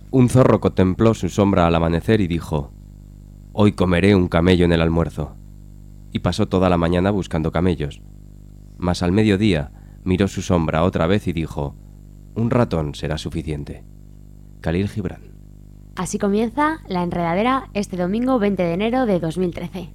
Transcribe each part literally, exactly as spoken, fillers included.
Un zorro contempló su sombra al amanecer y dijo: «Hoy comeré un camello en el almuerzo». Y pasó toda la mañana buscando camellos. Mas al mediodía miró su sombra otra vez y dijo: «Un ratón será suficiente». Khalil Gibran. Así comienza La Enredadera este domingo veinte de enero de dos mil trece.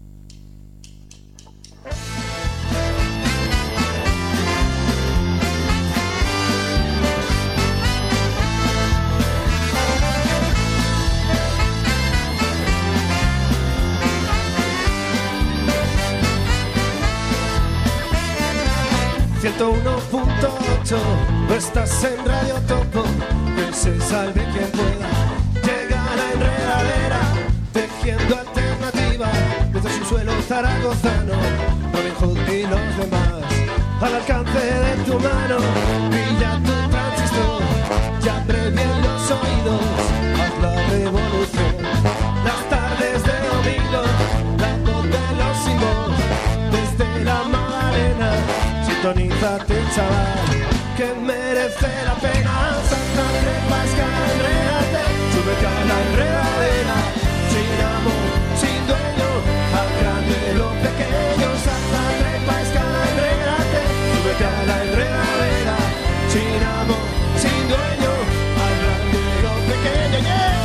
ciento uno punto ocho, no estás en Radio Topo, que se salve quien pueda. Llega la enredadera, tejiendo alternativa, desde su suelo zaragozano, Robin Hood y los demás. Al alcance de tu mano, brilla tu transistor, ya abre bien los oídos, haz la revolución. Las tardes de domingo, la voz de los sin voz, desde la Magdalena. Sintonízate, chaval, que merece la pena. Salta, trepa, escala, enrédate, súbete a la enredadera. Sin amor, sin dueño, al grande lo pequeño. Salta, trepa, escala, enrédate, súbete a la enredadera. Sin amor, sin dueño, al grande lo pequeño. Yeah.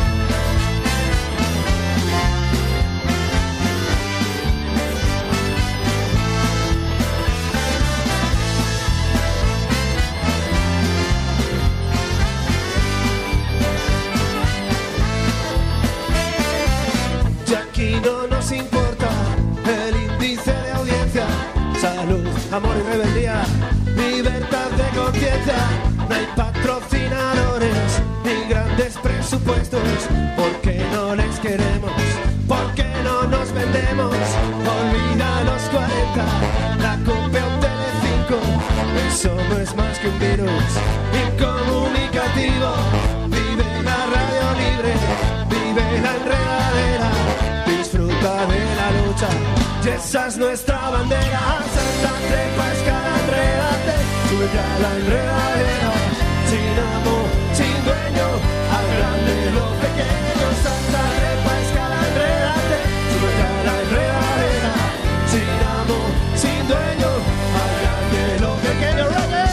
No nos importa el índice de audiencia, salud, amor y rebeldía, libertad de conciencia. No hay patrocinadores ni grandes presupuestos, porque no les queremos, porque no nos vendemos. Olvida los cuarenta, la COPE o Telecinco, eso no es más que un virus incomunicativo. Vive la radio libre, vive la enredadera, disfruta de la lucha, y esa es nuestra bandera. Salta, trepa, escala, enrédate, súbete a la enredadera. Sin amor, sin dueño, al grande lo pequeño. Salta, trepa, escala, enrédate, súbete a la enredadera. Sin amor, sin dueño, al grande lo pequeño. ¡Dale!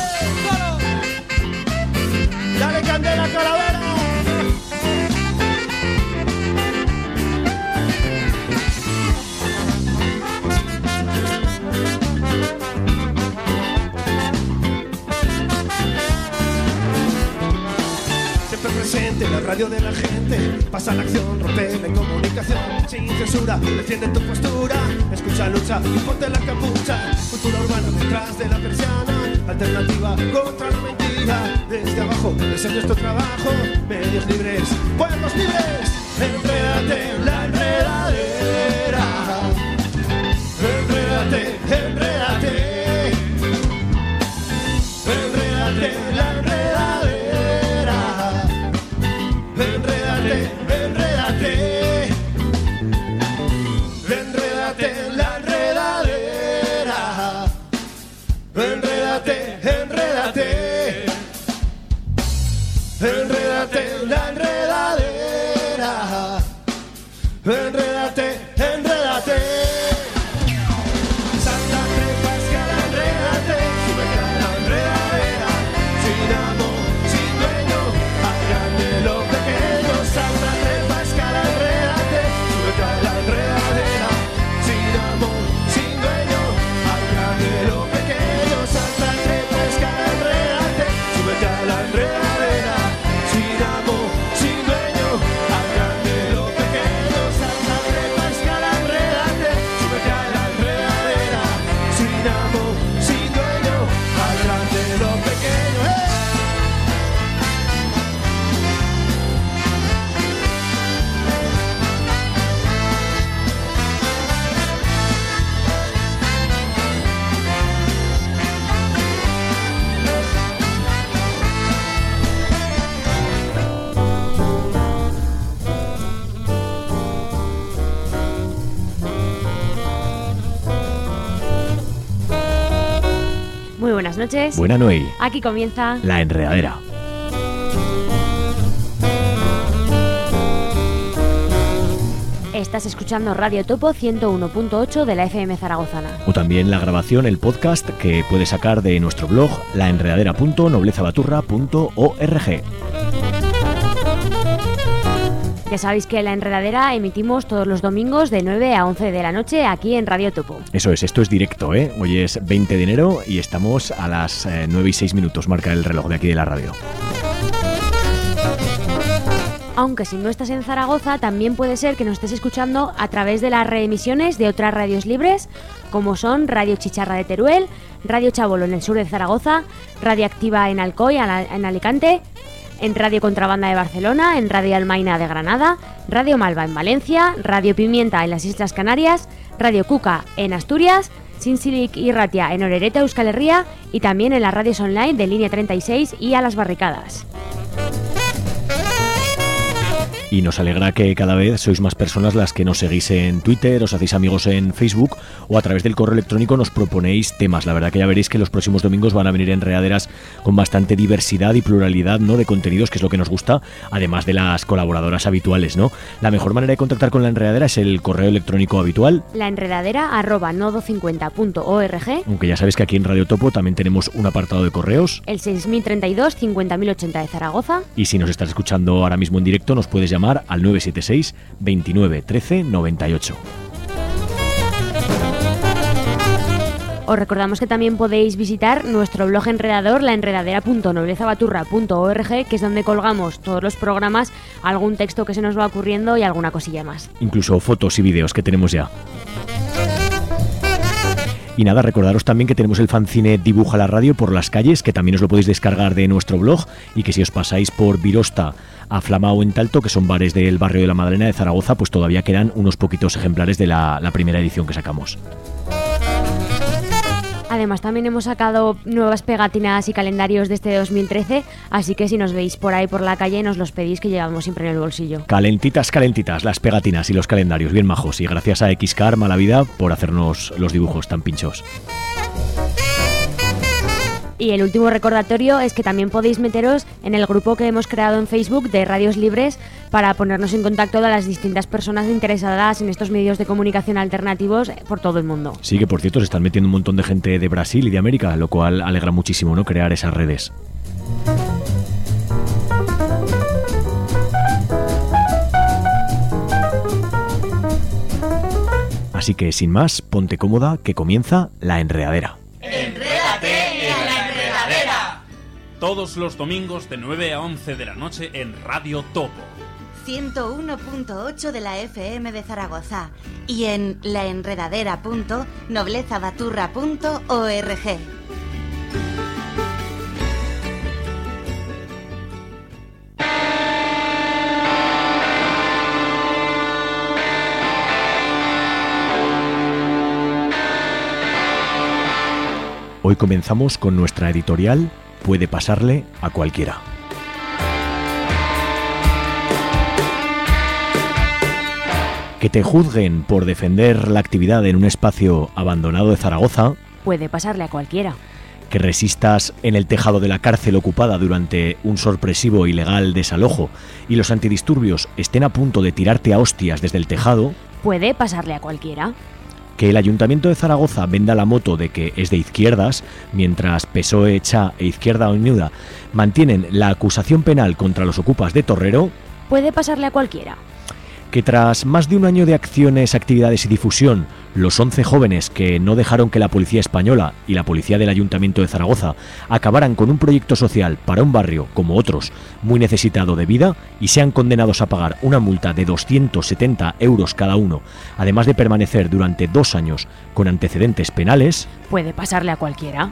¡Dale candela, calavera! Presente, la radio de la gente, pasa la acción, rompe la incomunicación, sin censura, defiende tu postura, escucha, lucha y ponte la capucha. Cultura urbana detrás de la persiana, alternativa contra la mentira. Desde abajo, ese es nuestro trabajo, medios libres, pueblos libres. Enrédate en la enredadera, enrédate, enrédate, enrédate en la enredadera. Enrédate, enrédate, enrédate en la enredadera. Enrédate, enrédate, enrédate en la enredadera. Enrédate, enrédate. Salta, trepa, escala, enrédate, súbete a la enredadera. Sin amor, sin dueño, al grande lo pequeño. Salta, trepa, escala, enrédate, súbete a la enredadera. Sin amor, sin dueño, al grande lo pequeño. Salta, trepa, escala, enrédate, súbete a la enredadera. Sin amor, sin dueño, al grande lo pequeño. Salta, trepa, escala, enrédate, súbete a la enredadera. Sin amor, sin dueño, al grande lo pequeño. ¡Eh! Muy buenas noches. Buena noche. Aquí comienza La Enredadera. Estás escuchando Radio Topo ciento uno punto ocho de la F M zaragozana. O también la grabación, el podcast que puedes sacar de nuestro blog la enredadera punto nobleza baturra punto org. Ya sabéis que La Enredadera emitimos todos los domingos de nueve a once de la noche aquí en Radio Topo. Eso es, esto es directo, ¿eh? Hoy es veinte de enero y estamos a las eh, nueve y seis minutos, marca el reloj de aquí de la radio. Aunque si no estás en Zaragoza, también puede ser que nos estés escuchando a través de las reemisiones de otras radios libres, como son Radio Chicharra de Teruel, Radio Chabolo en el sur de Zaragoza, Radio Activa en Alcoy, en Alicante, en Radio Contrabanda de Barcelona, en Radio Almaina de Granada, Radio Malva en Valencia, Radio Pimienta en las Islas Canarias, Radio Cuca en Asturias, Sinsilik y Ratia en Orereta, Euskal Herria y también en las radios online de Línea treinta y seis y A las Barricadas. Y nos alegra que cada vez sois más personas las que nos seguís en Twitter, os hacéis amigos en Facebook o a través del correo electrónico nos proponéis temas. La verdad que ya veréis que los próximos domingos van a venir enredaderas con bastante diversidad y pluralidad, ¿no?, de contenidos, que es lo que nos gusta, además de las colaboradoras habituales, ¿no? La mejor manera de contactar con La Enredadera es el correo electrónico habitual, laenredadera arroba nodo cincuenta punto org. Aunque ya sabéis que aquí en Radio Topo también tenemos un apartado de correos, el seis mil treinta y dos cincuenta mil ochenta de Zaragoza. Y si nos estás escuchando ahora mismo en directo nos puedes llamar al nueve siete seis veintinueve trece noventa y ocho. Os recordamos que también podéis visitar nuestro blog enredador, laenredadera punto nobleza baturra punto org, que es donde colgamos todos los programas, algún texto que se nos va ocurriendo y alguna cosilla más. Incluso fotos y vídeos que tenemos ya. Y nada, recordaros también que tenemos el fanzine Dibuja la Radio por las calles, que también os lo podéis descargar de nuestro blog, y que si os pasáis por Virosta, a Flama o en Talto, que son bares del barrio de la Madalena de Zaragoza, pues todavía quedan unos poquitos ejemplares de la, la primera edición que sacamos. Además también hemos sacado nuevas pegatinas y calendarios de este dos mil trece, así que si nos veis por ahí por la calle nos los pedís, que llevamos siempre en el bolsillo. Calentitas, calentitas, las pegatinas y los calendarios, bien majos, y gracias a Xcar Malavida por hacernos los dibujos tan pinchos. Y el último recordatorio es que también podéis meteros en el grupo que hemos creado en Facebook de Radios Libres para ponernos en contacto con las distintas personas interesadas en estos medios de comunicación alternativos por todo el mundo. Sí, que por cierto se están metiendo un montón de gente de Brasil y de América, lo cual alegra muchísimo, ¿no?, crear esas redes. Así que sin más, ponte cómoda, que comienza La Enredadera. ¡Enrédate en La Enredadera! Todos los domingos de nueve a once de la noche en Radio Topo ciento uno punto ocho de la F M de Zaragoza y en laenredadera punto nobleza baturra punto org. Hoy comenzamos con nuestra editorial Puede pasarle a cualquiera. Que te juzguen por defender la actividad en un espacio abandonado de Zaragoza puede pasarle a cualquiera. Que resistas en el tejado de la cárcel ocupada durante un sorpresivo e ilegal desalojo y los antidisturbios estén a punto de tirarte a hostias desde el tejado puede pasarle a cualquiera. Que el Ayuntamiento de Zaragoza venda la moto de que es de izquierdas, mientras P S O E, C H A e Izquierda Unida mantienen la acusación penal contra los ocupas de Torrero puede pasarle a cualquiera. Que tras más de un año de acciones, actividades y difusión, los once jóvenes que no dejaron que la Policía Española y la Policía del Ayuntamiento de Zaragoza acabaran con un proyecto social para un barrio, como otros, muy necesitado de vida, y sean condenados a pagar una multa de doscientos setenta euros cada uno, además de permanecer durante dos años con antecedentes penales, puede pasarle a cualquiera.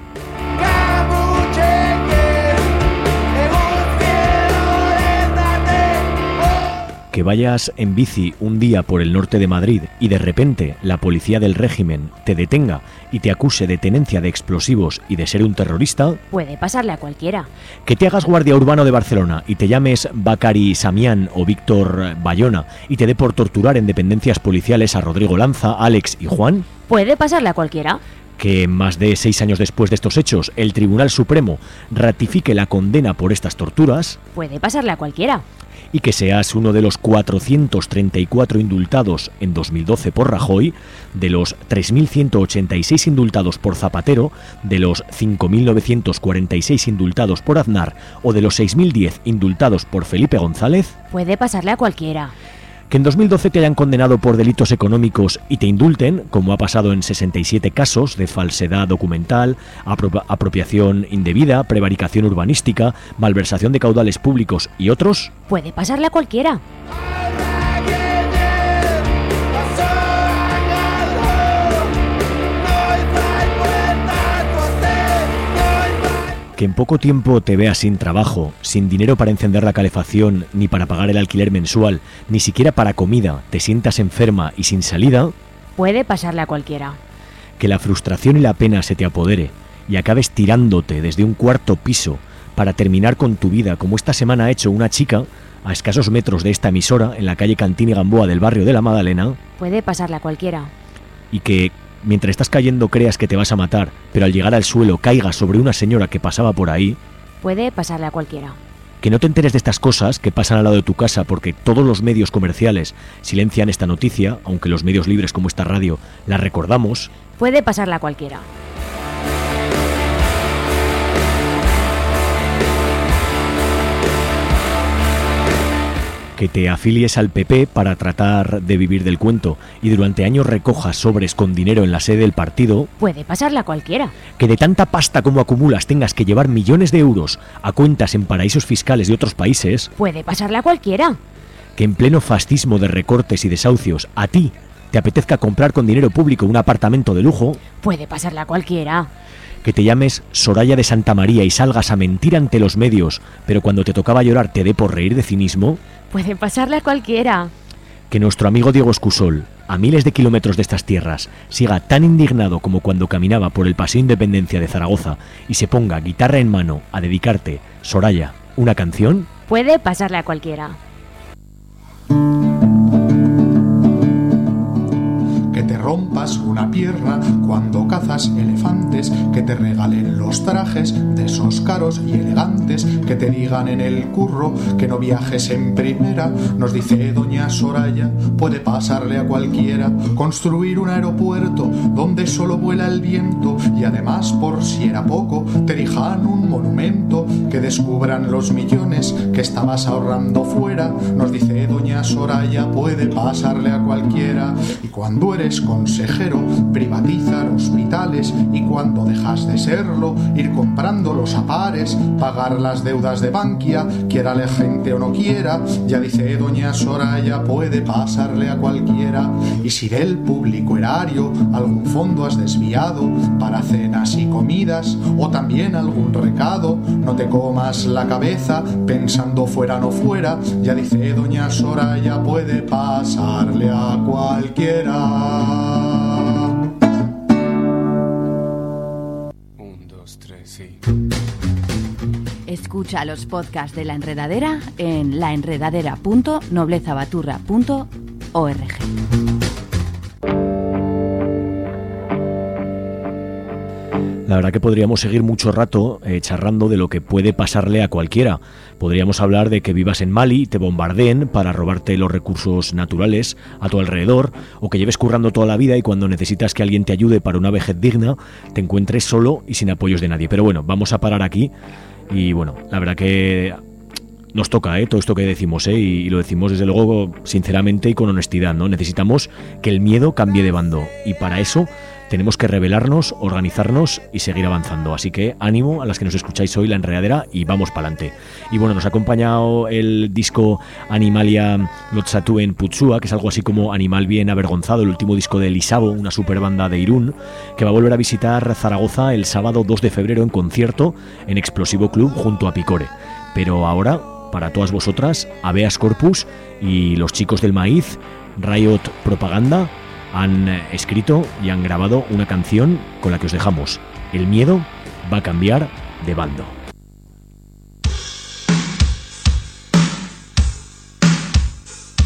Que vayas en bici un día por el norte de Madrid y de repente la policía del régimen te detenga y te acuse de tenencia de explosivos y de ser un terrorista, puede pasarle a cualquiera. Que te hagas guardia urbano de Barcelona y te llames Bacari Samián o Víctor Bayona y te dé por torturar en dependencias policiales a Rodrigo Lanza, Alex y Juan, puede pasarle a cualquiera. Que más de seis años después de estos hechos el Tribunal Supremo ratifique la condena por estas torturas, puede pasarle a cualquiera. y que seas uno de los cuatrocientos treinta y cuatro indultados en dos mil doce por Rajoy, de los tres mil ciento ochenta y seis indultados por Zapatero, de los cinco mil novecientos cuarenta y seis indultados por Aznar o de los seis mil diez indultados por Felipe González. Puede pasarle a cualquiera. Que en dos mil doce te hayan condenado por delitos económicos y te indulten, como ha pasado en sesenta y siete casos de falsedad documental, apro- apropiación indebida, prevaricación urbanística, malversación de caudales públicos y otros. Puede pasarle a cualquiera. Que en poco tiempo te veas sin trabajo, sin dinero para encender la calefacción, ni para pagar el alquiler mensual, ni siquiera para comida, te sientas enferma y sin salida. Puede pasarle a cualquiera. Que la frustración y la pena se te apodere y acabes tirándote desde un cuarto piso para terminar con tu vida, como esta semana ha hecho una chica a escasos metros de esta emisora, en la calle Cantín y Gamboa del barrio de la Madalena. Puede pasarle a cualquiera. Y que mientras estás cayendo creas que te vas a matar, pero al llegar al suelo caigas sobre una señora que pasaba por ahí. Puede pasarle a cualquiera. Que no te enteres de estas cosas que pasan al lado de tu casa porque todos los medios comerciales silencian esta noticia, aunque los medios libres como esta radio la recordamos. Puede pasarle a cualquiera. Que te afilies al P P para tratar de vivir del cuento y durante años recojas sobres con dinero en la sede del partido. Puede pasarle a cualquiera. Que de tanta pasta como acumulas tengas que llevar millones de euros a cuentas en paraísos fiscales de otros países. Puede pasarle a cualquiera. Que en pleno fascismo de recortes y desahucios a ti te apetezca comprar con dinero público un apartamento de lujo. Puede pasarle a cualquiera. Que te llames Soraya de Santa María y salgas a mentir ante los medios, pero cuando te tocaba llorar te dé por reír de cinismo. Puede pasarle a cualquiera. Que nuestro amigo Diego Escusol, a miles de kilómetros de estas tierras, siga tan indignado como cuando caminaba por el Paseo Independencia de Zaragoza y se ponga guitarra en mano a dedicarte, Soraya, una canción. Puede pasarle a cualquiera. Que te rompas una pierna cuando cazas elefantes, que te regalen los trajes de esos caros y elegantes, que te digan en el curro que no viajes en primera. Nos dice doña Soraya, puede pasarle a cualquiera, construir un aeropuerto donde solo vuela el viento y además, por si era poco, te erijan un monumento, que descubran los millones que estabas ahorrando fuera. Nos dice doña Soraya, puede pasarle a cualquiera. Y cuando eres consejero, privatizar hospitales, y cuando dejas de serlo, ir comprando los apares, pagar las deudas de Bankia, quiera la gente o no quiera. Ya dice doña Soraya, puede pasarle a cualquiera. Y si del público erario algún fondo has desviado para cenas y comidas, o también algún recado, no te comas la cabeza pensando fuera no fuera. Ya dice doña Soraya, puede pasarle a cualquiera. Escucha los podcasts de La Enredadera en laenredadera punto noblezabaturra punto org. La verdad que podríamos seguir mucho rato eh, charrando de lo que puede pasarle a cualquiera. Podríamos hablar de que vivas en Mali y te bombardeen para robarte los recursos naturales a tu alrededor, o que lleves currando toda la vida y cuando necesitas que alguien te ayude para una vejez digna, te encuentres solo y sin apoyos de nadie. Pero bueno, vamos a parar aquí y bueno, la verdad que nos toca, ¿eh? Todo esto que decimos, ¿eh? y, y lo decimos desde luego sinceramente y con honestidad, ¿no? Necesitamos que el miedo cambie de bando y para eso tenemos que rebelarnos, organizarnos y seguir avanzando. Así que ánimo a las que nos escucháis hoy, La Enredadera, y vamos para adelante. Y bueno, nos ha acompañado el disco Animalia Lotsatuen Putsua, que es algo así como Animal Bien Avergonzado, el último disco de Lisabo, una super banda de Irún, que va a volver a visitar Zaragoza el sábado dos de febrero en concierto en Explosivo Club junto a Picore. Pero ahora, para todas vosotras, Habeas Corpus y los chicos del maíz, Riot Propaganda, han escrito y han grabado una canción con la que os dejamos. El miedo va a cambiar de bando.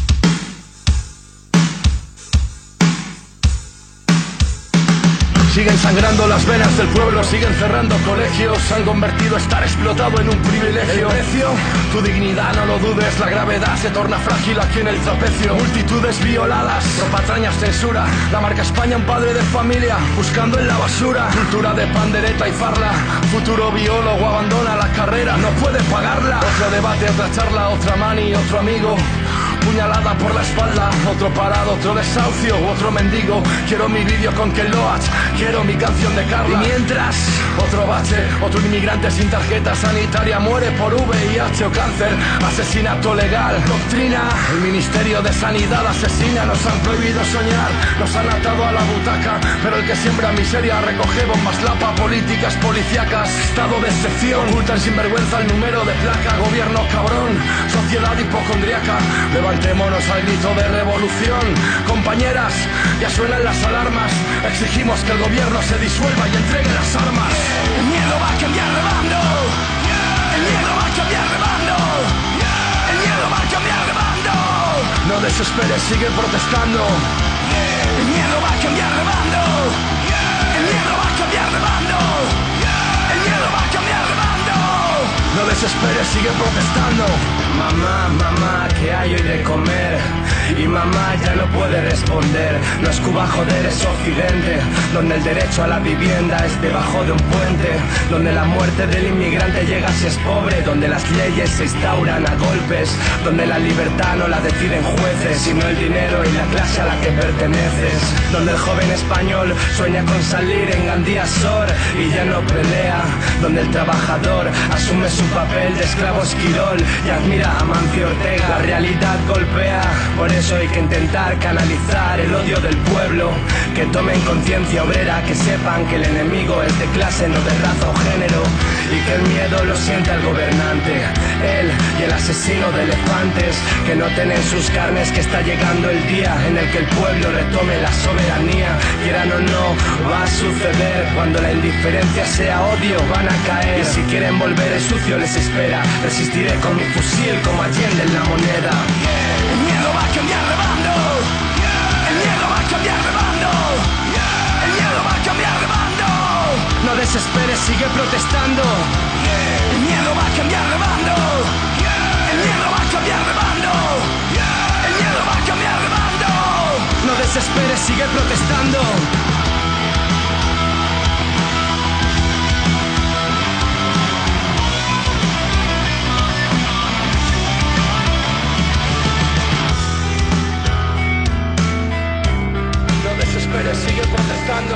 Sigue siguen sangrando las venas del pueblo, siguen cerrando colegios, han convertido estar explotado en un privilegio. ¿El precio? Tu dignidad, no lo dudes, la gravedad se torna frágil aquí en el trapecio. Multitudes violadas, por patrañas, censura, la marca España un padre de familia, buscando en la basura. Cultura de pandereta y farla, futuro biólogo abandona la carrera, no puede pagarla. Otro debate, otra charla, otra mani, otro amigo, puñalada por la espalda, otro parado, otro desahucio, otro mendigo. Quiero mi vídeo con Ken Loach, quiero mi canción de Carla. Y mientras, otro bache, otro inmigrante sin tarjeta sanitaria muere por V I H o cáncer. Asesinato legal, doctrina, el Ministerio de Sanidad asesina. Nos han prohibido soñar, nos han atado a la butaca, pero el que siembra miseria recoge bombas lapa. Políticas policíacas, estado de excepción, ocultan sin vergüenza el número de placa. Gobierno cabrón, sociedad hipocondriaca. Levantémonos al grito de revolución. Compañeras, ya suenan las alarmas. Exigimos que el gobierno se disuelva y entregue las armas. El miedo va a cambiar de bando. El miedo va a cambiar de bando. El miedo va a cambiar de bando. No desesperes, sigue protestando. El miedo va a cambiar de bando. El miedo va a cambiar de bando. El miedo va a cambiar de bando. No desesperes, sigue protestando. Mamá, mamá, ¿qué hay hoy de comer? Y mamá ya no puede responder. No es Cuba, joder, es Occidente, donde el derecho a la vivienda es debajo de un puente, donde la muerte del inmigrante llega si es pobre, donde las leyes se instauran a golpes, donde la libertad no la deciden jueces, sino el dinero y la clase a la que perteneces, donde el joven español sueña con salir en Gandía Sor y ya no pelea, donde el trabajador asume su papel de esclavo esquirol y admira a Mancio Ortega. La realidad golpea, por eso hay que intentar canalizar el odio del pueblo, que tomen conciencia obrera, que sepan que el enemigo es de clase, no de raza o género, y que el miedo lo sienta el gobernante, él y el asesino de elefantes, que noten en sus carnes que está llegando el día en el que el pueblo retome la soberanía. Quieran o no, va a suceder, cuando la indiferencia sea odio van a caer, y si quieren volver el sucio les espera. Resistiré con mi fusil como Allende en la moneda. El miedo va a cambiar de bando. El miedo va a cambiar de bando. El miedo va a cambiar de bando. No desesperes, sigue protestando. El miedo va a cambiar de bando. El miedo va a cambiar de bando. El miedo va a cambiar de bando. No desesperes, sigue protestando. Sigue protestando.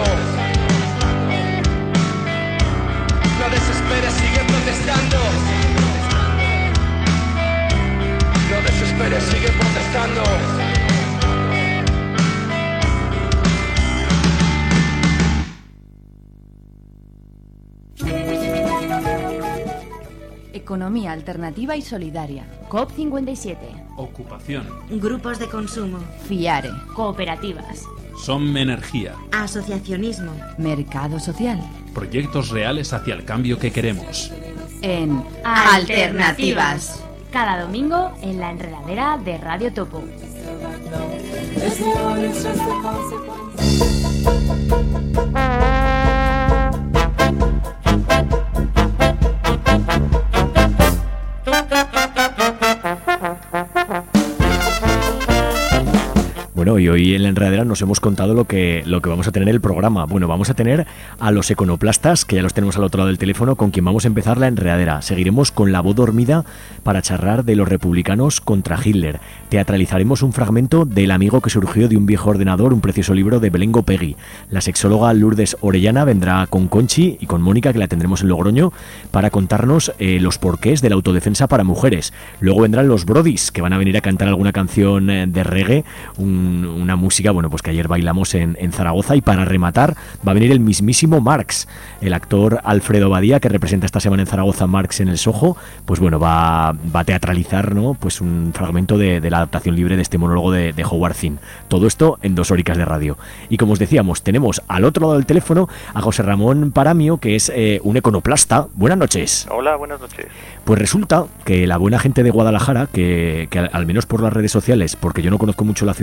No desesperes, sigue protestando. No desesperes, sigue protestando. Economía alternativa y solidaria. COP cincuenta y siete. Ocupación. Grupos de consumo. FIARE. Cooperativas. Som Energía. Asociacionismo. Mercado social. Proyectos reales hacia el cambio que queremos. En Alternativas. Cada domingo en la enredadera de Radio Topo. Bueno, y hoy en la enredadera nos hemos contado lo que, lo que vamos a tener en el programa. Bueno, vamos a tener a los econoplastas, que ya los tenemos al otro lado del teléfono, con quien vamos a empezar la enredadera. Seguiremos con La Voz Dormida para charlar de los republicanos contra Hitler. Teatralizaremos un fragmento del amigo que surgió de un viejo ordenador, un precioso libro de Belén Gopegui. La sexóloga Lourdes Orellana vendrá con Conchi y con Mónica, que la tendremos en Logroño, para contarnos eh, los porqués de la autodefensa para mujeres. Luego vendrán los Brodis, que van a venir a cantar alguna canción eh, de reggae, un una música, bueno, pues que ayer bailamos en, en Zaragoza. Y para rematar va a venir el mismísimo Marx, el actor Alfredo Badía, que representa esta semana en Zaragoza Marx en el Soho, pues bueno, va, va a teatralizar, ¿no?, pues un fragmento de, de la adaptación libre de este monólogo de, de Howard Zinn. Todo esto en dos hóricas de radio. Y como os decíamos, tenemos al otro lado del teléfono a José Ramón Paramio, que es eh, un econoplasta. Buenas noches. Hola, buenas noches. Pues resulta que la buena gente de Guadalajara, que, que al, al menos por las redes sociales, porque yo no conozco mucho la ciudad,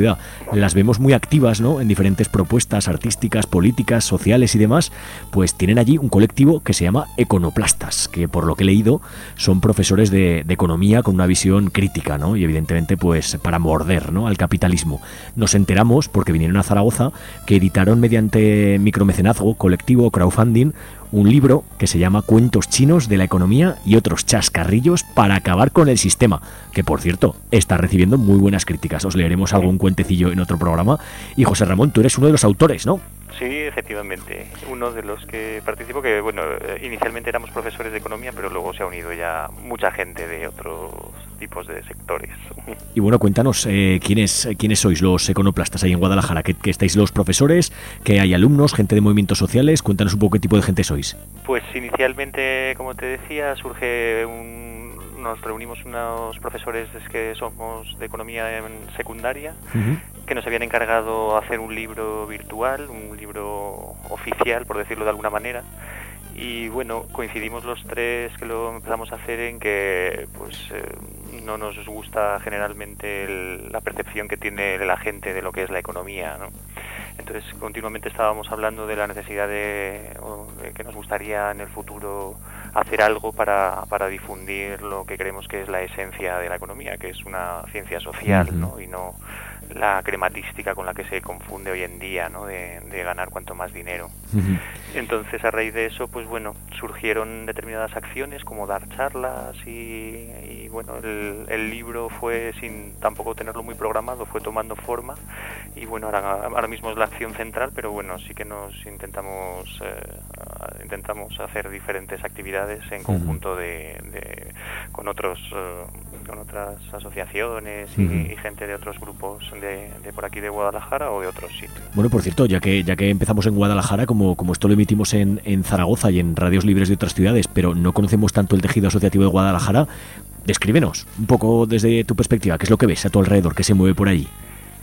las vemos muy activas, ¿no?, en diferentes propuestas artísticas, políticas, sociales y demás, pues tienen allí un colectivo que se llama Econoplastas, que por lo que he leído son profesores de, de economía con una visión crítica, ¿no?, y evidentemente pues para morder, ¿no?, al capitalismo. Nos enteramos, porque vinieron a Zaragoza, que editaron mediante micromecenazgo, colectivo, crowdfunding, un libro que se llama Cuentos chinos de la economía y otros chascarrillos para acabar con el sistema, que por cierto está recibiendo muy buenas críticas. Os leeremos algún cuentecillo en otro programa. Y José Ramón, tú eres uno de los autores, ¿no? Sí, efectivamente, uno de los que participo, que bueno, inicialmente éramos profesores de economía, pero luego se ha unido ya mucha gente de otros tipos de sectores. Y bueno, cuéntanos, eh, ¿quiénes, quiénes sois los econoplastas ahí en Guadalajara? ¿Que, que estáis los profesores? ¿Que hay alumnos, gente de movimientos sociales? Cuéntanos un poco qué tipo de gente sois. Pues inicialmente, como te decía, surge un... nos reunimos unos profesores que somos de economía en secundaria, uh-huh. que nos habían encargado hacer un libro virtual, un libro oficial, por decirlo de alguna manera. Y bueno, coincidimos los tres que lo empezamos a hacer en que pues eh, no nos gusta generalmente el, la percepción que tiene la gente de lo que es la economía, ¿no? Entonces continuamente estábamos hablando de la necesidad de, o de que nos gustaría en el futuro hacer algo para, para difundir lo que creemos que es la esencia de la economía, que es una ciencia social, uh-huh. ¿no? Y no la crematística con la que se confunde hoy en día, ¿no?, de, de ganar cuanto más dinero. Uh-huh. Entonces, a raíz de eso, pues bueno, surgieron determinadas acciones como dar charlas y, y bueno, el, el libro fue, sin tampoco tenerlo muy programado, fue tomando forma y bueno, ahora, ahora mismo es la acción central, pero bueno, sí que nos intentamos eh, intentamos hacer diferentes actividades en conjunto de, de con otros eh, con otras asociaciones y, uh-huh. y gente de otros grupos de, de por aquí de Guadalajara o de otros sitios. Bueno, por cierto, ya que ya que empezamos en Guadalajara, como, como esto lo emitimos en, en Zaragoza y en radios libres de otras ciudades, pero no conocemos tanto el tejido asociativo de Guadalajara, descríbenos un poco desde tu perspectiva, qué es lo que ves a tu alrededor, qué se mueve por allí.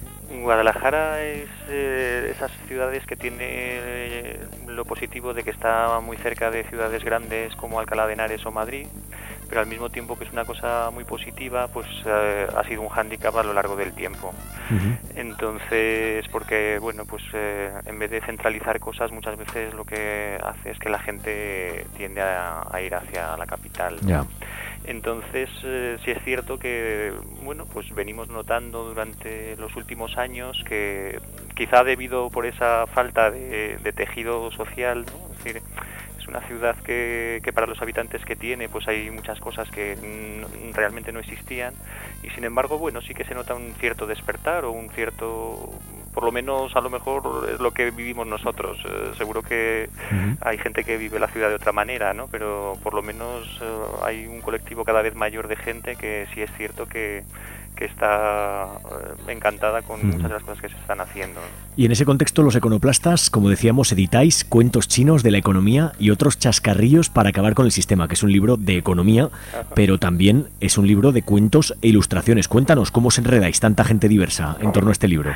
Guadalajara es eh, esas ciudades que tiene eh, lo positivo de que está muy cerca de ciudades grandes como Alcalá de Henares o Madrid, pero al mismo tiempo que es una cosa muy positiva, pues eh, ha sido un hándicap a lo largo del tiempo. Uh-huh. Entonces, porque bueno, pues eh, en vez de centralizar cosas, muchas veces lo que hace es que la gente tiende a, a ir hacia la capital, ¿no? Yeah. Entonces, eh, sí es cierto que, bueno, pues venimos notando durante los últimos años que quizá debido por esa falta de, de tejido social, ¿no? Es decir, es una ciudad que, que para los habitantes que tiene, pues hay muchas cosas que n- realmente no existían y sin embargo, bueno, sí que se nota un cierto despertar o un cierto... por lo menos a lo mejor es lo que vivimos nosotros. Eh, seguro que uh-huh. hay gente que vive la ciudad de otra manera, ¿no? Pero por lo menos eh, hay un colectivo cada vez mayor de gente que sí es cierto que, que está eh, encantada con uh-huh. muchas de las cosas que se están haciendo, ¿no? Y en ese contexto los econoplastas, como decíamos, editáis Cuentos chinos de la economía y otros chascarrillos para acabar con el sistema, que es un libro de economía, uh-huh. pero también es un libro de cuentos e ilustraciones. Cuéntanos, ¿cómo os enredáis tanta gente diversa en torno a este libro?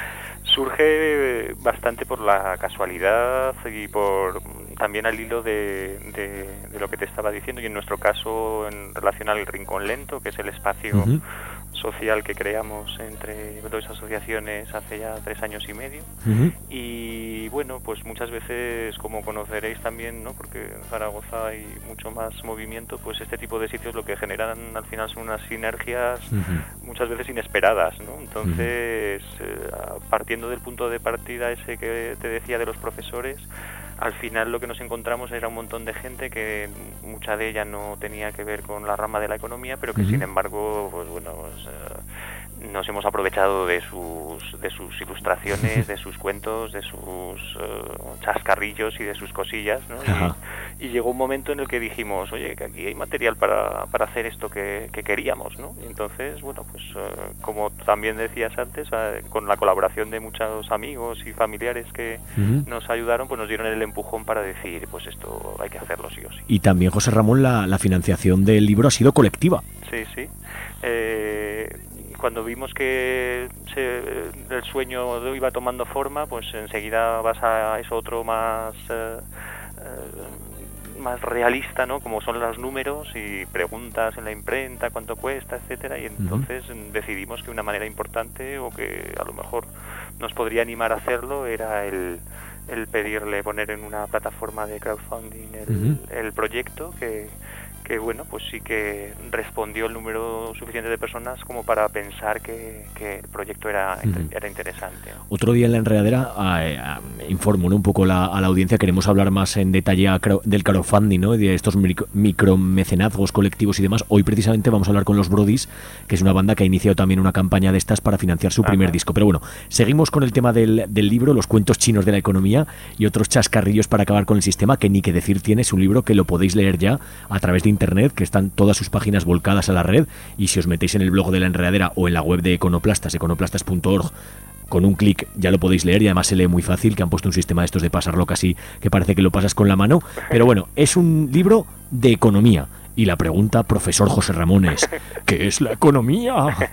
Surge bastante por la casualidad y por también al hilo de, de, de lo que te estaba diciendo y en nuestro caso en relación al Rincón Lento, que es el espacio uh-huh. social que creamos entre dos asociaciones hace ya tres años y medio. Uh-huh. Y bueno, pues muchas veces, como conoceréis también, ¿no?, porque en Zaragoza hay mucho más movimiento, pues este tipo de sitios lo que generan al final son unas sinergias uh-huh. muchas veces inesperadas, ¿no? Entonces, uh-huh. eh, partiendo del punto de partida ese que te decía de los profesores, al final lo que nos encontramos era un montón de gente que mucha de ella no tenía que ver con la rama de la economía, pero que uh-huh. sin embargo, pues bueno, pues, uh, nos hemos aprovechado de sus de sus ilustraciones, de sus cuentos, de sus uh, chascarrillos y de sus cosillas, ¿no? Y, y llegó un momento en el que dijimos, oye, que aquí hay material para, para hacer esto que, que queríamos, ¿no? Y entonces, bueno, pues uh, como también decías antes, uh, con la colaboración de muchos amigos y familiares que uh-huh. nos ayudaron, pues nos dieron el empujón para decir, pues esto hay que hacerlo sí o sí. Y también, José Ramón, la, la financiación del libro ha sido colectiva. Sí, sí. Eh, cuando vimos que se, el sueño iba tomando forma, pues enseguida vas a eso otro más... Eh, eh, más realista, ¿no? Como son los números y preguntas en la imprenta, cuánto cuesta, etcétera, y entonces uh-huh. decidimos que una manera importante o que a lo mejor nos podría animar a hacerlo era el, el pedirle poner en una plataforma de crowdfunding el, uh-huh. el proyecto que que bueno, pues sí que respondió el número suficiente de personas como para pensar que, que el proyecto era, uh-huh. era interesante. Otro día en La Enredadera, eh, eh, informo, ¿no?, un poco la, a la audiencia, queremos hablar más en detalle a, del crowdfunding, ¿no?, de estos micro, micromecenazgos colectivos y demás. Hoy precisamente vamos a hablar con los Brodies, que es una banda que ha iniciado también una campaña de estas para financiar su Ajá. primer disco. Pero bueno, seguimos con el tema del, del libro, los cuentos chinos de la economía y otros chascarrillos para acabar con el sistema, que ni que decir tiene. Es un libro que lo podéis leer ya a través de internet, que están todas sus páginas volcadas a la red, y si os metéis en el blog de La Enredadera o en la web de Econoplastas, econoplastas punto org, con un clic ya lo podéis leer, y además se lee muy fácil, que han puesto un sistema de estos de pasarlo casi que parece que lo pasas con la mano. Pero bueno, es un libro de economía. Y la pregunta, profesor José Ramón, es ¿qué es la economía?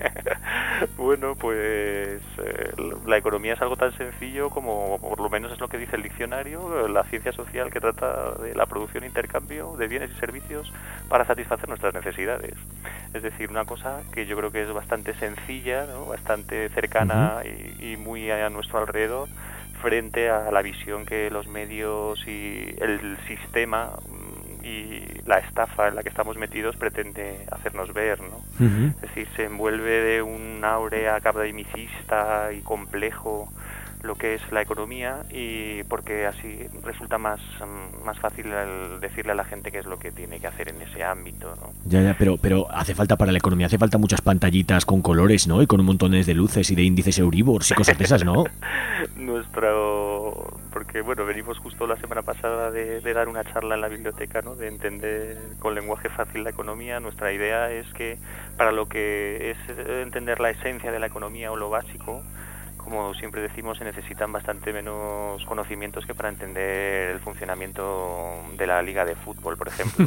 Bueno, pues eh, la economía es algo tan sencillo como, por lo menos es lo que dice el diccionario, la ciencia social que trata de la producción e intercambio de bienes y servicios para satisfacer nuestras necesidades. Es decir, una cosa que yo creo que es bastante sencilla, ¿no?, bastante cercana uh-huh. y, y muy a nuestro alrededor, frente a la visión que los medios y el sistema y la estafa en la que estamos metidos pretende hacernos ver, ¿no? Uh-huh. Es decir, se envuelve de un áurea academicista y complejo lo que es la economía, y porque así resulta más más fácil el decirle a la gente qué es lo que tiene que hacer en ese ámbito, ¿no? Ya, ya, pero pero hace falta para la economía, hace falta muchas pantallitas con colores, ¿no?, y con montones de luces y de índices Euribor y cosas de esas, ¿no? Nuestro... Porque, bueno, venimos justo la semana pasada de, de dar una charla en la biblioteca, ¿no?, de entender con lenguaje fácil la economía. Nuestra idea es que para lo que es entender la esencia de la economía o lo básico, como siempre decimos, se necesitan bastante menos conocimientos que para entender el funcionamiento de la liga de fútbol, por ejemplo.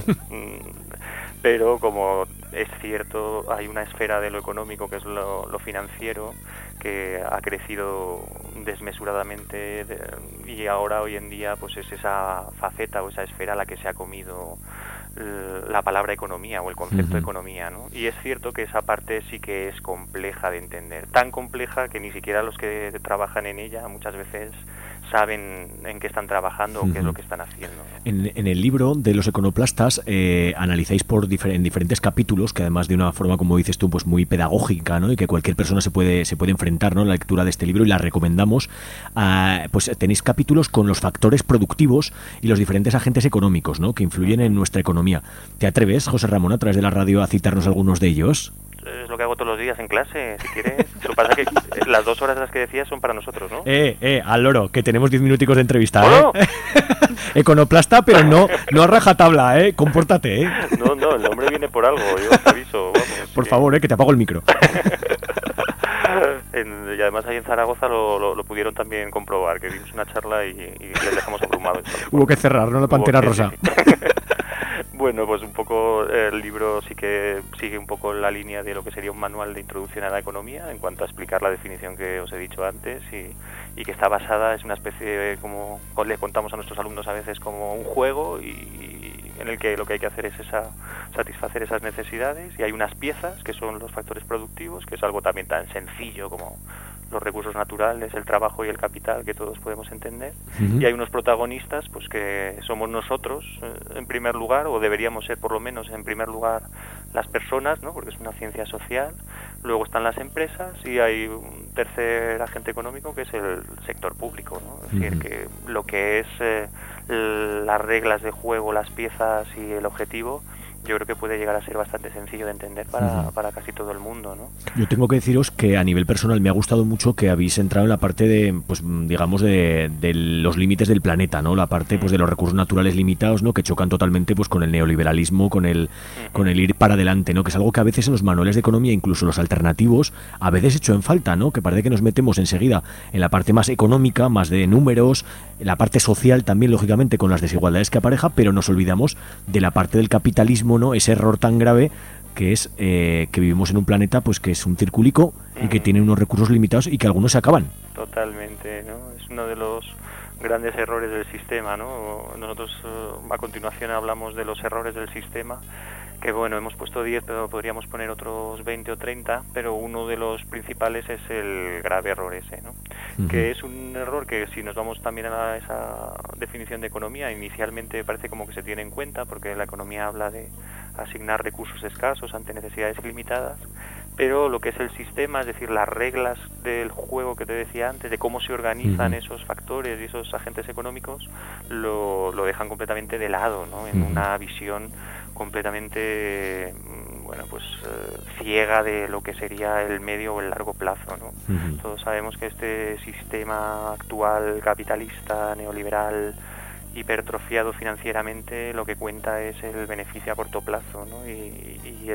Pero como es cierto, hay una esfera de lo económico, que es lo, lo financiero, que ha crecido desmesuradamente, de, y ahora hoy en día pues es esa faceta o esa esfera a la que se ha comido la palabra economía o el concepto uh-huh. de economía, ¿no? Y es cierto que esa parte sí que es compleja de entender, tan compleja que ni siquiera los que trabajan en ella muchas veces saben en qué están trabajando uh-huh. o qué es lo que están haciendo. En, en el libro de los econoplastas eh, analizáis por difer- en diferentes capítulos, que además de una forma, como dices tú, pues muy pedagógica, ¿no?, y que cualquier persona se puede se puede enfrentar, ¿no?, a la lectura de este libro, y la recomendamos. Uh, pues tenéis capítulos con los factores productivos y los diferentes agentes económicos, ¿no?, que influyen en nuestra economía. ¿Te atreves, José Ramón, a través de la radio a citarnos algunos de ellos? Es lo que hago todos los días en clase, si quieres. Lo que pasa es que las dos horas de las que decías son para nosotros, ¿no? Eh, eh, al loro, que tenemos diez minuticos de entrevista, ¿eh? Econoplasta, pero no, no a rajatabla, ¿eh? Compórtate, ¿eh? No, no, el nombre viene por algo, yo te aviso, vamos. Por que... favor, ¿eh? Que te apago el micro. En, y además ahí en Zaragoza lo, lo, lo pudieron también comprobar, que dimos una charla y, y les dejamos abrumados. Hubo que cerrar, ¿no?, la Pantera Rosa. Bueno, pues un poco el libro sí que sigue un poco la línea de lo que sería un manual de introducción a la economía, en cuanto a explicar la definición que os he dicho antes, y, y que está basada, es una especie de, como le contamos a nuestros alumnos a veces, como un juego, y, y en el que lo que hay que hacer es esa, satisfacer esas necesidades, y hay unas piezas que son los factores productivos, que es algo también tan sencillo como los recursos naturales, el trabajo y el capital, que todos podemos entender. Uh-huh. Y hay unos protagonistas, pues que somos nosotros, eh, en primer lugar, o deberíamos ser por lo menos en primer lugar las personas, ¿no?, porque es una ciencia social. Luego están las empresas y hay un tercer agente económico, que es el sector público, ¿no? Es uh-huh. decir, que lo que es eh, las reglas de juego, las piezas y el objetivo, yo creo que puede llegar a ser bastante sencillo de entender para, uh-huh. para casi todo el mundo, ¿no? Yo tengo que deciros que a nivel personal me ha gustado mucho que habéis entrado en la parte de, pues digamos, de, de los límites del planeta, ¿no? La parte, uh-huh. pues, de los recursos naturales limitados, ¿no?, que chocan totalmente, pues, con el neoliberalismo, con el uh-huh. con el ir para adelante, ¿no?, que es algo que a veces en los manuales de economía, incluso los alternativos, a veces hecho en falta, ¿no?, que parece que nos metemos enseguida en la parte más económica, más de números, en la parte social también, lógicamente, con las desigualdades que apareja, pero nos olvidamos de la parte del capitalismo, ¿no?, ese error tan grave que es eh, que vivimos en un planeta, pues, que es un circulico y que tiene unos recursos limitados y que algunos se acaban. Totalmente, ¿no? Es uno de los grandes errores del sistema, ¿no? Nosotros uh, a continuación hablamos de los errores del sistema, que bueno, hemos puesto diez, pero podríamos poner otros veinte o treinta, pero uno de los principales es el grave error ese, ¿no? Uh-huh. Que es un error que, si nos vamos también a esa definición de economía, inicialmente parece como que se tiene en cuenta, porque la economía habla de asignar recursos escasos ante necesidades ilimitadas, pero lo que es el sistema, es decir, las reglas del juego que te decía antes, de cómo se organizan uh-huh. esos factores y esos agentes económicos, lo, lo dejan completamente de lado, ¿no? En uh-huh. una visión completamente, bueno, pues eh, ciega de lo que sería el medio o el largo plazo, ¿no? Uh-huh. Todos sabemos que este sistema actual capitalista, neoliberal, hipertrofiado financieramente, lo que cuenta es el beneficio a corto plazo, ¿no? Y, y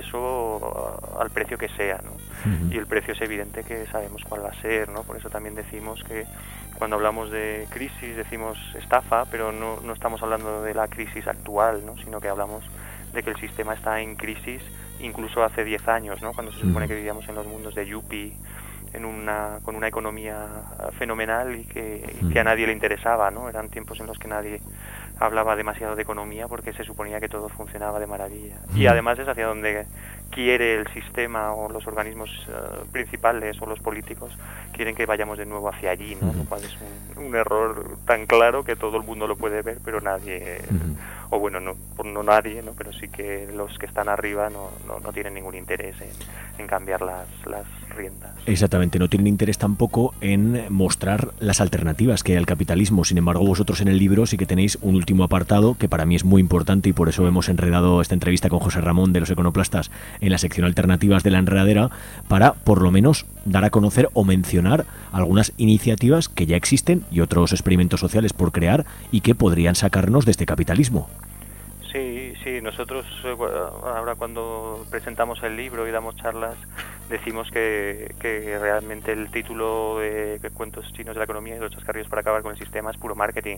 eso al precio que sea, ¿no? Uh-huh. Y el precio es evidente que sabemos cuál va a ser, ¿no? Por eso también decimos que cuando hablamos de crisis decimos estafa, pero no, no estamos hablando de la crisis actual, ¿no? Sino que hablamos de que el sistema está en crisis incluso hace diez años, ¿no? Cuando se supone que vivíamos en los mundos de Yuppie, en una, con una economía fenomenal y que, y que a nadie le interesaba, ¿no? Eran tiempos en los que nadie hablaba demasiado de economía porque se suponía que todo funcionaba de maravilla. Y además es hacia donde quiere el sistema o los organismos uh, principales o los políticos quieren que vayamos de nuevo hacia allí, ¿no? Lo cual es un, un error tan claro que todo el mundo lo puede ver, pero nadie, o bueno, no, no nadie, ¿no? Pero sí que los que están arriba no, no, no tienen ningún interés en, en cambiar las, las riendas. Exactamente, no tienen interés tampoco en mostrar las alternativas que hay al capitalismo. Sin embargo, vosotros en el libro sí que tenéis un último apartado que para mí es muy importante, y por eso hemos enredado esta entrevista con José Ramón de los Econoplastas en la sección Alternativas de La Enredadera, para por lo menos dar a conocer o mencionar algunas iniciativas que ya existen y otros experimentos sociales por crear y que podrían sacarnos de este capitalismo. Sí, sí, nosotros ahora cuando presentamos el libro y damos charlas decimos que, que realmente el título de Cuentos chinos de la economía y los chascarrillos para acabar con el sistema es puro marketing.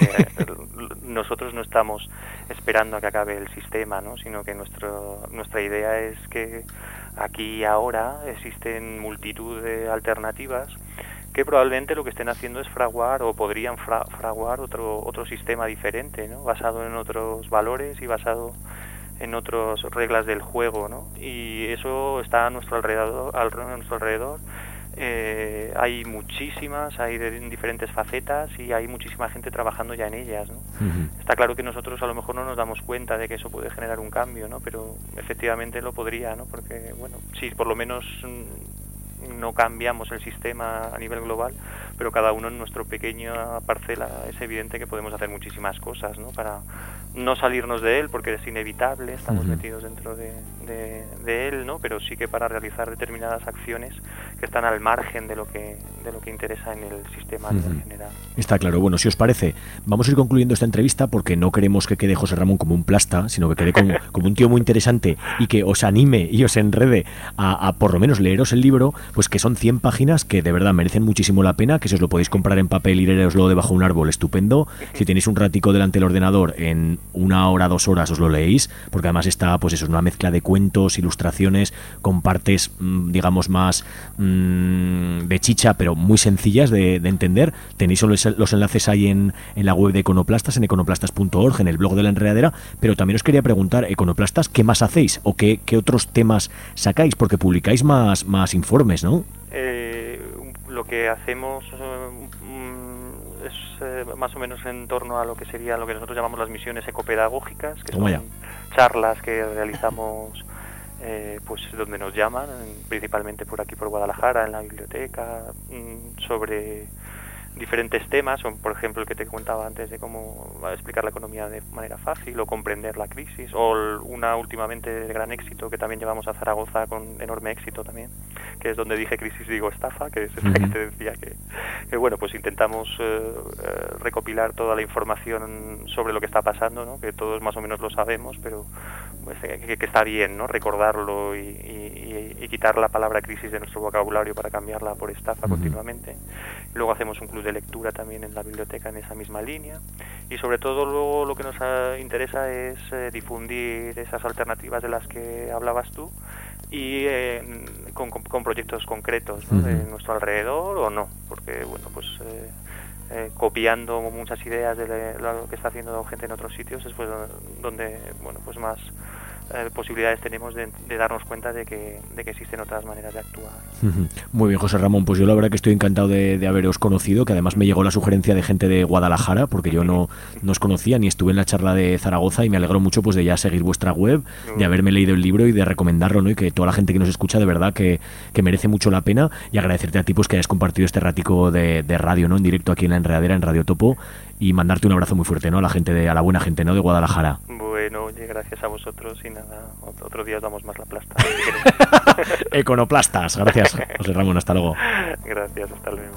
Nosotros no estamos esperando a que acabe el sistema, ¿no? Sino que nuestro, nuestra idea es que aquí y ahora existen multitud de alternativas que probablemente lo que estén haciendo es fraguar o podrían fra fraguar otro otro sistema diferente, ¿no? Basado en otros valores y basado en otras reglas del juego, ¿no? Y eso está a nuestro alrededor. A nuestro alrededor. Eh, hay muchísimas, hay de diferentes facetas y hay muchísima gente trabajando ya en ellas, ¿no? Uh-huh. Está claro que nosotros a lo mejor no nos damos cuenta de que eso puede generar un cambio, ¿no? Pero efectivamente lo podría, ¿no? Porque, bueno, sí, por lo menos no cambiamos el sistema a nivel global, pero cada uno en nuestra pequeña parcela es evidente que podemos hacer muchísimas cosas, ¿no? Para no salirnos de él, porque es inevitable, estamos uh-huh. metidos dentro de, de, de él, ¿no? Pero sí que para realizar determinadas acciones que están al margen de lo que de lo que interesa en el sistema a nivel uh-huh. general. Está claro. Bueno, si os parece, vamos a ir concluyendo esta entrevista porque no queremos que quede José Ramón como un plasta, sino que quede como, como un tío muy interesante y que os anime y os enrede a, a por lo menos leeros el libro, pues que son cien páginas que de verdad merecen muchísimo la pena, que si os lo podéis comprar en papel y leeroslo debajo de un árbol, estupendo. Si tenéis un ratico delante del ordenador, en una hora, dos horas os lo leéis, porque además está, pues eso, es una mezcla de cuentos, ilustraciones, con partes, mmm, digamos, más mmm, de chicha, pero muy sencillas de, de entender. Tenéis los, los enlaces ahí en, en la web de Econoplastas, en econoplastas punto org, en el blog de La Enredadera, pero también os quería preguntar, Econoplastas, ¿qué más hacéis? ¿O qué, qué otros temas sacáis? Porque publicáis más, más informes, ¿no? Eh, lo que hacemos eh, es eh, más o menos en torno a lo que sería lo que nosotros llamamos las misiones ecopedagógicas, que son charlas que realizamos eh, pues donde nos llaman, principalmente por aquí por Guadalajara, en la biblioteca, sobre diferentes temas, o por ejemplo el que te contaba antes de cómo explicar la economía de manera fácil o comprender la crisis, o una últimamente de gran éxito que también llevamos a Zaragoza con enorme éxito también, que es donde dije crisis digo estafa, que es esta uh-huh. que te decía que, que bueno, pues intentamos eh, eh, recopilar toda la información sobre lo que está pasando, ¿no? Que todos más o menos lo sabemos, pero pues, que, que está bien, ¿no? Recordarlo y, y, y, y quitar la palabra crisis de nuestro vocabulario para cambiarla por estafa uh-huh. continuamente. Y luego hacemos un club de lectura también en la biblioteca en esa misma línea, y sobre todo luego lo que nos uh, interesa es eh, difundir esas alternativas de las que hablabas tú y eh, con, con, con proyectos concretos, ¿no? Uh-huh. De nuestro alrededor o no, porque bueno, pues eh, eh, copiando muchas ideas de lo que está haciendo gente en otros sitios, es pues donde, bueno, pues más eh, posibilidades tenemos de, de darnos cuenta de que, de que existen otras maneras de actuar. Muy bien, José Ramón, pues yo la verdad que estoy encantado de, de haberos conocido, que además me llegó la sugerencia de gente de Guadalajara, porque yo no, no os conocía ni estuve en la charla de Zaragoza, y me alegro mucho pues de ya seguir vuestra web, de haberme leído el libro y de recomendarlo, ¿no? Y que toda la gente que nos escucha de verdad que, que merece mucho la pena, y agradecerte a ti pues que hayas compartido este ratico de, de radio, ¿no? En directo aquí en La Enredadera, en Radio Topo, y mandarte un abrazo muy fuerte, ¿no? A la gente de, a la buena gente, ¿no? De Guadalajara. Bueno, oye, gracias a vosotros y nada, otro día os damos más la plasta. Econoplastas, gracias, José Ramón, hasta luego. Gracias, hasta luego.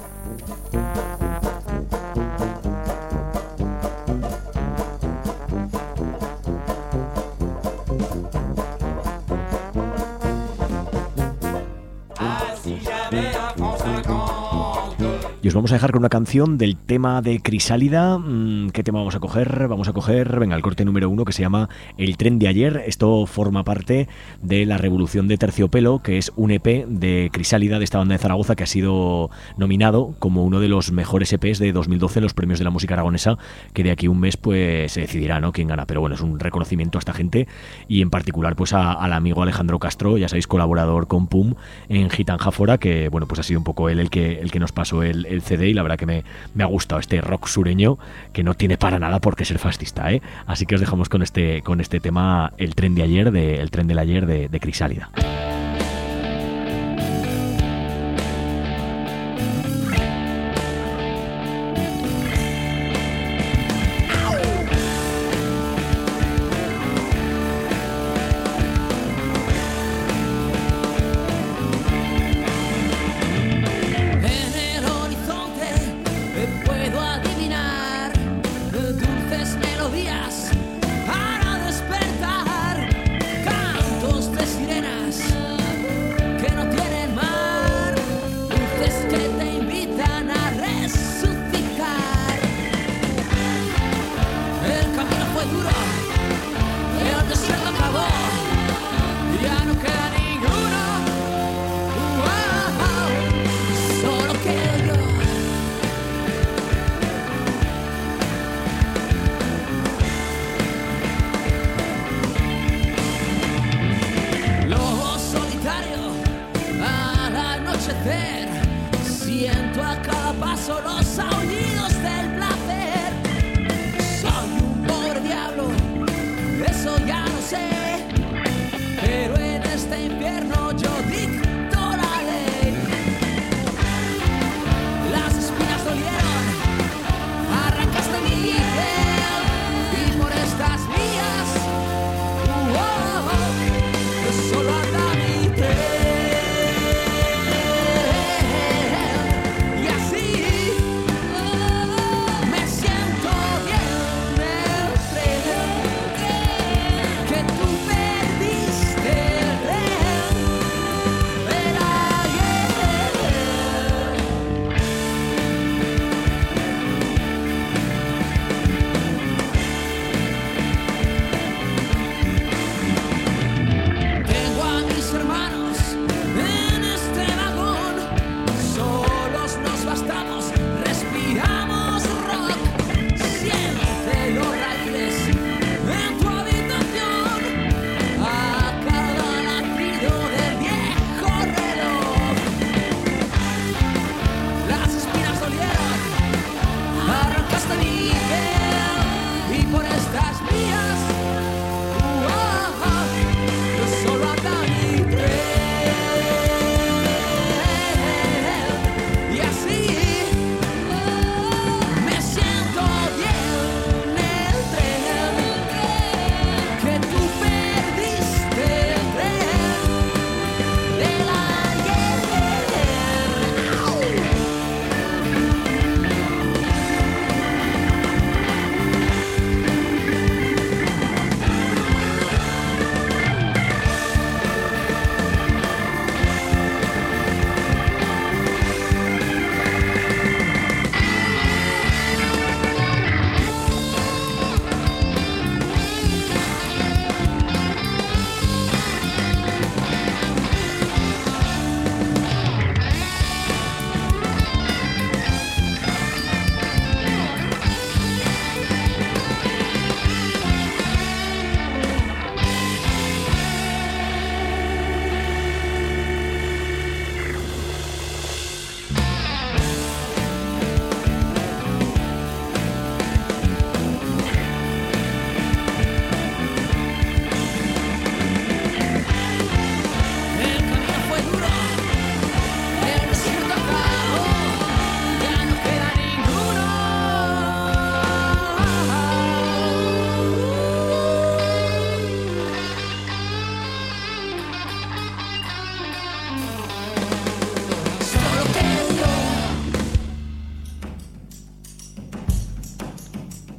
Y os vamos a dejar con una canción del tema de Crisálida. ¿Qué tema vamos a coger? Vamos a coger, venga, el corte número uno, que se llama El tren de ayer. Esto forma parte de La Revolución de Terciopelo, que es un E P de Crisálida, de esta banda de Zaragoza, que ha sido nominado como uno de los mejores E Pes de dos mil doce en los premios de la música aragonesa, que de aquí a un mes pues se decidirá, ¿no?, quién gana. Pero bueno, es un reconocimiento a esta gente, y en particular pues a, al amigo Alejandro Castro, ya sabéis, colaborador con Pum en Gitanjáfora, que bueno, pues ha sido un poco él el que, el que nos pasó el el C D, y la verdad que me, me ha gustado este rock sureño, que no tiene para nada por qué ser fascista, ¿eh? Así que os dejamos con este, con este tema, El tren de ayer, de, el tren del ayer de, de Crisálida.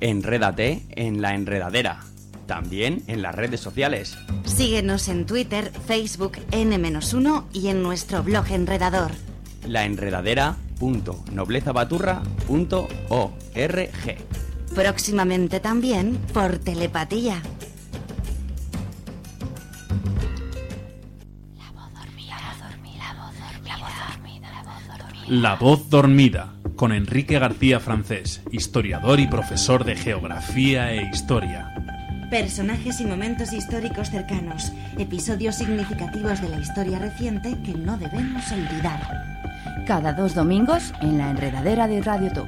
Enrédate en La Enredadera, también en las redes sociales. Síguenos en Twitter, Facebook, ene uno y en nuestro blog enredador. laenredadera punto noblezabaturra punto org. Próximamente también por telepatía. La voz dormida, con Enrique García Francés, historiador y profesor de Geografía e Historia. Personajes y momentos históricos cercanos, episodios significativos de la historia reciente que no debemos olvidar. Cada dos domingos en La Enredadera de Radio Topo.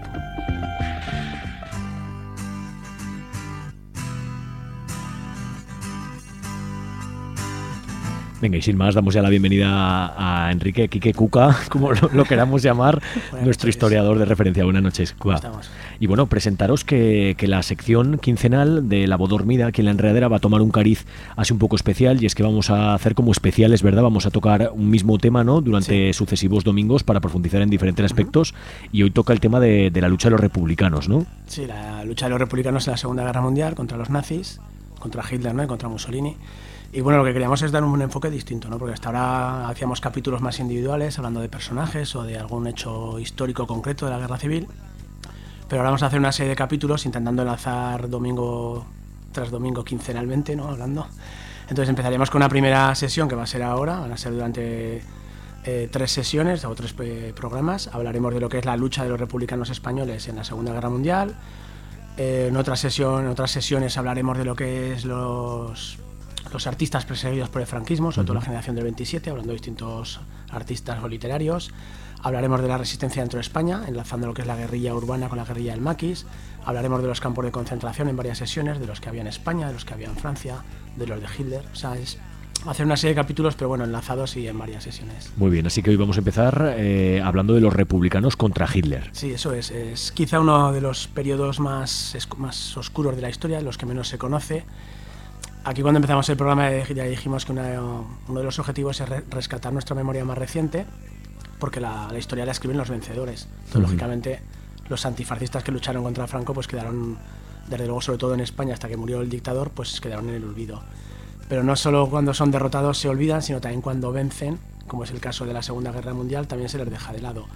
Venga, y sin más, damos ya la bienvenida a, a Enrique Quique Cuca, como lo, lo queramos llamar, nuestro historiador de referencia. Buenas noches, Cuca. Y bueno, presentaros que, que la sección quincenal de La Voz Dormida aquí en La Enredadera va a tomar un cariz así un poco especial, y es que vamos a hacer como especiales, ¿verdad? Vamos a tocar un mismo tema, ¿no?, durante sí. sucesivos domingos para profundizar en diferentes aspectos, uh-huh. y hoy toca el tema de, de la lucha de los republicanos, ¿no? Sí, la lucha de los republicanos en la Segunda Guerra Mundial contra los nazis, contra Hitler, ¿no?, y contra Mussolini. Y bueno, lo que queríamos es dar un enfoque distinto, ¿no? Porque hasta ahora hacíamos capítulos más individuales, hablando de personajes o de algún hecho histórico concreto de la Guerra Civil, pero ahora vamos a hacer una serie de capítulos intentando enlazar domingo tras domingo quincenalmente, ¿no?, hablando. Entonces empezaríamos con una primera sesión que va a ser ahora, van a ser durante eh, tres sesiones o tres eh, programas. Hablaremos de lo que es la lucha de los republicanos españoles en la Segunda Guerra Mundial. Eh, en, otra sesión, en otras sesiones hablaremos de lo que es los... los artistas perseguidos por el franquismo, sobre todo la generación del veintisiete, hablando de distintos artistas o literarios. Hablaremos de la resistencia dentro de España, enlazando lo que es la guerrilla urbana con la guerrilla del maquis. Hablaremos de los campos de concentración en varias sesiones, de los que había en España, de los que había en Francia, de los de Hitler. O sea, es hacer una serie de capítulos, pero bueno, enlazados y en varias sesiones. Muy bien, así que hoy vamos a empezar eh, hablando de los republicanos contra Hitler. Sí, eso es. Es quizá uno de los periodos más, más oscuros de la historia, los que menos se conoce. Aquí cuando empezamos el programa ya dijimos que una, uno de los objetivos es re rescatar nuestra memoria más reciente, porque la, la historia la escriben los vencedores. Entonces, uh-huh. lógicamente, los antifascistas que lucharon contra Franco pues quedaron, desde luego, sobre todo en España, hasta que murió el dictador, pues quedaron en el olvido. Pero no solo cuando son derrotados se olvidan, sino también cuando vencen, como es el caso de la Segunda Guerra Mundial, también se les deja de lado.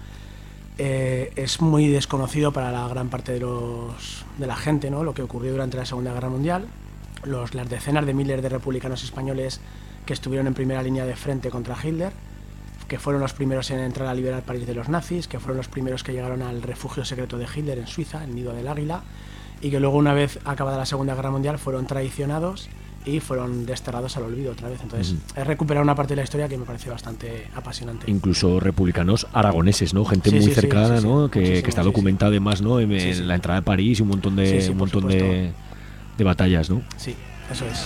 Eh, es muy desconocido para la gran parte de, los, de la gente, ¿no?, lo que ocurrió durante la Segunda Guerra Mundial. Los, las decenas de miles de republicanos españoles que estuvieron en primera línea de frente contra Hitler, que fueron los primeros en entrar a liberar París de los nazis, que fueron los primeros que llegaron al refugio secreto de Hitler en Suiza, el Nido del Águila, y que luego, una vez acabada la Segunda Guerra Mundial, fueron traicionados y fueron desterrados al olvido otra vez. Entonces, uh-huh. es recuperar una parte de la historia que me parece bastante apasionante. Incluso republicanos aragoneses, ¿no? Gente sí, muy sí, cercana, sí, sí, ¿no? Sí, que, que está documentada sí, sí. además, ¿no? En, sí, sí. la entrada de París y un montón de, sí, sí, un montón de, de batallas, ¿no? Sí, eso es.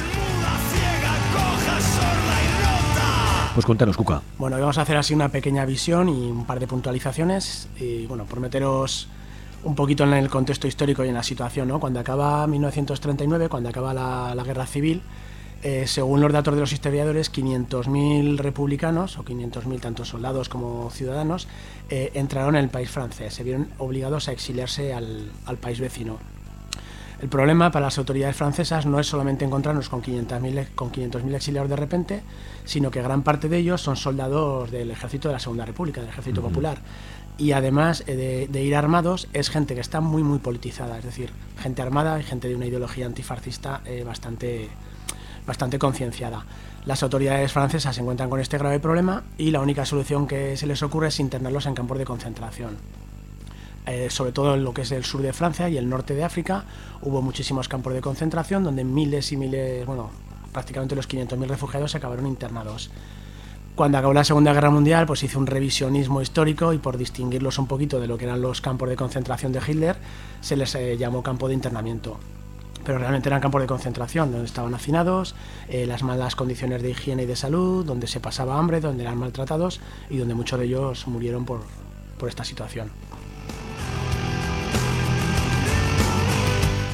Pues cuéntanos, Cuca. Bueno, vamos a hacer así una pequeña visión y un par de puntualizaciones. Y bueno, por meteros un poquito en el contexto histórico y en la situación, ¿no? Cuando acaba mil novecientos treinta y nueve, cuando acaba la, la Guerra Civil, eh, según los datos de los historiadores, quinientos mil republicanos, o quinientos mil tanto soldados como ciudadanos, eh, entraron en el país francés. Se vieron obligados a exiliarse al, al país vecino. El problema para las autoridades francesas no es solamente encontrarnos con quinientos mil exiliados de repente, sino que gran parte de ellos son soldados del ejército de la Segunda República, del ejército uh-huh. popular. Y además de, de ir armados, es gente que está muy muy politizada, es decir, gente armada y gente de una ideología antifascista eh, bastante, bastante concienciada. Las autoridades francesas se encuentran con este grave problema y la única solución que se les ocurre es internarlos en campos de concentración. Eh, sobre todo en lo que es el sur de Francia y el norte de África, hubo muchísimos campos de concentración donde miles y miles, bueno, prácticamente los quinientos mil refugiados se acabaron internados. Cuando acabó la Segunda Guerra Mundial, pues hizo un revisionismo histórico y por distinguirlos un poquito de lo que eran los campos de concentración de Hitler, se les eh, llamó campo de internamiento. Pero realmente eran campos de concentración, donde estaban hacinados, eh, las malas condiciones de higiene y de salud, donde se pasaba hambre, donde eran maltratados y donde muchos de ellos murieron por, por esta situación.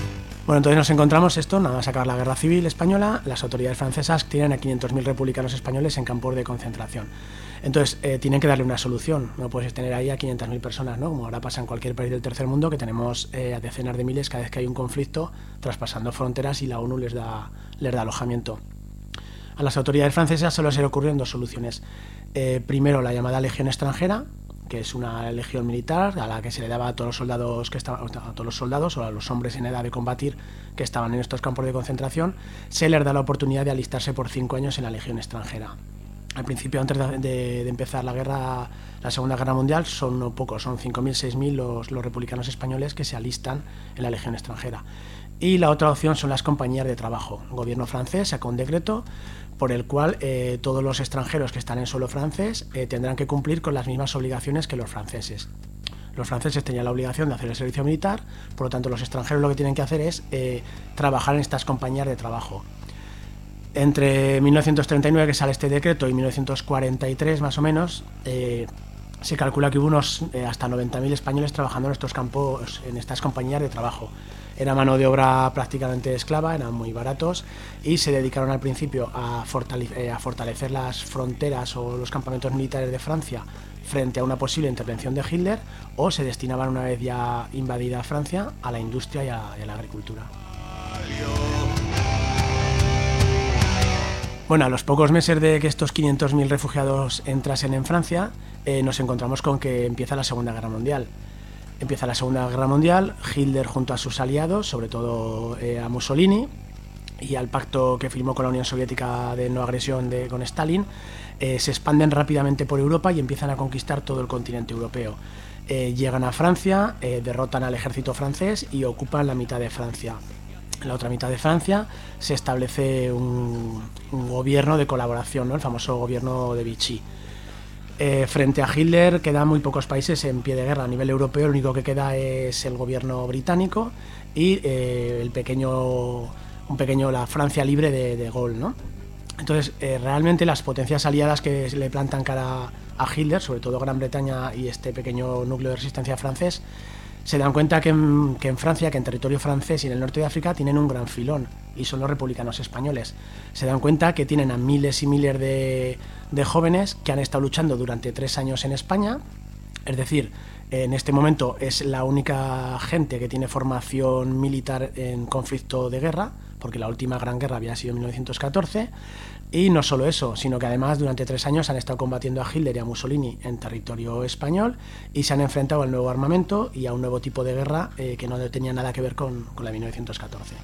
Bueno, entonces nos encontramos esto, nada más acabar la Guerra Civil Española, las autoridades francesas tienen a quinientos mil republicanos españoles en campos de concentración. Entonces, eh, tienen que darle una solución. No puedes tener ahí a quinientas mil personas, ¿no? Como ahora pasa en cualquier país del tercer mundo, que tenemos eh, a decenas de miles cada vez que hay un conflicto, traspasando fronteras y la ONU les da, les da alojamiento. A las autoridades francesas solo se le ocurrieron dos soluciones. Eh, primero, la llamada Legión extranjera, que es una legión militar a la que se le daba a todos los soldados que estaban, a todos los soldados o a los hombres en edad de combatir que estaban en estos campos de concentración, se les da la oportunidad de alistarse por cinco años en la Legión extranjera. Al principio, antes de, de, de empezar la guerra, la Segunda Guerra Mundial, son no pocos, son cinco mil, seis mil los, los republicanos españoles que se alistan en la Legión extranjera. Y la otra opción son las compañías de trabajo. El gobierno francés sacó un decreto por el cual eh, todos los extranjeros que están en suelo francés eh, tendrán que cumplir con las mismas obligaciones que los franceses. Los franceses tenían la obligación de hacer el servicio militar, por lo tanto los extranjeros lo que tienen que hacer es eh, trabajar en estas compañías de trabajo. Entre mil novecientos treinta y nueve, que sale este decreto, y mil novecientos cuarenta y tres más o menos, eh, se calcula que hubo unos eh, hasta noventa mil españoles trabajando en estos campos, en estas compañías de trabajo. Era mano de obra prácticamente esclava, eran muy baratos y se dedicaron al principio a, fortale- eh, a fortalecer las fronteras o los campamentos militares de Francia frente a una posible intervención de Hitler, o se destinaban, una vez ya invadida Francia, a la industria y a, y a la agricultura. Bueno, a los pocos meses de que estos quinientos mil refugiados entrasen en Francia, eh, nos encontramos con que empieza la Segunda Guerra Mundial. Empieza la Segunda Guerra Mundial, Hitler junto a sus aliados, sobre todo eh, a Mussolini y al pacto que firmó con la Unión Soviética de no agresión de, con Stalin, eh, se expanden rápidamente por Europa y empiezan a conquistar todo el continente europeo. Eh, llegan a Francia, eh, derrotan al ejército francés y ocupan la mitad de Francia. En la otra mitad de Francia se establece un, un gobierno de colaboración, ¿no? El famoso gobierno de Vichy. Eh, frente a Hitler quedan muy pocos países en pie de guerra. A nivel europeo, lo único que queda es el gobierno británico y eh, el pequeño, un pequeño, la Francia libre de, de Gaulle, ¿no? Entonces, eh, realmente las potencias aliadas que le plantan cara a Hitler, sobre todo Gran Bretaña y este pequeño núcleo de resistencia francés, se dan cuenta que en, que en Francia, que en territorio francés y en el norte de África tienen un gran filón, y son los republicanos españoles. Se dan cuenta que tienen a miles y miles de, de jóvenes que han estado luchando durante tres años en España, es decir, en este momento es la única gente que tiene formación militar en conflicto de guerra, porque la última gran guerra había sido en mil novecientos catorce, y no solo eso, sino que además durante tres años han estado combatiendo a Hitler y a Mussolini en territorio español y se han enfrentado al nuevo armamento y a un nuevo tipo de guerra eh, que no tenía nada que ver con, con la de mil novecientos catorce.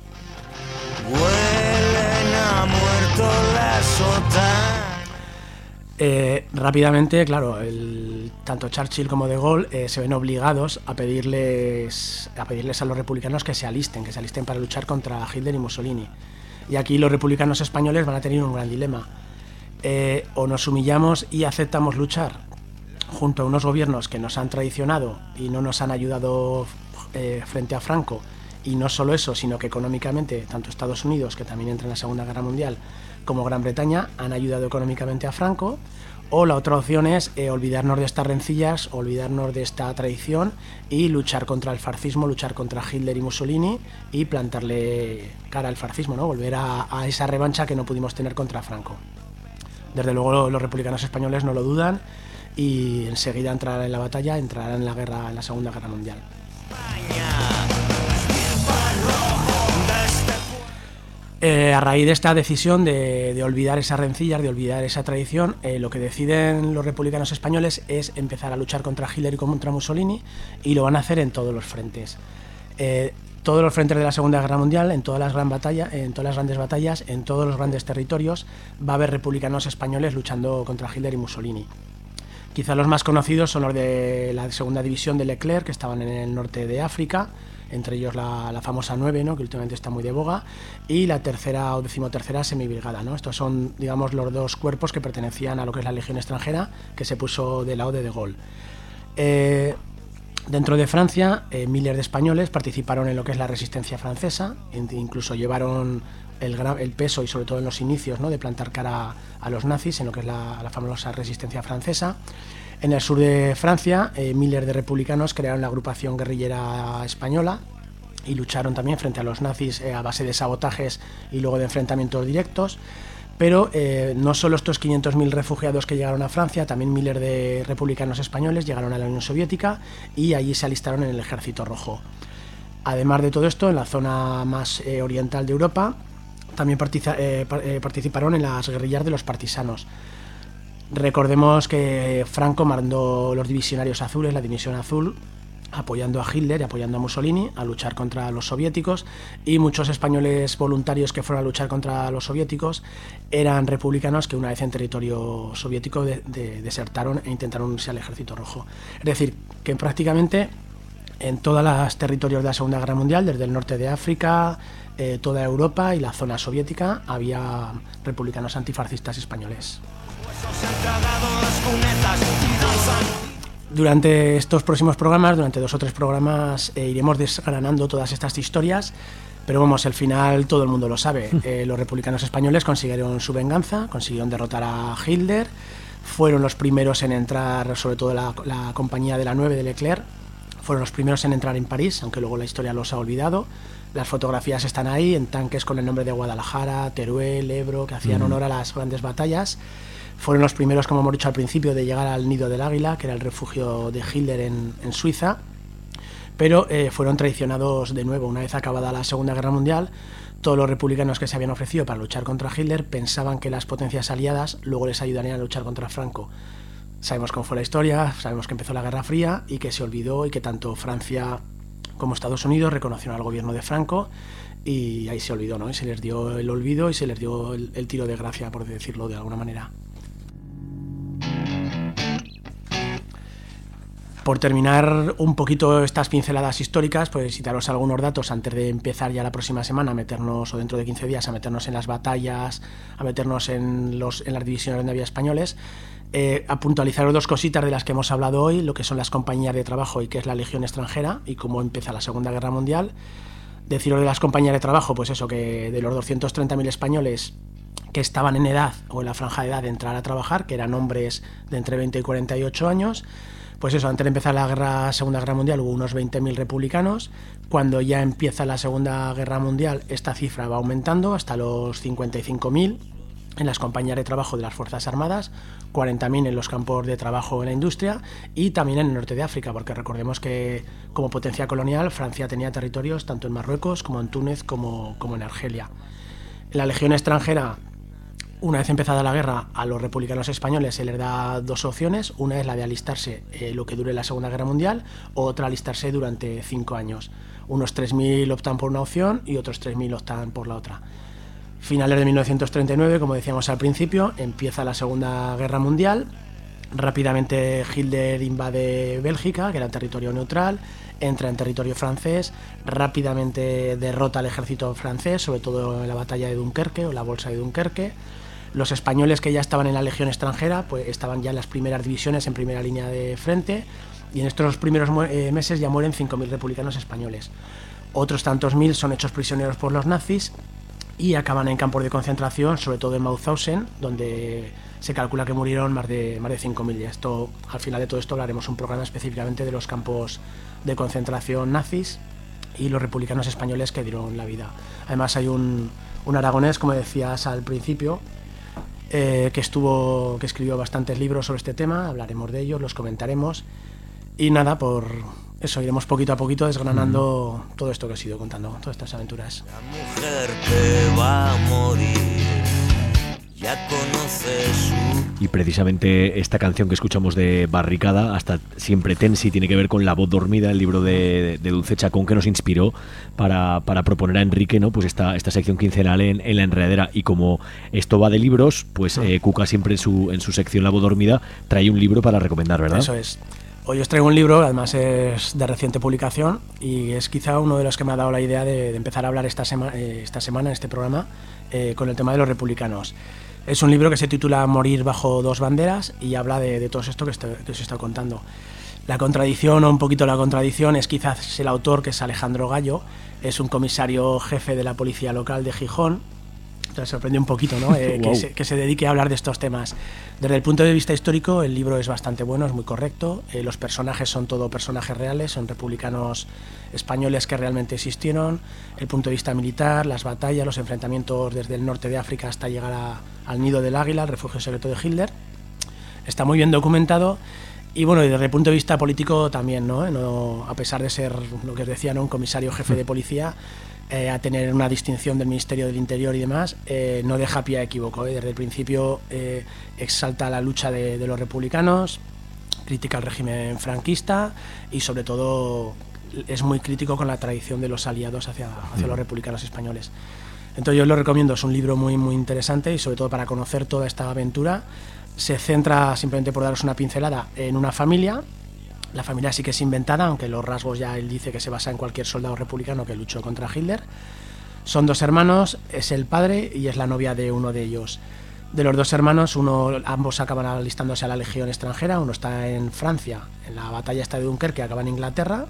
Huelen a muerto la sota. Eh, rápidamente, claro, el, tanto Churchill como De Gaulle eh, se ven obligados a pedirles, a pedirles a los republicanos que se alisten, que se alisten para luchar contra Hitler y Mussolini. Y aquí los republicanos españoles van a tener un gran dilema. Eh, o nos humillamos y aceptamos luchar junto a unos gobiernos que nos han traicionado y no nos han ayudado eh, frente a Franco, y no solo eso, sino que económicamente tanto Estados Unidos, que también entra en la Segunda Guerra Mundial, como Gran Bretaña han ayudado económicamente a Franco. O la otra opción es eh, olvidarnos de estas rencillas, olvidarnos de esta traición y luchar contra el fascismo, luchar contra Hitler y Mussolini y plantarle cara al fascismo, ¿no? Volver a, a esa revancha que no pudimos tener contra Franco. Desde luego los republicanos españoles no lo dudan y enseguida entrarán en la batalla, entrarán en la guerra, en la Segunda Guerra Mundial. Eh, a raíz de esta decisión de, de olvidar esas rencillas, de olvidar esa tradición, eh, lo que deciden los republicanos españoles es empezar a luchar contra Hitler y contra Mussolini, y lo van a hacer en todos los frentes. Eh, todos los frentes de la Segunda Guerra Mundial, en todas las gran batallas, en todas las grandes batallas, en todos los grandes territorios, va a haber republicanos españoles luchando contra Hitler y Mussolini. Quizá los más conocidos son los de la segunda división de Leclerc, que estaban en el norte de África, entre ellos la, la famosa nueve, ¿no?, que últimamente está muy de boga, y la tercera o decimotercera semibrigada, ¿no? Estos son, digamos, los dos cuerpos que pertenecían a lo que es la Legión extranjera, que se puso del lado de De Gaulle. Eh, dentro de Francia, eh, miles de españoles participaron en lo que es la resistencia francesa, incluso llevaron el, el peso, y sobre todo en los inicios, ¿no?, de plantar cara a, a los nazis en lo que es la, la famosa resistencia francesa. En el sur de Francia, eh, miles de republicanos crearon la agrupación guerrillera española, y lucharon también frente a los nazis eh, a base de sabotajes y luego de enfrentamientos directos. Pero eh, no solo estos quinientos mil refugiados que llegaron a Francia, también miles de republicanos españoles llegaron a la Unión Soviética y allí se alistaron en el Ejército Rojo. Además de todo esto, en la zona más eh, oriental de Europa, también partiza, eh, eh, participaron en las guerrillas de los partisanos. Recordemos que Franco mandó los divisionarios azules, la División Azul, apoyando a Hitler y apoyando a Mussolini a luchar contra los soviéticos, y muchos españoles voluntarios que fueron a luchar contra los soviéticos eran republicanos que una vez en territorio soviético de, de, desertaron e intentaron unirse al Ejército Rojo. Es decir, que prácticamente en todos los territorios de la Segunda Guerra Mundial, desde el norte de África, eh, toda Europa y la zona soviética, había republicanos antifascistas españoles. Durante estos próximos programas, durante dos o tres programas, eh, iremos desgranando todas estas historias, pero vamos, al final todo el mundo lo sabe. Eh, los republicanos españoles consiguieron su venganza, consiguieron derrotar a Hitler, fueron los primeros en entrar, sobre todo la, la compañía de la nueve de Leclerc, fueron los primeros en entrar en París, aunque luego la historia los ha olvidado. Las fotografías están ahí, en tanques con el nombre de Guadalajara, Teruel, Ebro, que hacían honor a las grandes batallas. Fueron los primeros, como hemos dicho al principio, de llegar al Nido del Águila, que era el refugio de Hitler en, en Suiza, pero eh, fueron traicionados de nuevo. Una vez acabada la Segunda Guerra Mundial, todos los republicanos que se habían ofrecido para luchar contra Hitler pensaban que las potencias aliadas luego les ayudarían a luchar contra Franco. Sabemos cómo fue la historia, sabemos que empezó la Guerra Fría y que se olvidó, y que tanto Francia como Estados Unidos reconocieron al gobierno de Franco, y ahí se olvidó, ¿no? Y se les dio el olvido y se les dio el, el tiro de gracia, por decirlo de alguna manera. Por terminar un poquito estas pinceladas históricas, pues citaros algunos datos antes de empezar ya la próxima semana a meternos, o dentro de quince días, a meternos en las batallas, a meternos en, los, en las divisiones de navíos españoles. Eh, a puntualizaros dos cositas de las que hemos hablado hoy, lo que son las compañías de trabajo y qué es la Legión extranjera y cómo empieza la Segunda Guerra Mundial. Deciros de las compañías de trabajo, pues eso, que de los doscientos treinta mil españoles que estaban en edad o en la franja de edad de entrar a trabajar, que eran hombres de entre veinte y cuarenta y ocho años, pues eso, antes de empezar la guerra, Segunda Guerra Mundial hubo unos veinte mil republicanos. Cuando ya empieza la Segunda Guerra Mundial, esta cifra va aumentando hasta los cincuenta y cinco mil en las compañías de trabajo de las Fuerzas Armadas, cuarenta mil en los campos de trabajo en la industria y también en el norte de África, porque recordemos que como potencia colonial Francia tenía territorios tanto en Marruecos como en Túnez como, como en Argelia. En la Legión extranjera, una vez empezada la guerra, a los republicanos españoles se les da dos opciones. Una es la de alistarse eh, lo que dure la Segunda Guerra Mundial, o otra alistarse durante cinco años. Unos tres mil optan por una opción y otros tres mil optan por la otra. Finales de mil novecientos treinta y nueve, como decíamos al principio, empieza la Segunda Guerra Mundial. Rápidamente Hitler invade Bélgica, que era un territorio neutral, entra en territorio francés, rápidamente derrota al ejército francés, sobre todo en la batalla de Dunkerque o la bolsa de Dunkerque. Los españoles que ya estaban en la Legión extranjera, pues estaban ya en las primeras divisiones, en primera línea de frente, y en estos primeros eh, meses ya mueren cinco mil republicanos españoles. Otros tantos mil son hechos prisioneros por los nazis y acaban en campos de concentración, sobre todo en Mauthausen, donde se calcula que murieron más de, más de cinco mil. Y esto, al final de todo esto hablaremos un programa específicamente de los campos de concentración nazis y los republicanos españoles que dieron la vida. Además hay un, un aragonés, como decías al principio, eh, que estuvo, que escribió bastantes libros sobre este tema. Hablaremos de ellos, los comentaremos. Y nada, por eso iremos poquito a poquito desgranando mm. todo esto que os he ido contando, todas estas aventuras. La mujer que va a morir ya conoce su... Y precisamente esta canción que escuchamos de Barricada, Hasta siempre tensi, tiene que ver con La voz dormida, el libro de, de Dulce Chacón, que nos inspiró para, para proponer a Enrique, ¿no? Pues esta, esta sección quincenal en, en La Enredadera. Y como esto va de libros, pues eh, Cuca siempre en su, en su sección La voz dormida trae un libro para recomendar, ¿verdad? Eso es. Hoy os traigo un libro, además es de reciente publicación y es quizá uno de los que me ha dado la idea de, de empezar a hablar esta, sema, eh, esta semana en este programa eh, con el tema de los republicanos. Es un libro que se titula Morir bajo dos banderas y habla de, de todo esto que, estoy, que os he estado contando. La contradicción, o un poquito la contradicción, es quizás el autor, que es Alejandro Gallo, es un comisario jefe de la policía local de Gijón, te sorprende un poquito, ¿no? Eh, Wow. que, se, que se dedique a hablar de estos temas. Desde el punto de vista histórico, el libro es bastante bueno, es muy correcto. Eh, los personajes son todo personajes reales, son republicanos españoles que realmente existieron. El punto de vista militar, las batallas, los enfrentamientos desde el norte de África hasta llegar a, al Nido del Águila, el refugio secreto de Hitler. Está muy bien documentado. Y bueno, y desde el punto de vista político también, ¿no? no a pesar de ser, lo que os decía, ¿no? un comisario jefe de policía, eh, a tener una distinción del Ministerio del Interior y demás, eh, no deja pie a equívoco. ¿eh? Desde el principio eh, exalta la lucha de, de los republicanos, critica el régimen franquista y sobre todo es muy crítico con la tradición de los aliados hacia, hacia los republicanos españoles. Entonces yo os lo recomiendo, es un libro muy, muy interesante y sobre todo para conocer toda esta aventura. Se centra, simplemente por daros una pincelada, en una familia. La familia sí que es inventada, aunque los rasgos ya él dice que se basa en cualquier soldado republicano que luchó contra Hitler. Son dos hermanos, es el padre y es la novia de uno de ellos. De los dos hermanos, uno, ambos acaban alistándose a la Legión extranjera, uno está en Francia, en la batalla esta de Dunkerque, que acaba en Inglaterra,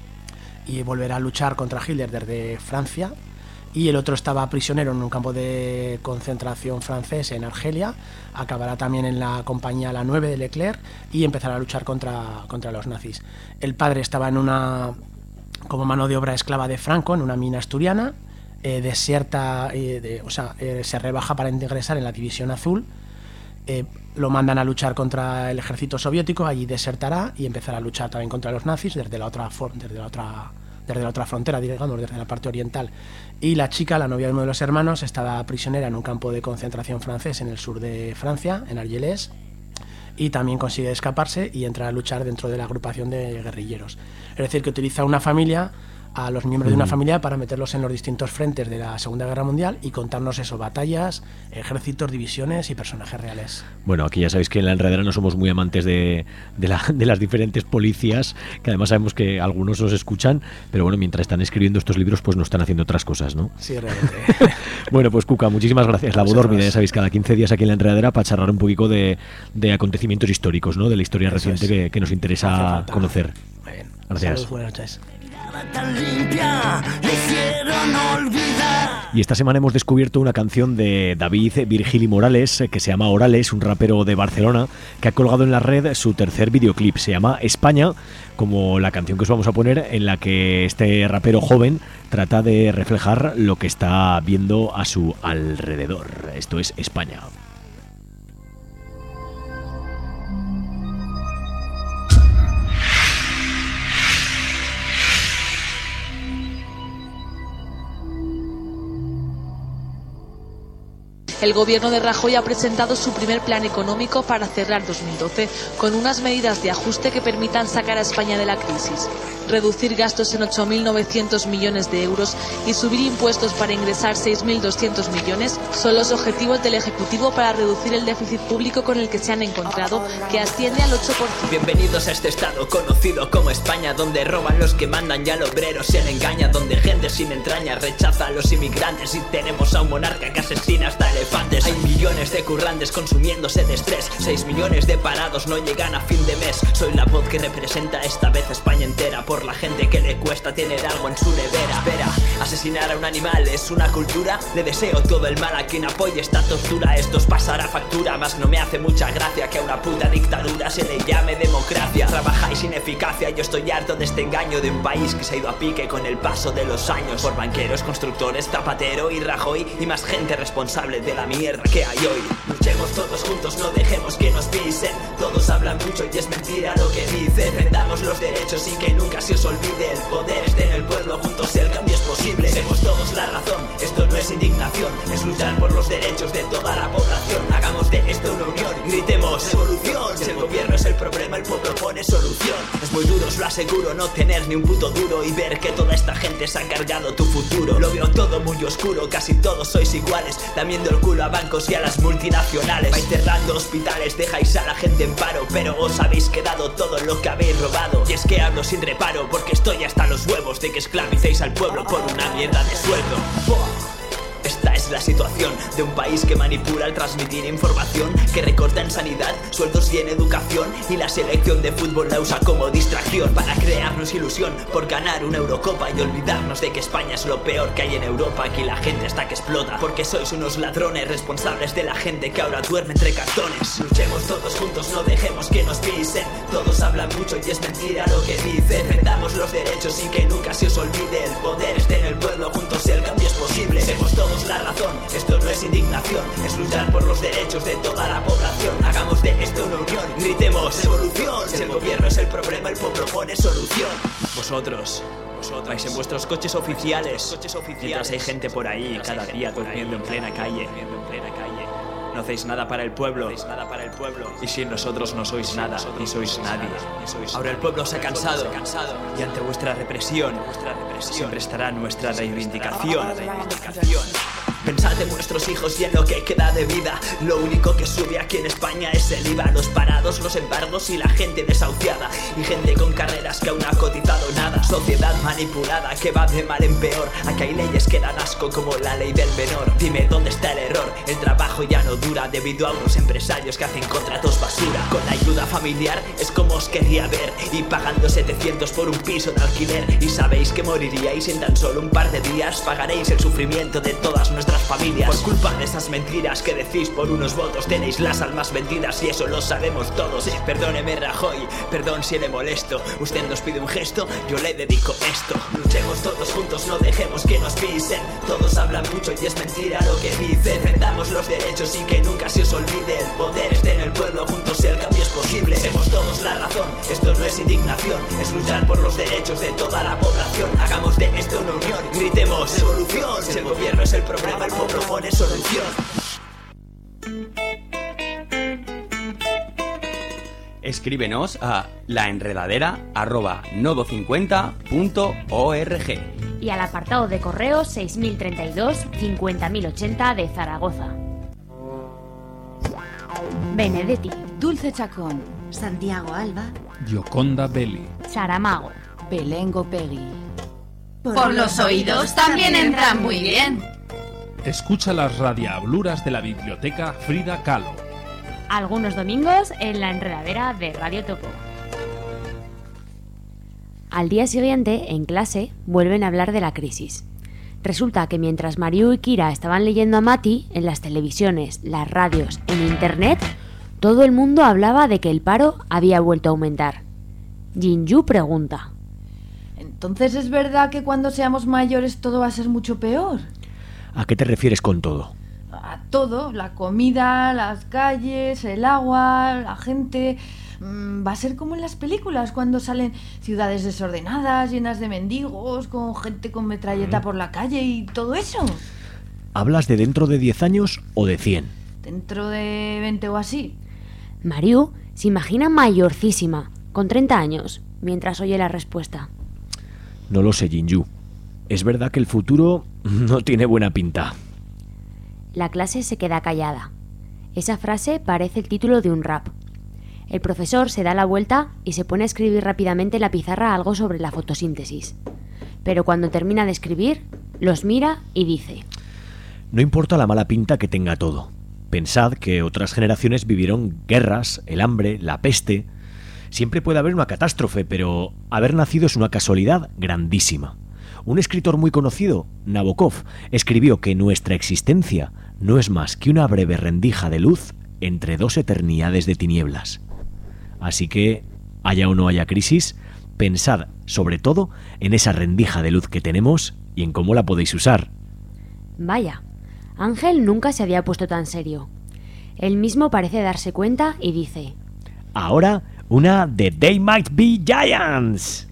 y volverá a luchar contra Hitler desde Francia. Y el otro estaba prisionero en un campo de concentración francés en Argelia, acabará también en la compañía La nueve de Leclerc y empezará a luchar contra, contra los nazis. El padre estaba en una como mano de obra esclava de Franco en una mina asturiana, eh, desierta, eh, de, o sea, eh, se rebaja para ingresar en la División Azul, eh, lo mandan a luchar contra el ejército soviético, allí desertará y empezará a luchar también contra los nazis desde la otra desde la otra desde la otra frontera, digamos, desde la parte oriental. Y la chica, la novia de uno de los hermanos, estaba prisionera en un campo de concentración francés en el sur de Francia, en Argelès, y también consigue escaparse y entrar a luchar dentro de la agrupación de guerrilleros. Es decir, que utiliza una familia, a los miembros de una familia, para meterlos en los distintos frentes de la Segunda Guerra Mundial y contarnos eso, batallas, ejércitos, divisiones y personajes reales. Bueno, aquí ya sabéis que en La Enredadera no somos muy amantes de, de, la, de las diferentes policías, que además sabemos que algunos nos escuchan, pero bueno, mientras están escribiendo estos libros, pues no están haciendo otras cosas, ¿no? Sí, realmente. Bueno, pues Cuca, muchísimas gracias. La voz dormida, ya sabéis, cada quince días aquí en La Enredadera para charlar un poquito de, de acontecimientos históricos, ¿no? De la historia eso reciente es. que, que nos interesa conocer. Muy bien. Gracias. Saludos, buenas noches. Tan limpia, le hicieron olvidar. Y esta semana hemos descubierto una canción de David Virgili Morales que se llama Orales, un rapero de Barcelona que ha colgado en la red su tercer videoclip. Se llama España, como la canción que os vamos a poner, en la que este rapero joven trata de reflejar lo que está viendo a su alrededor. Esto es España. El gobierno de Rajoy ha presentado su primer plan económico para cerrar dos mil doce, con unas medidas de ajuste que permitan sacar a España de la crisis. Reducir gastos en ocho mil novecientos millones de euros y subir impuestos para ingresar seis mil doscientos millones son los objetivos del Ejecutivo para reducir el déficit público con el que se han encontrado, que asciende al ocho por ciento. Bienvenidos a este estado conocido como España, donde roban los que mandan y al obrero se le engaña, donde gente sin entraña rechaza a los inmigrantes y tenemos a un monarca que asesina hasta elefantes. Hay millones de currantes consumiéndose de estrés, seis millones de parados no llegan a fin de mes. Soy la voz que representa esta vez a España entera, por la gente que le cuesta tener algo en su nevera. Espera, asesinar a un animal es una cultura. Le deseo todo el mal a quien apoye esta tortura. Esto os pasará factura, mas no me hace mucha gracia que a una puta dictadura se le llame democracia. Trabajáis sin eficacia, yo estoy harto de este engaño de un país que se ha ido a pique con el paso de los años, por banqueros, constructores, Zapatero y Rajoy y más gente responsable de la mierda que hay hoy. Luchemos todos juntos, no dejemos que nos pisen. Todos hablan mucho y es mentira lo que dicen. Defendamos los derechos y que nunca se os olvide. El poder está en el pueblo, juntos el cambio es posible. Tenemos todos la razón, esto no es indignación, es luchar por los derechos de toda la población. Hagamos de esto una unión, gritemos revolución. Si el gobierno es el problema, el pueblo pone solución. Es muy duro, os lo aseguro, no tener ni un puto duro y ver que toda esta gente se ha cargado tu futuro. Lo veo todo muy oscuro, casi todos sois iguales, lamiendo el culo a bancos y a las multinacionales. Vais cerrando hospitales, dejáis a la gente en paro, pero os habéis quedado todo lo que habéis robado. Y es que hablo sin reparo, porque estoy hasta los huevos de que esclavicéis al pueblo por una mierda de sueldo. Esta es la situación de un país que manipula al transmitir información, que recorta en sanidad, sueldos y en educación, y la selección de fútbol la usa como distracción para crearnos ilusión por ganar una Eurocopa y olvidarnos de que España es lo peor que hay en Europa. Aquí la gente está que explota porque sois unos ladrones responsables de la gente que ahora duerme entre cartones. Luchemos todos juntos, no dejemos que nos pisen. Todos hablan mucho y es mentira lo que dicen. Defendamos los derechos sin que nunca se os olvide. El poder está en el pueblo, juntos el cambio es posible. Hemos todos la razón, esto no es indignación, es luchar por los derechos de toda la población. Hagamos de esto una unión, gritemos evolución. Si el gobierno es el problema, el pueblo pone solución. Vosotros Vosotros vais en vuestros coches oficiales, coches oficiales. Mientras hay gente por ahí cada día durmiendo en plena calle. No hacéis nada para el pueblo, nada para el pueblo. Y sin nosotros no sois nada, ni sois nadie. Ahora el pueblo se ha cansado, y ante vuestra represión, siempre estará nuestra reivindicación. Pensad en vuestros hijos y en lo que queda de vida. Lo único que sube aquí en España es el I V A. Los parados, los embargos y la gente desahuciada. Y gente con carreras que aún no ha cotizado nada. Sociedad manipulada que va de mal en peor. Aquí hay leyes que dan asco como la ley del menor. Dime dónde está el error. El trabajo ya no dura debido a unos empresarios que hacen contratos basura. Con la ayuda familiar es como os quería ver. Y pagando setecientos por un piso de alquiler. Y sabéis que moriríais en tan solo un par de días. Pagaréis el sufrimiento de todas nuestras familias. Por culpa de esas mentiras que decís por unos votos, tenéis las almas vendidas y eso lo sabemos todos. Perdóneme Rajoy, perdón si le molesto. Usted nos pide un gesto, yo le dedico esto. Luchemos todos juntos, no dejemos que nos pisen. Todos hablan mucho y es mentira lo que dicen. Defendamos los derechos y que nunca se os olvide. El poder está en el pueblo, juntos el cambio es posible. Hemos todos la razón, esto no es indignación, es luchar por los derechos de toda la población. Hagamos de esto una unión, gritemos evolución. Si el gobierno es el problema, el pueblo pone solución. Escríbenos a laenredadera arroba nodo cincuenta punto org y al apartado de correo seis mil treinta y dos cincuenta mil ochenta de Zaragoza. Benedetti, Dulce Chacón, Santiago Alba, Gioconda Belli, Saramago, Belén Gopegui. Por los oídos también entran muy bien. Escucha las radiabluras de la biblioteca Frida Kahlo. Algunos domingos en la enredadera de Radio Topo. Al día siguiente, en clase, vuelven a hablar de la crisis. Resulta que mientras Mariu y Kira estaban leyendo a Mati, en las televisiones, las radios, en internet, todo el mundo hablaba de que el paro había vuelto a aumentar. Jinju pregunta: ¿entonces es verdad que cuando seamos mayores todo va a ser mucho peor? ¿A qué te refieres con todo? A todo, la comida, las calles, el agua, la gente. Va a ser como en las películas, cuando salen ciudades desordenadas, llenas de mendigos, con gente con metralleta mm. por la calle y todo eso. ¿Hablas de dentro de diez años o de cien? Dentro de veinte o así. Mariu se imagina mayorcísima, con treinta años, mientras oye la respuesta. No lo sé, Jinju. Es verdad que el futuro no tiene buena pinta. La clase se queda callada. Esa frase parece el título de un rap. El profesor se da la vuelta y se pone a escribir rápidamente en la pizarra algo sobre la fotosíntesis. Pero cuando termina de escribir, los mira y dice: no importa la mala pinta que tenga todo. Pensad que otras generaciones vivieron guerras, el hambre, la peste. Siempre puede haber una catástrofe, pero haber nacido es una casualidad grandísima. Un escritor muy conocido, Nabokov, escribió que nuestra existencia no es más que una breve rendija de luz entre dos eternidades de tinieblas. Así que, haya o no haya crisis, pensad sobre todo en esa rendija de luz que tenemos y en cómo la podéis usar. Vaya, Ángel nunca se había puesto tan serio. Él mismo parece darse cuenta y dice: ahora, una de They Might Be Giants.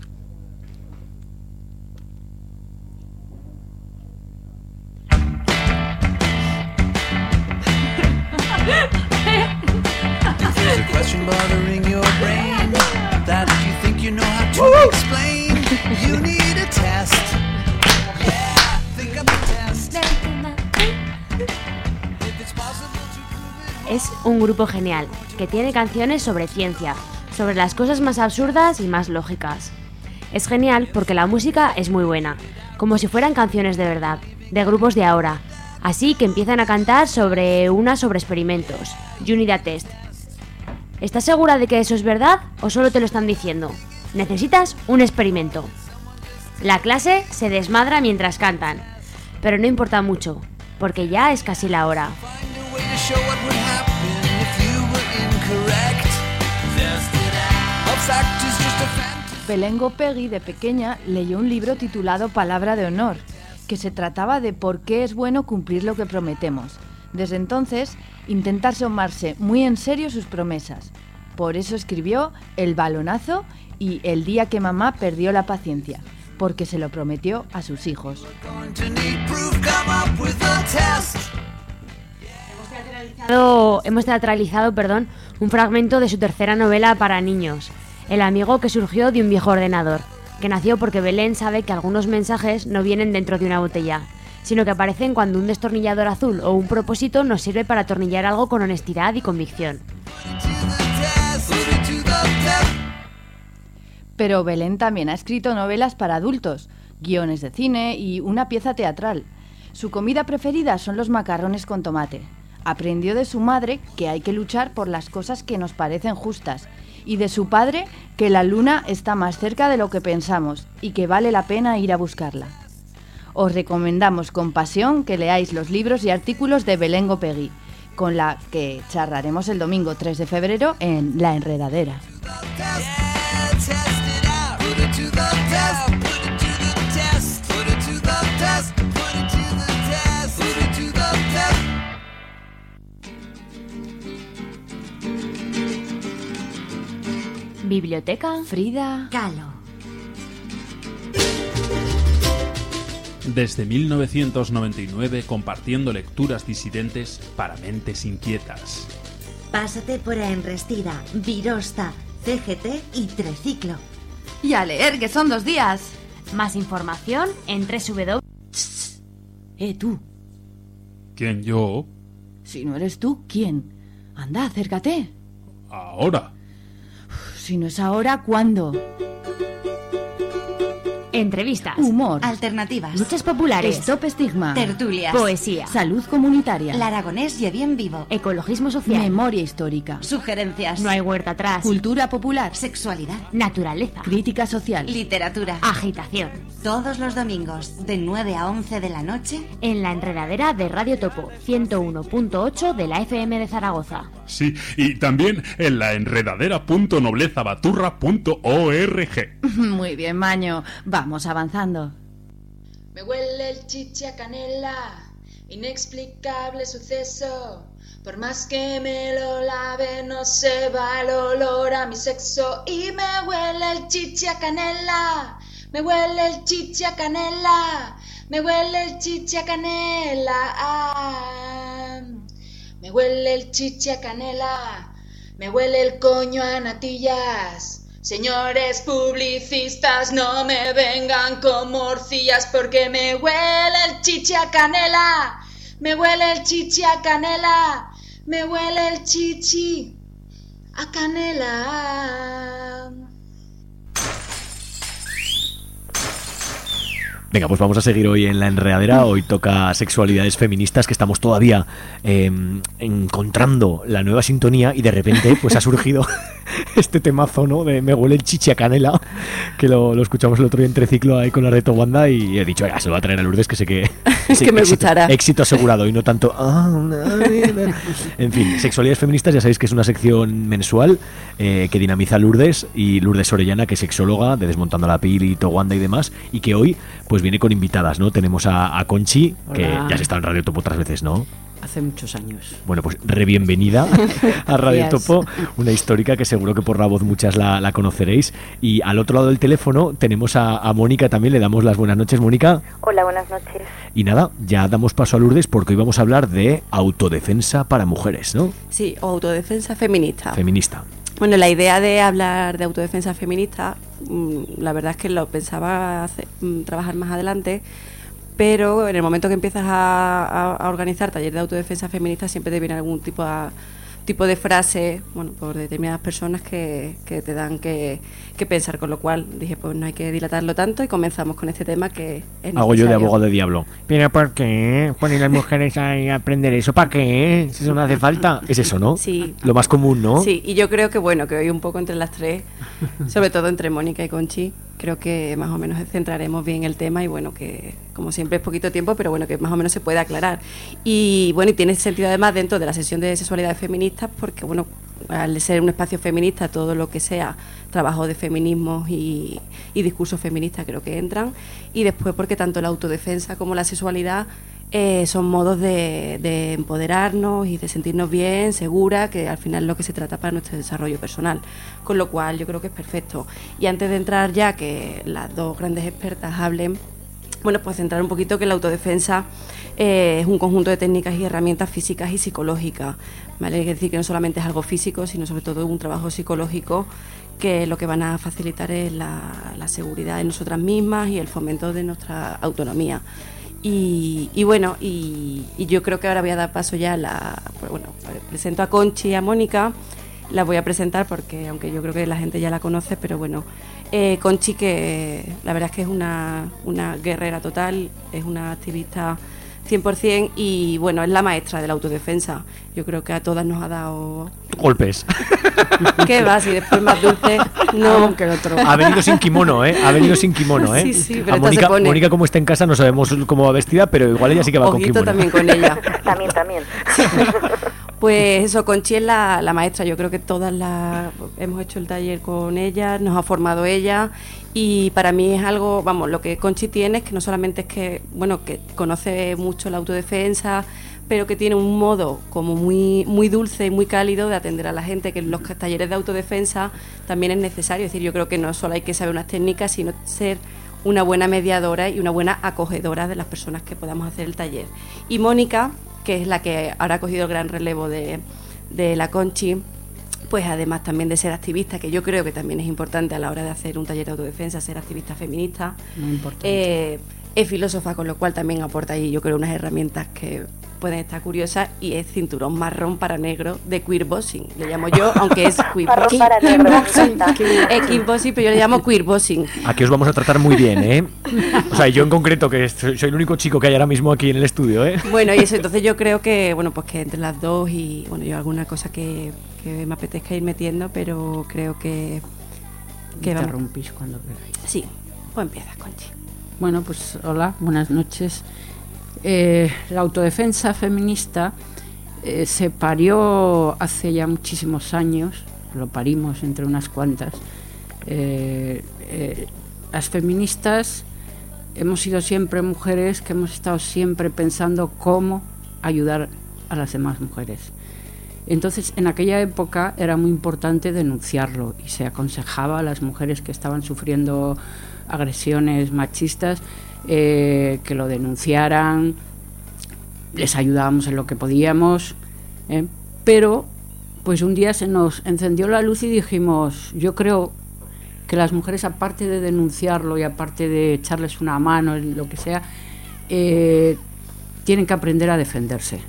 There's a question bothering your brain that you think you know how to explain. You need a test. Yeah, think of a test. Es un grupo genial, que tiene canciones sobre ciencia, sobre las cosas más absurdas y más lógicas. Es genial porque la música es muy buena, como si fueran canciones de verdad, de grupos de ahora, Así que empiezan a cantar sobre una sobre experimentos, Unidad Test. ¿Estás segura de que eso es verdad o solo te lo están diciendo? Necesitas un experimento. La clase se desmadra mientras cantan, pero no importa mucho, porque ya es casi la hora. Belén Gopegui, de pequeña, leyó un libro titulado Palabra de Honor, que se trataba de por qué es bueno cumplir lo que prometemos. Desde entonces, intenta tomarse muy en serio sus promesas. Por eso escribió El balonazo y El día que mamá perdió la paciencia, porque se lo prometió a sus hijos. Hemos, hemos teatralizado, perdón, un fragmento de su tercera novela para niños, El amigo que surgió de un viejo ordenador, que nació porque Belén sabe que algunos mensajes no vienen dentro de una botella, sino que aparecen cuando un destornillador azul o un propósito nos sirve para atornillar algo con honestidad y convicción. Pero Belén también ha escrito novelas para adultos, guiones de cine y una pieza teatral. Su comida preferida son los macarrones con tomate. Aprendió de su madre que hay que luchar por las cosas que nos parecen justas, y de su padre que la luna está más cerca de lo que pensamos y que vale la pena ir a buscarla. Os recomendamos con pasión que leáis los libros y artículos de Belén Gopegui, con la que charlaremos el domingo tres de febrero en La Enredadera. Biblioteca Frida Kahlo. Desde mil novecientos noventa y nueve compartiendo lecturas disidentes para mentes inquietas. Pásate por Enrestida, Virosta, C G T y Treciclo. Y a leer, que son dos días. Más información en www. Eh, tú. ¿Quién, yo? Si no eres tú, ¿quién? Anda, acércate. Ahora. Si no es ahora, ¿cuándo? Entrevistas, humor, alternativas, luchas populares, stop estigma, tertulias, poesía, salud comunitaria, el aragonés y bien vivo, ecologismo social, memoria histórica, sugerencias, no hay huerta atrás, cultura popular, sexualidad, naturaleza, crítica social, literatura, agitación. Todos los domingos de nueve a once de la noche en La Enredadera de Radio Topo ciento uno punto ocho de la F M de Zaragoza. Sí, y también en laenredadera punto noblezabaturra punto org. Muy bien, Maño. Vamos avanzando. Me huele el chichi a canela, inexplicable suceso. Por más que me lo lave, no se va el olor a mi sexo. Y me huele el chichi a canela, me huele el chichi a canela, me huele el chichi a canela. Ah, me huele el chichi a canela, me huele el coño a natillas. Señores publicistas, no me vengan con morcillas porque me huele el chichi a canela, me huele el chichi a canela, me huele el chichi a canela. Venga, pues vamos a seguir hoy en La Enredadera. Hoy toca sexualidades feministas, que estamos todavía eh, encontrando la nueva sintonía y de repente pues ha surgido este temazo, ¿no? De Me huele el chichi a canela, que lo, lo escuchamos el otro día en Treciclo ahí con la Reto Banda y he dicho, ya, se lo va a traer a Lourdes, que sé que... Es que me éxito, gustará. Éxito asegurado y no tanto... En fin, sexualidades feministas, ya sabéis que es una sección mensual eh, que dinamiza Lourdes y Lourdes Orellana, que es sexóloga de Desmontando la Pili, Towanda y demás, y que hoy pues viene con invitadas, ¿no? Tenemos a, a Conchi, Hola. que ya has estado en Radio Topo otras veces, ¿no? Hace muchos años. Bueno, pues re bienvenida a Radio Gracias. Topo, una histórica que seguro que por la voz muchas la, la conoceréis. Y al otro lado del teléfono tenemos a, a Mónica también, le damos las buenas noches, Mónica. Hola, buenas noches. Y nada, ya damos paso a Lourdes porque hoy vamos a hablar de autodefensa para mujeres, ¿no? Sí, o autodefensa feminista. Feminista. Bueno, la idea de hablar de autodefensa feminista, mmm, la verdad es que lo pensaba hacer, mmm, trabajar más adelante, pero en el momento que empiezas a, a, a organizar talleres de autodefensa feminista siempre te viene algún tipo de, tipo de frases, bueno, por determinadas personas que, que te dan que, que pensar, con lo cual dije, pues no hay que dilatarlo tanto y comenzamos con este tema que es Hago yo de necesario. abogado de diablo. ¿Pero por qué ponen las mujeres a aprender eso? ¿Para qué? Si eso no hace falta. Es eso, ¿no? Sí. Lo más común, ¿no? Sí, y yo creo que bueno, que hoy un poco entre las tres, sobre todo entre Mónica y Conchi, creo que más o menos centraremos bien el tema y bueno, que como siempre es poquito tiempo, pero bueno, que más o menos se puede aclarar. Y bueno, y tiene sentido además dentro de la sesión de sexualidades feministas, porque bueno, al ser un espacio feminista, todo lo que sea trabajo de feminismos y, y discursos feministas creo que entran, y después porque tanto la autodefensa como la sexualidad eh, son modos de, de empoderarnos y de sentirnos bien, segura, que al final es lo que se trata para nuestro desarrollo personal, con lo cual yo creo que es perfecto. Y antes de entrar ya, que las dos grandes expertas hablen, bueno, pues centrar un poquito que la autodefensa eh, es un conjunto de técnicas y herramientas físicas y psicológicas, ¿vale? Es decir, que no solamente es algo físico, sino sobre todo un trabajo psicológico que lo que van a facilitar es la, la seguridad de nosotras mismas y el fomento de nuestra autonomía. Y, y bueno, y, y yo creo que ahora voy a dar paso ya a la... Bueno, presento a Conchi y a Mónica, la voy a presentar porque aunque yo creo que la gente ya la conoce, pero bueno, eh, Conchi, que la verdad es que es una, una guerrera total, es una activista cien por ciento y bueno, es la maestra de la autodefensa. Yo creo que a todas nos ha dado... Golpes. ¿Qué va? Si después más dulce, no que el otro. Ha venido sin kimono, ¿eh? Ha venido sin kimono, ¿eh? Sí, sí, pero a Mónica, se pone... Mónica, como está en casa, no sabemos cómo va vestida, pero igual ella sí que va Ojito con kimono. también con ella. También, también. Sí. Pues eso, Conchi es la, la maestra. Yo creo que todas las hemos hecho el taller con ella, nos ha formado ella y para mí es algo, vamos, lo que Conchi tiene es que no solamente es que, bueno, que conoce mucho la autodefensa, pero que tiene un modo como muy muy dulce y muy cálido de atender a la gente, que en los talleres de autodefensa también es necesario. Es decir, yo creo que no solo hay que saber unas técnicas, sino ser una buena mediadora y una buena acogedora de las personas que podamos hacer el taller. Y Mónica, que es la que ahora ha cogido el gran relevo de, de la Conchi, pues además también de ser activista, que yo creo que también es importante a la hora de hacer un taller de autodefensa, ser activista feminista. Muy importante. Eh, es filósofa, con lo cual también aporta ahí, yo creo, unas herramientas que pueden estar curiosas, y es cinturón marrón para negro de queerboxing, le llamo yo, aunque es Marrón para negro, me encanta. es kickboxing, pero yo le llamo queerboxing. Aquí os vamos a tratar muy bien, ¿eh? O sea, yo en concreto, que soy el único chico que hay ahora mismo aquí en el estudio, ¿eh? Bueno, y eso, entonces yo creo que, bueno, pues que entre las dos y, bueno, yo alguna cosa que, que me apetezca ir metiendo, pero creo que... que vamos. Interrumpís cuando queráis. Sí, pues empiezas, Conchi. Bueno, pues hola, buenas noches. Eh, la autodefensa feminista eh, se parió hace ya muchísimos años, lo parimos entre unas cuantas. Eh, eh, las feministas hemos sido siempre mujeres que hemos estado siempre pensando cómo ayudar a las demás mujeres. Entonces, en aquella época era muy importante denunciarlo y se aconsejaba a las mujeres que estaban sufriendo agresiones machistas eh, que lo denunciaran, les ayudábamos en lo que podíamos, eh, pero pues un día se nos encendió la luz y dijimos, yo creo que las mujeres, aparte de denunciarlo y aparte de echarles una mano en lo que sea, eh, tienen que aprender a defenderse.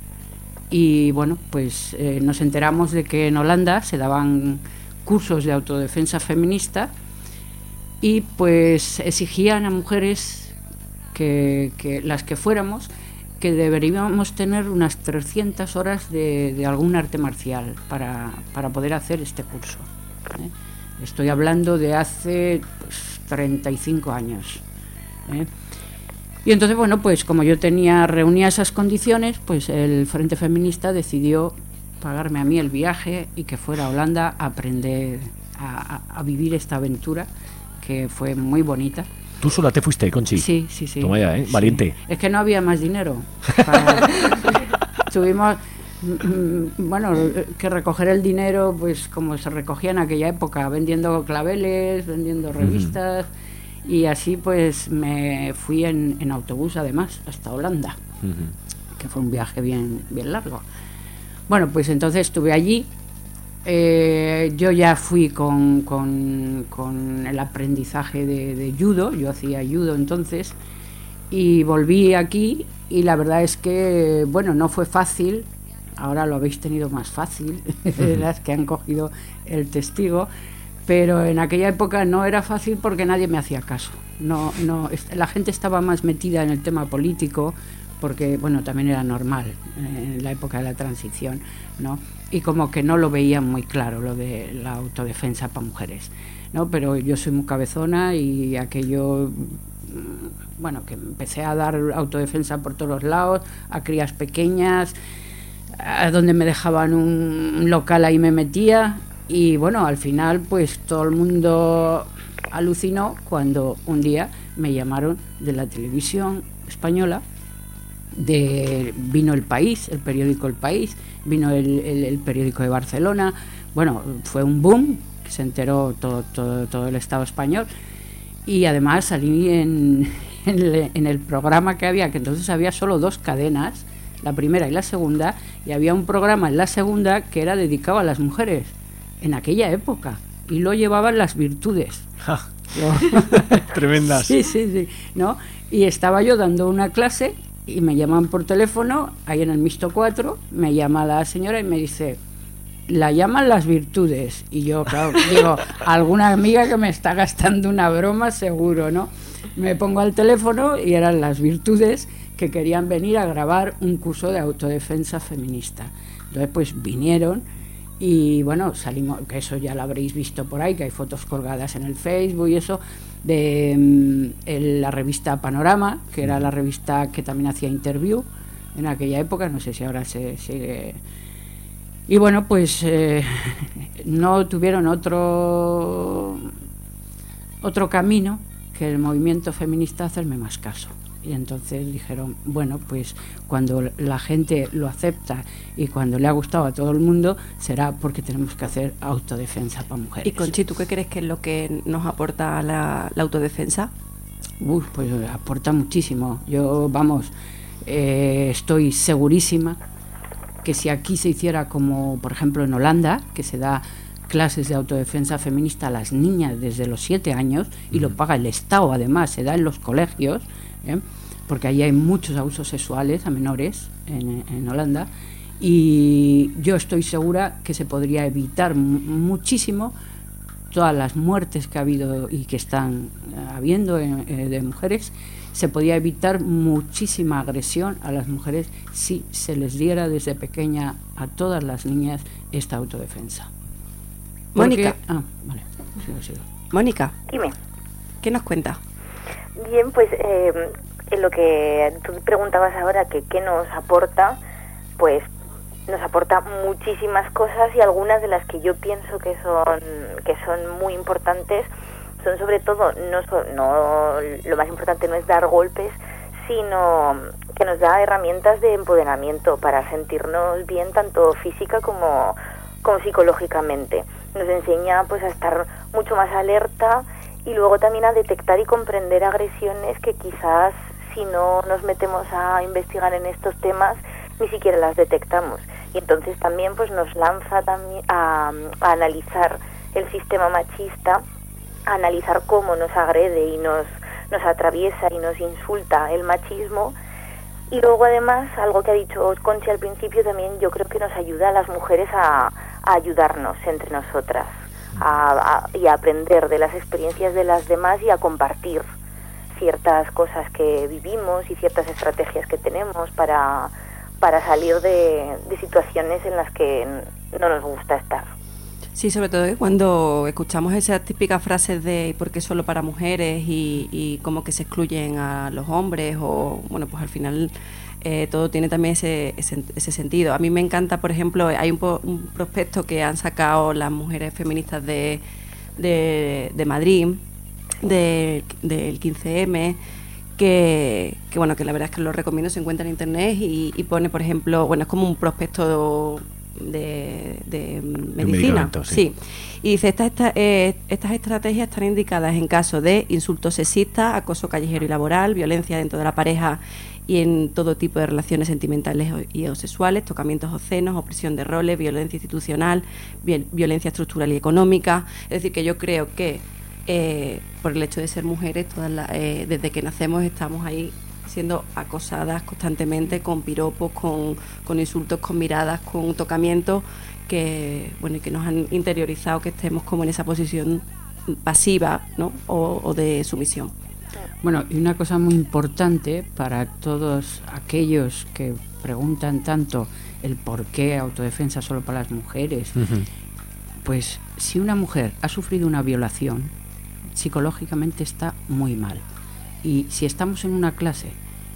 Y bueno, pues eh, nos enteramos de que en Holanda se daban cursos de autodefensa feminista y pues exigían a mujeres que, que las que fuéramos, que deberíamos tener unas trescientas horas de, de algún arte marcial para, para poder hacer este curso, ¿eh? Estoy hablando de hace pues, treinta y cinco años, ¿eh? Y entonces, bueno, pues como yo tenía reunía esas condiciones, pues el Frente Feminista decidió pagarme a mí el viaje y que fuera a Holanda a aprender a, a, a vivir esta aventura, que fue muy bonita. ¿Tú sola te fuiste, Conchi? Sí, sí, sí. Toma ya, ¿eh? Sí. Valiente. Es que no había más dinero. Para... Tuvimos, bueno, que recoger el dinero, pues como se recogía en aquella época, vendiendo claveles, vendiendo revistas... Uh-huh. Y así pues me fui en, en autobús además hasta Holanda, uh-huh. que fue un viaje bien, bien largo. Bueno, pues entonces estuve allí, eh, yo ya fui con, con, con el aprendizaje de, de judo, yo hacía judo entonces, y volví aquí y la verdad es que, bueno, no fue fácil ahora lo habéis tenido más fácil, las que han cogido el testigo, pero en aquella época no era fácil porque nadie me hacía caso. No, no, la gente estaba más metida en el tema político, porque bueno, también era normal en la época de la transición, ¿no? Y como que no lo veían muy claro lo de la autodefensa para mujeres, ¿no? Pero yo soy muy cabezona y aquello, bueno, que empecé a dar autodefensa por todos los lados, a crías pequeñas, a donde me dejaban un local ahí me metía, y bueno, al final pues todo el mundo alucinó cuando un día me llamaron de la televisión española, de vino El País, el periódico El País, vino el, el, el periódico de Barcelona, bueno, fue un boom, que se enteró todo, todo, todo el Estado español, y además salí en, en, el, en el programa que había, que entonces había solo dos cadenas, la primera y la segunda, y había un programa en la segunda que era dedicado a las mujeres, en aquella época, y lo llevaban Las Virtudes. Lo... Tremendas. Sí, sí, sí, ¿no? Y estaba yo dando una clase y me llaman por teléfono, ahí en el Mixto cuatro, me llama la señora y me dice, la llaman Las Virtudes, y yo, claro, digo, alguna amiga que me está gastando una broma seguro, ¿no? Me pongo al teléfono y eran Las Virtudes, que querían venir a grabar un curso de autodefensa feminista. Entonces pues vinieron y bueno, salimos, que eso ya lo habréis visto por ahí, que hay fotos colgadas en el Facebook y eso, de mm, el, la revista Panorama, que era la revista que también hacía Interview en aquella época, no sé si ahora se sigue. Y bueno, pues eh, no tuvieron otro otro camino que el movimiento feminista hacerme más caso. Y entonces dijeron, bueno, pues cuando la gente lo acepta y cuando le ha gustado a todo el mundo, será porque tenemos que hacer autodefensa para mujeres. Y Conchi, ¿tú qué crees que es lo que nos aporta la, la autodefensa? Uy, pues aporta muchísimo. Yo, vamos, eh, estoy segurísima que si aquí se hiciera como, por ejemplo, en Holanda, que se da clases de autodefensa feminista a las niñas desde los siete años, y lo paga el Estado, además, se da en los colegios, ¿eh? Porque allí hay muchos abusos sexuales a menores en, en Holanda, y yo estoy segura que se podría evitar m- muchísimo todas las muertes que ha habido y que están habiendo eh, de mujeres. Se podría evitar muchísima agresión a las mujeres si se les diera desde pequeña a todas las niñas esta autodefensa. Mónica. Ah, vale. Sigo, sigo. Mónica. Dime. ¿Qué nos cuenta? Bien, pues eh, en lo que tú preguntabas ahora, que qué nos aporta, pues nos aporta muchísimas cosas, y algunas de las que yo pienso que son que son muy importantes son sobre todo, no, son, no lo más importante no es dar golpes, sino que nos da herramientas de empoderamiento para sentirnos bien tanto física como, como psicológicamente. Nos enseña pues a estar mucho más alerta, y luego también a detectar y comprender agresiones que quizás si no nos metemos a investigar en estos temas ni siquiera las detectamos. Y entonces también pues nos lanza también a, a analizar el sistema machista, a analizar cómo nos agrede y nos, nos atraviesa y nos insulta el machismo. Y luego además, algo que ha dicho Conchi al principio, también yo creo que nos ayuda a las mujeres a, a ayudarnos entre nosotras, a, a, y a aprender de las experiencias de las demás y a compartir ciertas cosas que vivimos y ciertas estrategias que tenemos para, para salir de, de situaciones en las que no nos gusta estar. Sí, sobre todo que cuando escuchamos esas típicas frases de ¿por qué solo para mujeres? y, y como que se excluyen a los hombres, o bueno, pues al final eh, todo tiene también ese, ese, ese sentido. A mí me encanta, por ejemplo, hay un, po, un prospecto que han sacado las mujeres feministas de, de, de Madrid, de, del quince eme, que, que bueno, que la verdad es que lo recomiendo, se encuentra en internet, y, y pone, por ejemplo, bueno, es como un prospecto de, de medicina, sí. sí, y dice, estas esta, eh, estas estrategias están indicadas en caso de insultos sexistas, acoso callejero y laboral, violencia dentro de la pareja y en todo tipo de relaciones sentimentales y o sexuales, tocamientos obscenos, opresión de roles, violencia institucional, vi- violencia estructural y económica. Es decir, que yo creo que eh, por el hecho de ser mujeres, todas la, eh, desde que nacemos estamos ahí siendo acosadas constantemente con piropos, con, con insultos, con miradas, con tocamientos, que bueno, y que nos han interiorizado que estemos como en esa posición pasiva, ¿no? o, o de sumisión. Bueno, y una cosa muy importante para todos aquellos que preguntan tanto el por qué autodefensa solo para las mujeres, uh-huh. pues si una mujer ha sufrido una violación, psicológicamente está muy mal. Y si estamos en una clase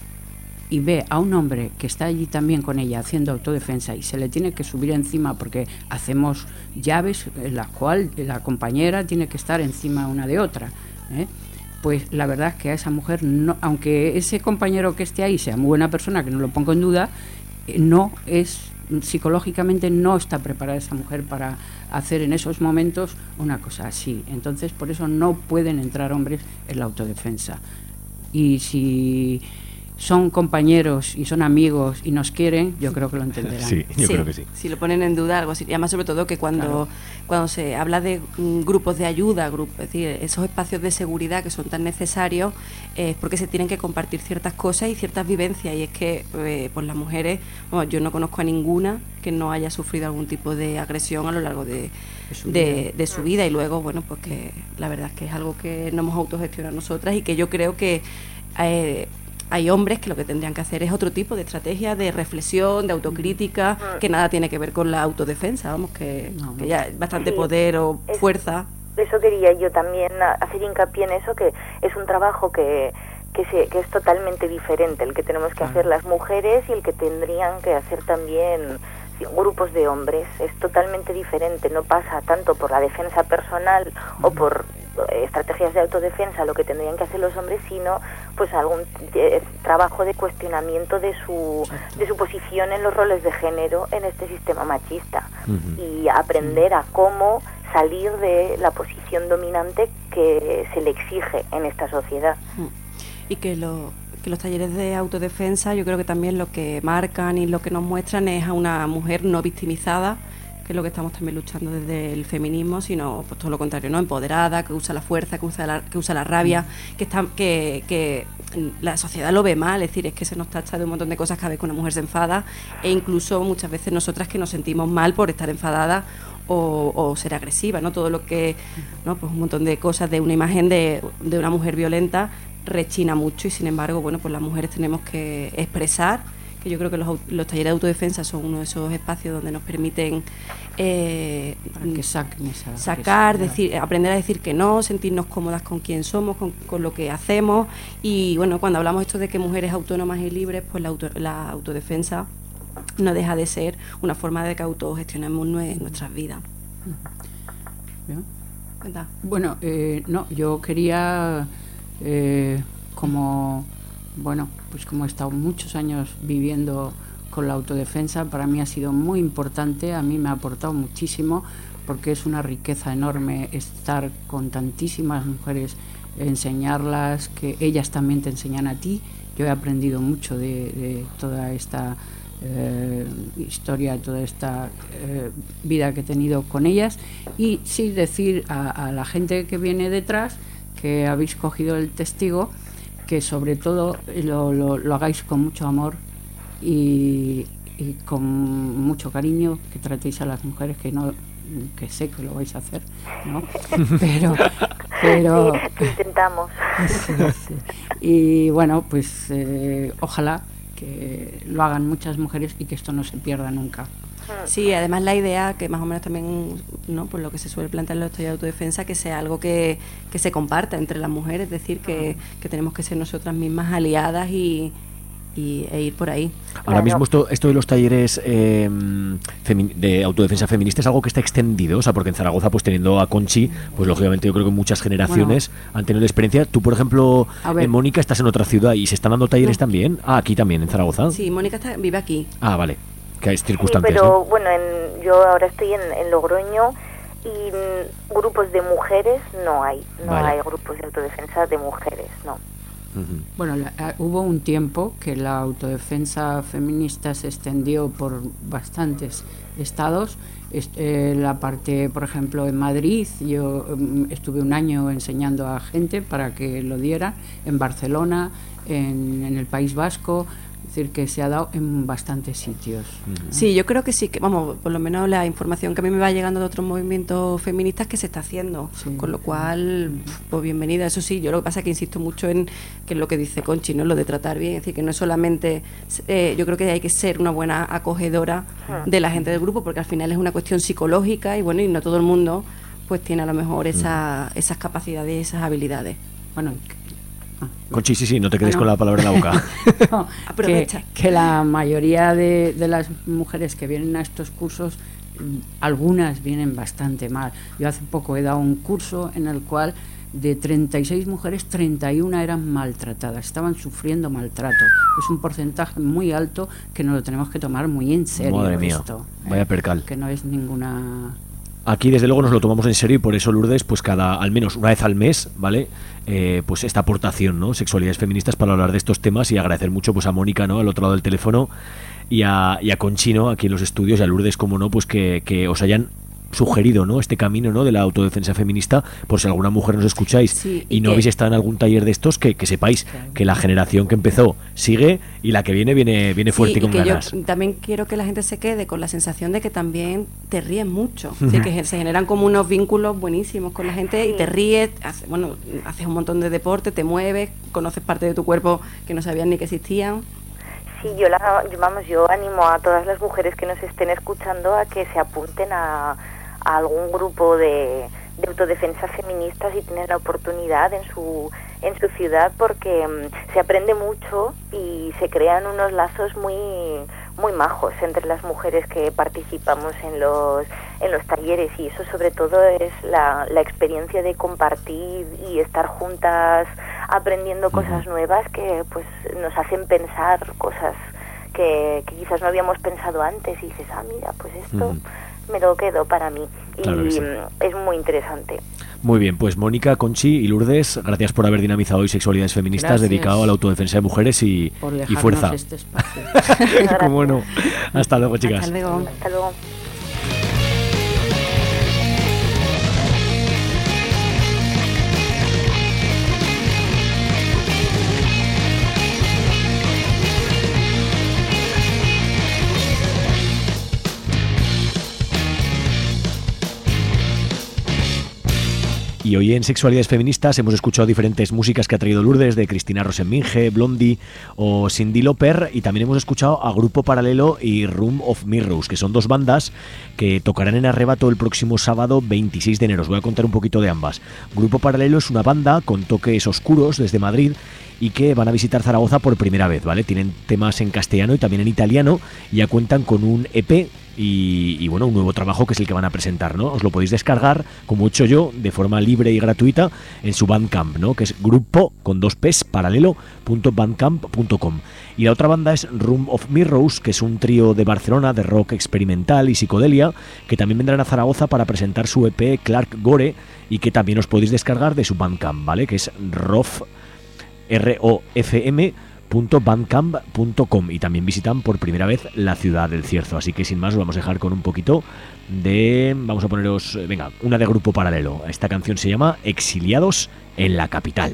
y ve a un hombre que está allí también con ella haciendo autodefensa y se le tiene que subir encima porque hacemos llaves en las cuales la compañera tiene que estar encima una de otra, ¿eh? pues la verdad es que a esa mujer, no, aunque ese compañero que esté ahí sea muy buena persona, que no lo pongo en duda, no es, psicológicamente no está preparada esa mujer para hacer en esos momentos una cosa así. Entonces, por eso no pueden entrar hombres en la autodefensa. Y si son compañeros y son amigos y nos quieren, yo creo que lo entenderán. Sí, yo sí, creo que sí. Si lo ponen en duda, algo así. Y además, sobre todo, que cuando, claro. cuando se habla de um, grupos de ayuda, grup, es decir, esos espacios de seguridad que son tan necesarios, es eh, porque se tienen que compartir ciertas cosas y ciertas vivencias. Y es que, eh, pues las mujeres, bueno, yo no conozco a ninguna que no haya sufrido algún tipo de agresión a lo largo de, de, su, de, vida. de su vida. Y luego, bueno, pues que la verdad es que es algo que no hemos autogestionado nosotras y que yo creo que Eh, hay hombres que lo que tendrían que hacer es otro tipo de estrategia de reflexión, de autocrítica, que nada tiene que ver con la autodefensa, vamos, que, no, no. que ya es bastante sí, poder o es, fuerza. Eso quería yo también hacer hincapié en eso, que es un trabajo que, que, se, que es totalmente diferente, el que tenemos que ah. hacer las mujeres y el que tendrían que hacer también grupos de hombres. Es totalmente diferente, no pasa tanto por la defensa personal uh-huh. o por estrategias de autodefensa lo que tendrían que hacer los hombres, sino pues algún eh, trabajo de cuestionamiento de su de su posición en los roles de género en este sistema machista uh-huh. y aprender a cómo salir de la posición dominante que se le exige en esta sociedad. Y que lo que los talleres de autodefensa, yo creo que también lo que marcan y lo que nos muestran es a una mujer no victimizada, que es lo que estamos también luchando desde el feminismo, sino pues todo lo contrario, ¿no? Empoderada, que usa la fuerza, que usa la, que usa la rabia, que está, que, que la sociedad lo ve mal, es decir, es que se nos tacha de un montón de cosas cada vez que una mujer se enfada, e incluso muchas veces nosotras que nos sentimos mal por estar enfadada o, o ser agresiva, ¿no? Todo lo que, ¿no? Pues un montón de cosas de una imagen de, de una mujer violenta rechina mucho, y sin embargo, bueno, pues las mujeres tenemos que expresar, que yo creo que los, los talleres de autodefensa son uno de esos espacios donde nos permiten eh, que saquen esa, sacar, que decir, aprender a decir que no, sentirnos cómodas con quien somos, con, con lo que hacemos. Y bueno, cuando hablamos esto de que mujeres autónomas y libres, pues la, auto, la autodefensa no deja de ser una forma de que autogestionemos nuestras vidas. ¿Bien? Bueno, eh, no, yo quería eh, como bueno, pues como he estado muchos años viviendo con la autodefensa, para mí ha sido muy importante, a mí me ha aportado muchísimo, porque es una riqueza enorme estar con tantísimas mujeres, enseñarlas, que ellas también te enseñan a ti. Yo he aprendido mucho de, de toda esta eh, historia, toda esta eh, vida que he tenido con ellas, y sí decir a, a la gente que viene detrás, que habéis cogido el testigo, que sobre todo lo, lo, lo hagáis con mucho amor y, y con mucho cariño, que tratéis a las mujeres, que no, que sé que lo vais a hacer, ¿no? Pero, pero sí, intentamos. Sí, sí. Y bueno, pues eh, ojalá que lo hagan muchas mujeres y que esto no se pierda nunca. Sí, además la idea, que más o menos también, ¿no?, por lo que se suele plantear en los talleres de autodefensa, que sea algo que, que se comparta entre las mujeres, es decir, que, que tenemos que ser nosotras mismas aliadas y, y e ir por ahí. Ahora mismo esto, esto de los talleres eh, femi- de autodefensa feminista es algo que está extendido, o sea, porque en Zaragoza, pues teniendo a Conchi, pues lógicamente yo creo que muchas generaciones bueno, han tenido la experiencia. Tú, por ejemplo, en Mónica, estás en otra ciudad y se están dando talleres no. también. Ah, aquí también, en Zaragoza. Sí, Mónica está, vive aquí. Ah, vale. Que hay circunstancias, sí, pero ¿no? bueno, en, yo ahora estoy en, en Logroño y mm, grupos de mujeres no hay, no vale. hay grupos de autodefensa de mujeres, no. Uh-huh. Bueno, la, hubo un tiempo que la autodefensa feminista se extendió por bastantes estados. Este, la parte, por ejemplo, en Madrid, yo um, estuve un año enseñando a gente para que lo diera, en Barcelona, en, en el País Vasco. Es decir, que se ha dado en bastantes sitios. Sí, yo creo que sí, que vamos, por lo menos la información que a mí me va llegando de otros movimientos feministas que se está haciendo, sí. Con lo cual, pues bienvenida. Eso sí, yo lo que pasa es que insisto mucho en que es lo que dice Conchi, ¿no? Lo de tratar bien, es decir, que no es solamente, eh, yo creo que hay que ser una buena acogedora de la gente del grupo, porque al final es una cuestión psicológica y bueno, y no todo el mundo pues tiene a lo mejor esa, esas capacidades y esas habilidades. Bueno, Conchi, sí, sí, no te quedes bueno. con la palabra en la boca. No, que, que la mayoría de, de las mujeres que vienen a estos cursos, algunas vienen bastante mal. Yo hace poco he dado un curso en el cual de treinta y seis mujeres, treinta y una eran maltratadas, estaban sufriendo maltrato. Es un porcentaje muy alto que nos lo tenemos que tomar muy en serio. Madre mía, esto, vaya eh, percal. Que no es ninguna... Aquí desde luego nos lo tomamos en serio y por eso, Lourdes, pues cada, al menos una vez al mes, ¿vale? Eh, pues esta aportación, ¿no? Sexualidades feministas para hablar de estos temas y agradecer mucho pues a Mónica, ¿no? Al otro lado del teléfono y a, y a Conchino aquí en los estudios y a Lourdes, como no, pues que, que os hayan sugerido, ¿no? Este camino, ¿no? De la autodefensa feminista, por si alguna mujer nos escucháis sí, y, y no que... habéis estado en algún taller de estos, que, que sepáis claro. que la generación que empezó sigue y la que viene viene viene fuerte sí, y con que ganas. Yo también quiero que la gente se quede con la sensación de que también te ríes mucho, uh-huh. es decir, que se generan como unos vínculos buenísimos con la gente y te ríes, hace, bueno, haces un montón de deporte, te mueves, conoces parte de tu cuerpo que no sabías ni que existían. Sí, yo, la, yo, vamos, yo animo a todas las mujeres que nos estén escuchando a que se apunten a a algún grupo de, de autodefensa feminista si tienen la oportunidad en su en su ciudad, porque um, se aprende mucho y se crean unos lazos muy muy majos entre las mujeres que participamos en los en los talleres, y eso sobre todo es la, la experiencia de compartir y estar juntas aprendiendo cosas nuevas que pues nos hacen pensar cosas que, que quizás no habíamos pensado antes, y dices, ah, mira, pues esto... Uh-huh. me lo quedo para mí y claro sí. es muy interesante. Muy bien, pues Mónica, Conchi y Lourdes, gracias por haber dinamizado hoy Sexualidades Feministas, gracias. Dedicado a la autodefensa de mujeres y, y fuerza. Este espacio. Cómo no. Hasta luego, chicas. Hasta luego. Hasta luego. Y hoy en Sexualidades Feministas hemos escuchado diferentes músicas que ha traído Lourdes, de Cristina Rosenminge, Blondie o Cyndi Lauper, y también hemos escuchado a Grupo Paralelo y Room of Mirrors, que son dos bandas que tocarán en Arrebato el próximo sábado veintiséis de enero. Os voy a contar un poquito de ambas. Grupo Paralelo es una banda con toques oscuros desde Madrid y que van a visitar Zaragoza por primera vez, ¿vale? Tienen temas en castellano y también en italiano, y ya cuentan con un E P y, y bueno, un nuevo trabajo que es el que van a presentar, ¿no? Os lo podéis descargar, como he hecho yo, de forma libre y gratuita en su Bandcamp, ¿no? Que es grupo con dos pes paralelo punto bandcamp punto com. Y la otra banda es Room of Mirrors, que es un trío de Barcelona de rock experimental y psicodelia, que también vendrán a Zaragoza para presentar su E P Clark Gore, y que también os podéis descargar de su Bandcamp, ¿vale? Que es rof R O F M punto bandcamp punto com, y también visitan por primera vez la ciudad del Cierzo. Así que sin más, os vamos a dejar con un poquito de... Vamos a poneros, venga, una de Grupo Paralelo. Esta canción se llama Exiliados en la Capital.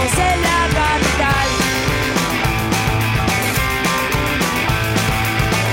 Exiliados en la capital.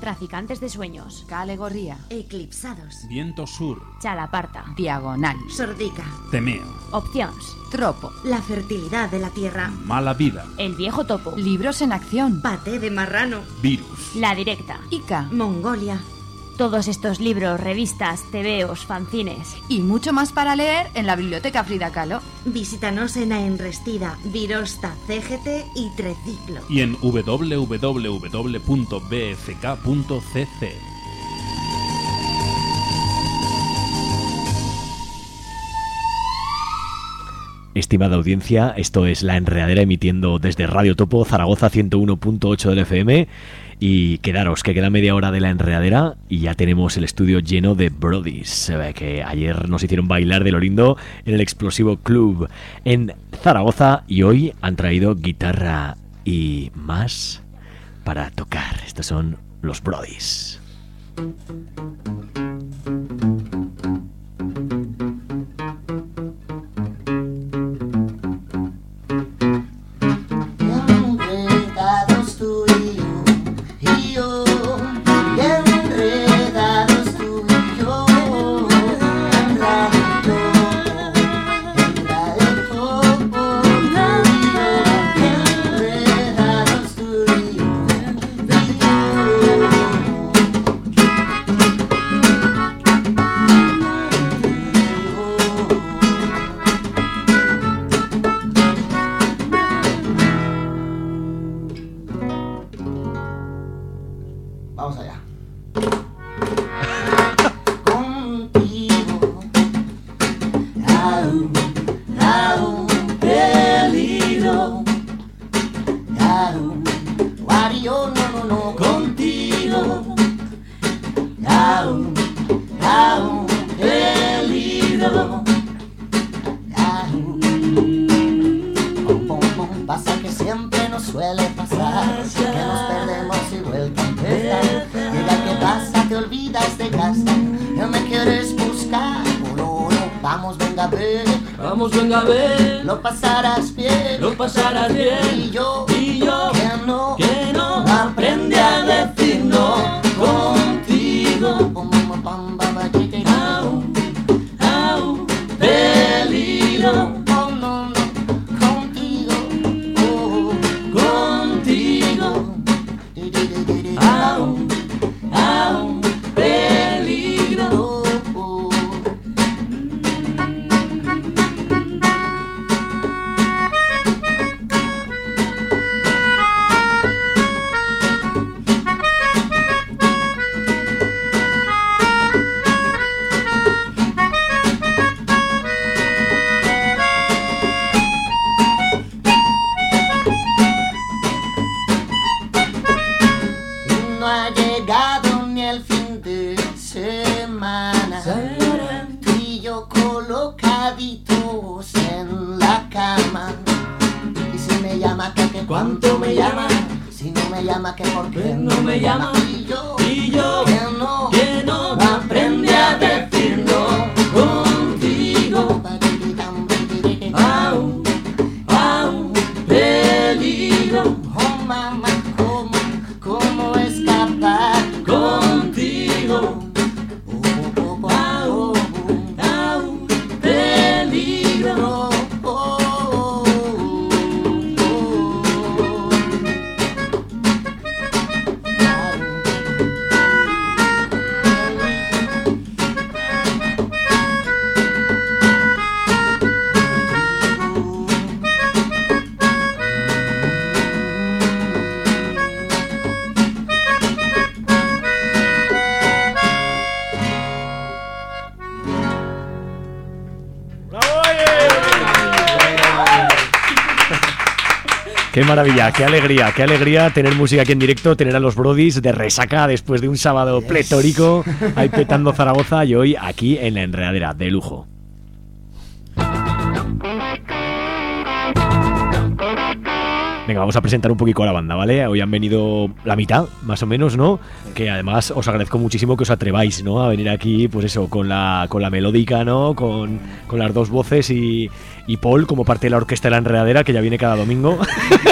Traficantes de sueños. Calegorría. Eclipsados. Viento sur. Chalaparta. Diagonal. Sordica. Temeo. Opciones. Tropo. La fertilidad de la tierra. Mala vida. El viejo topo. Libros en acción. Paté de marrano. Virus. La directa. Ica. Mongolia. Todos estos libros, revistas, tebeos, fanzines y mucho más para leer en la Biblioteca Frida Kahlo. Visítanos en Aenrestida, Virosta, C G T y Treciclo. Y en doble u doble u doble u punto b f k punto c c. Estimada audiencia, esto es La Enredadera emitiendo desde Radio Topo, Zaragoza ciento uno punto ocho del F M. Y quedaros, que queda media hora de La Enredadera y ya tenemos el estudio lleno de brodies, que ayer nos hicieron bailar de lo lindo en el Explosivo Club en Zaragoza y hoy han traído guitarra y más para tocar. Estos son los brodies. Qué maravilla, qué alegría, qué alegría tener música aquí en directo, tener a los brodies de resaca después de un sábado yes. pletórico, ahí petando Zaragoza y hoy aquí en La Enredadera, de lujo. Venga, vamos a presentar un poquito a la banda, ¿vale? Hoy han venido la mitad, más o menos, ¿no? Que además os agradezco muchísimo que os atreváis, ¿no? A venir aquí, pues eso, con la con la melódica, ¿no? Con, con las dos voces y, y Paul como parte de la orquesta de La Enredadera, que ya viene cada domingo.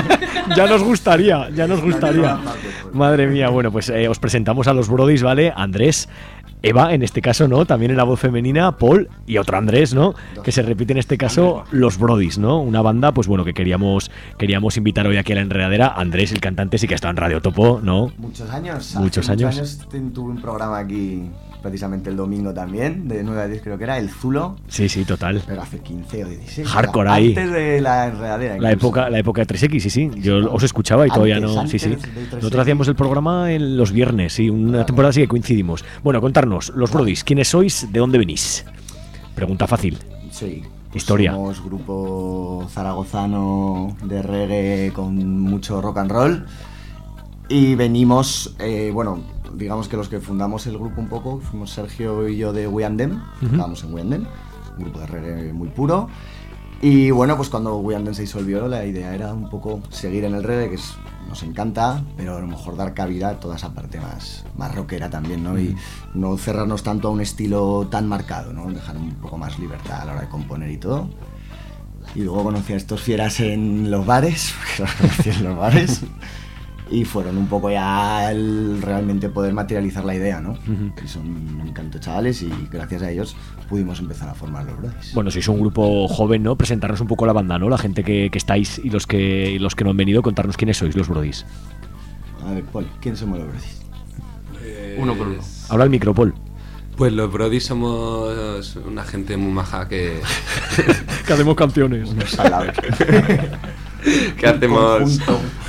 Ya nos gustaría, ya nos gustaría. Madre mía, bueno, pues eh, os presentamos a los Brodis, ¿vale? Andrés, Eva, en este caso, ¿no? También en la voz femenina, Paul y otro Andrés, ¿no? Que se repite en este caso, los Brodis, ¿no? Una banda, pues bueno, que queríamos queríamos invitar hoy aquí a la enredadera. Andrés, el cantante, sí que ha estado en Radio Topo, ¿no? Muchos años. Muchos años. Muchos años tuve un programa aquí, precisamente el domingo también, de nueve a diez creo que era, el Zulo. Sí, sí, total. Pero hace quince o dieciséis. Hardcore ahí. Antes de la enredadera. La época, la época de tres equis, sí, sí. Yo sí, os escuchaba y todavía antes, no. Antes sí, sí. de Nosotros hacíamos el programa en los viernes, sí. Una claro. temporada sí que coincidimos. Bueno, contarnos, los Brodis, ¿quiénes sois? ¿De dónde venís? Pregunta fácil. Sí. Historia. Somos grupo zaragozano de reggae con mucho rock and roll. Y venimos, eh, bueno, digamos que los que fundamos el grupo un poco, fuimos Sergio y yo de We and Them, uh-huh. estábamos en We and Them, un grupo de reggae muy puro. Y bueno, pues cuando We and Them se disolvió, la idea era un poco seguir en el reggae, que es, nos encanta, pero a lo mejor dar cabida a toda esa parte más, más rockera también, ¿no? Uh-huh. Y no cerrarnos tanto a un estilo tan marcado, ¿no? Dejar un poco más libertad a la hora de componer y todo. Y luego conocí a estos fieras en los bares, porque los conocí en los bares. Y fueron un poco ya el realmente poder materializar la idea, ¿no? Uh-huh. Que son un encanto chavales y gracias a ellos pudimos empezar a formar los Brodis. Bueno, sois un grupo joven, ¿no? Presentarnos un poco la banda, ¿no? La gente que, que estáis y los que, y los que no han venido, contarnos quiénes sois los Brodis. A ver, Paul, ¿quién somos los Brodis? Eh, uno por uno. Habla el micro, Paul. Pues los Brodis somos una gente muy maja que... que hacemos canciones. Unos salados. que hacemos...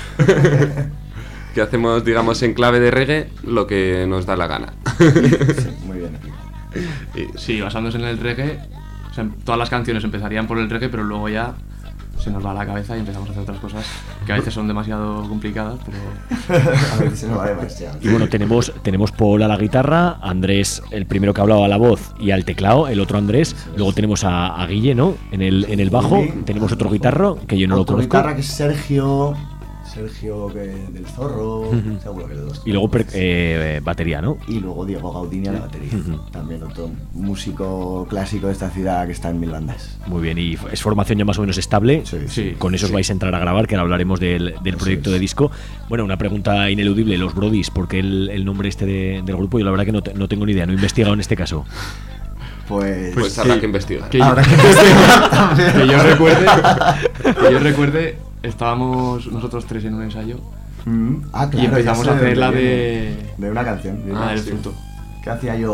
que hacemos, digamos, en clave de reggae lo que nos da la gana. Sí, muy bien. Sí, basándose en el reggae, o sea, todas las canciones empezarían por el reggae, pero luego ya se nos va a la cabeza y empezamos a hacer otras cosas que a veces son demasiado complicadas, pero a veces se nos va demasiado. Y bueno, tenemos tenemos Paul a la guitarra, Andrés, el primero que hablaba, a la voz y al teclado, el otro Andrés, luego tenemos a, a Guille, ¿no? En el, en el bajo, sí, tenemos otro guitarro, que yo no lo conozco. Otro guitarra que es Sergio... Sergio que del Zorro, uh-huh. seguro que los dos. Y luego per, eh, batería, ¿no? Y luego Diego Gaudini a la batería. Uh-huh. También otro músico clásico de esta ciudad que está en mil bandas. Muy bien, y es formación ya más o menos estable. Sí, sí. Con esos sí. vais a entrar a grabar, que ahora hablaremos del, del proyecto de disco. Bueno, una pregunta ineludible, los Brodis, ¿por qué el, el nombre este de, del grupo? Yo la verdad que no, te, no tengo ni idea, no he investigado en este caso. Pues, pues habrá que investigar. Que yo, que yo recuerde, que yo recuerde, estábamos nosotros tres en un ensayo mm. ah, claro, y empezamos a hacer la de... de una canción. De ah, una, del sí. fruto. Que hacía yo,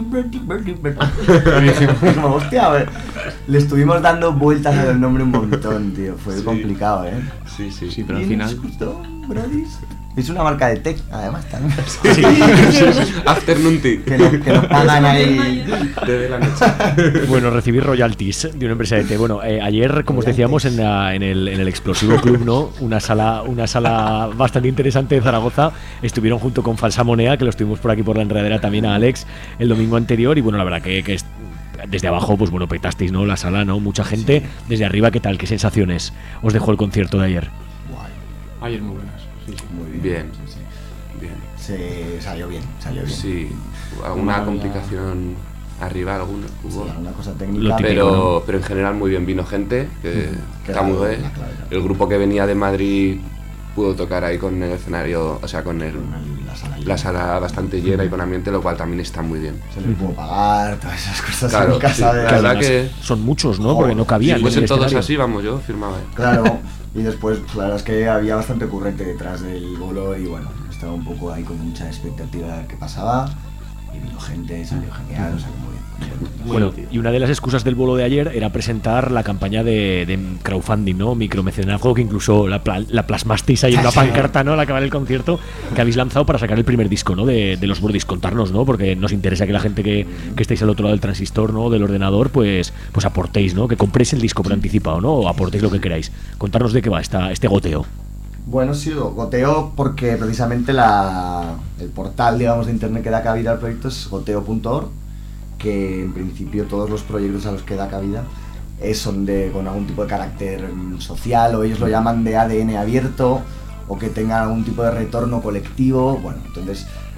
como hostia, a ver, le estuvimos dando vueltas al nombre un montón, tío, fue sí. complicado, ¿eh? Sí, sí, sí, pero al final... Brodis? Es una marca de tech, además, también. Sí, sí, sí. Afternoon Tea. Que, no, que nos pagan ahí desde la noche. Bueno, recibir royalties de una empresa de té. Bueno, eh, ayer, como os decíamos, en, la, en, el, en el Explosivo Club, ¿no? Una sala, una sala bastante interesante de Zaragoza. Estuvieron junto con Falsa Moneda, que lo estuvimos por aquí por la enredadera también a Alex el domingo anterior. Y bueno, la verdad que, que es, desde abajo, pues bueno, petasteis, ¿no? La sala, ¿no? Mucha gente. Sí. Desde arriba, ¿qué tal? ¿Qué sensaciones os dejó el concierto de ayer? Guay. Ayer muy buenas. Sí, sí. Muy bien. bien. Sí, sí. bien. Se salió bien, salió bien. Sí, alguna Una complicación la... arriba, alguna hubo. Sí, alguna cosa técnica. Típico, pero, ¿no? pero en general muy bien, vino gente, que claro, Camudé, el grupo que venía de Madrid pudo tocar ahí con el escenario, o sea, con el, la, sala la sala bastante llena y con ambiente, lo cual también está muy bien. Se les pudo pagar, todas esas cosas claro, en casa. Sí, de la verdad que son muchos, ¿no? Porque no cabían. Si fuesen todos así, vamos, yo firmaba. ¿eh? Claro, y después, la verdad es que había bastante currente detrás del bolo y bueno, estaba un poco ahí con mucha expectativa de qué pasaba y vino gente, salió genial, o sea, muy bien. Bueno, y una de las excusas del bolo de ayer era presentar la campaña de, de crowdfunding, ¿no? Micromecenazgo, que incluso la, pla, la plasmasteis ahí en una pancarta, ¿no? Al acabar el concierto, que habéis lanzado para sacar el primer disco, ¿no? De, de los Brodis. Contarnos, ¿no? Porque nos interesa que la gente que, que estéis al otro lado del transistor, ¿no? Del ordenador, pues, pues aportéis, ¿no? Que compréis el disco por anticipado, ¿no? O aportéis lo que queráis. Contarnos de qué va esta, este goteo. Bueno, sí, goteo porque precisamente la, el portal, digamos, de internet que da cabida al proyecto es goteo punto org, que en principio todos los proyectos a los que da cabida eh, son de con algún tipo de carácter social, o ellos lo llaman de A D N abierto, o que tengan algún tipo de retorno colectivo. Bueno, entonces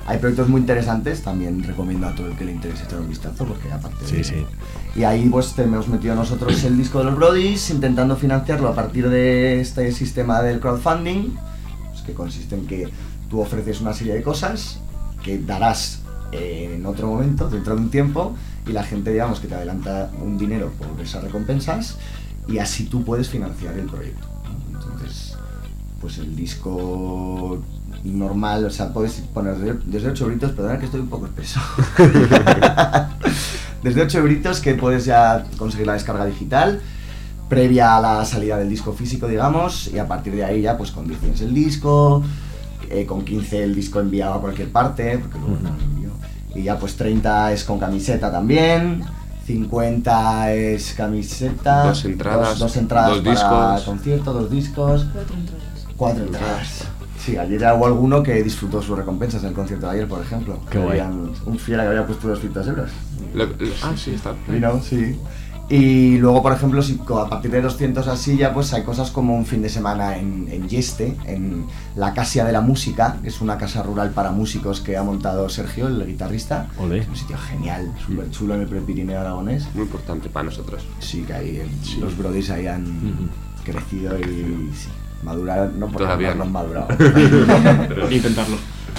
hay proyectos muy interesantes, también recomiendo a todo el que le interese echar un vistazo, porque aparte sí, de, sí. Y ahí pues te hemos metido nosotros el disco de los Brodies, intentando financiarlo a partir de este sistema del crowdfunding, pues, que consiste en que tú ofreces una serie de cosas que darás eh, en otro momento, dentro de un tiempo, y la gente, digamos, que te adelanta un dinero por esas recompensas, y así tú puedes financiar el proyecto, ¿no? Entonces, pues el disco normal, o sea, puedes poner desde ocho euritos, perdona que estoy un poco espeso. Desde ocho euritos que puedes ya conseguir la descarga digital previa a la salida del disco físico, digamos, y a partir de ahí ya pues con diez tienes el disco, eh, con quince el disco enviado a cualquier parte, porque luego no lo envío, y ya pues treinta es con camiseta también, cincuenta es camiseta, dos entradas, dos, dos entradas dos para discos, concierto, dos discos, Cuatro entradas. cuatro entradas. Sí, ayer hubo alguno que disfrutó sus recompensas en el concierto de ayer, por ejemplo. Qué guay. Habían un fiera que había puesto doscientos euros. Lo- lo- ah, sí, está. Vino, sí. Y luego, por ejemplo, si co- a partir de doscientos así ya pues hay cosas como un fin de semana en, en Yeste, en la Casia de la Música, que es una casa rural para músicos que ha montado Sergio, el guitarrista. Olé. Es un sitio genial, súper chulo en el Prepirineo aragonés. Muy importante para nosotros. Sí, que ahí eh, los Brodies ahí han crecido y sí, madurar, no porque Todavía no no. han madurado. Pero intentarlo.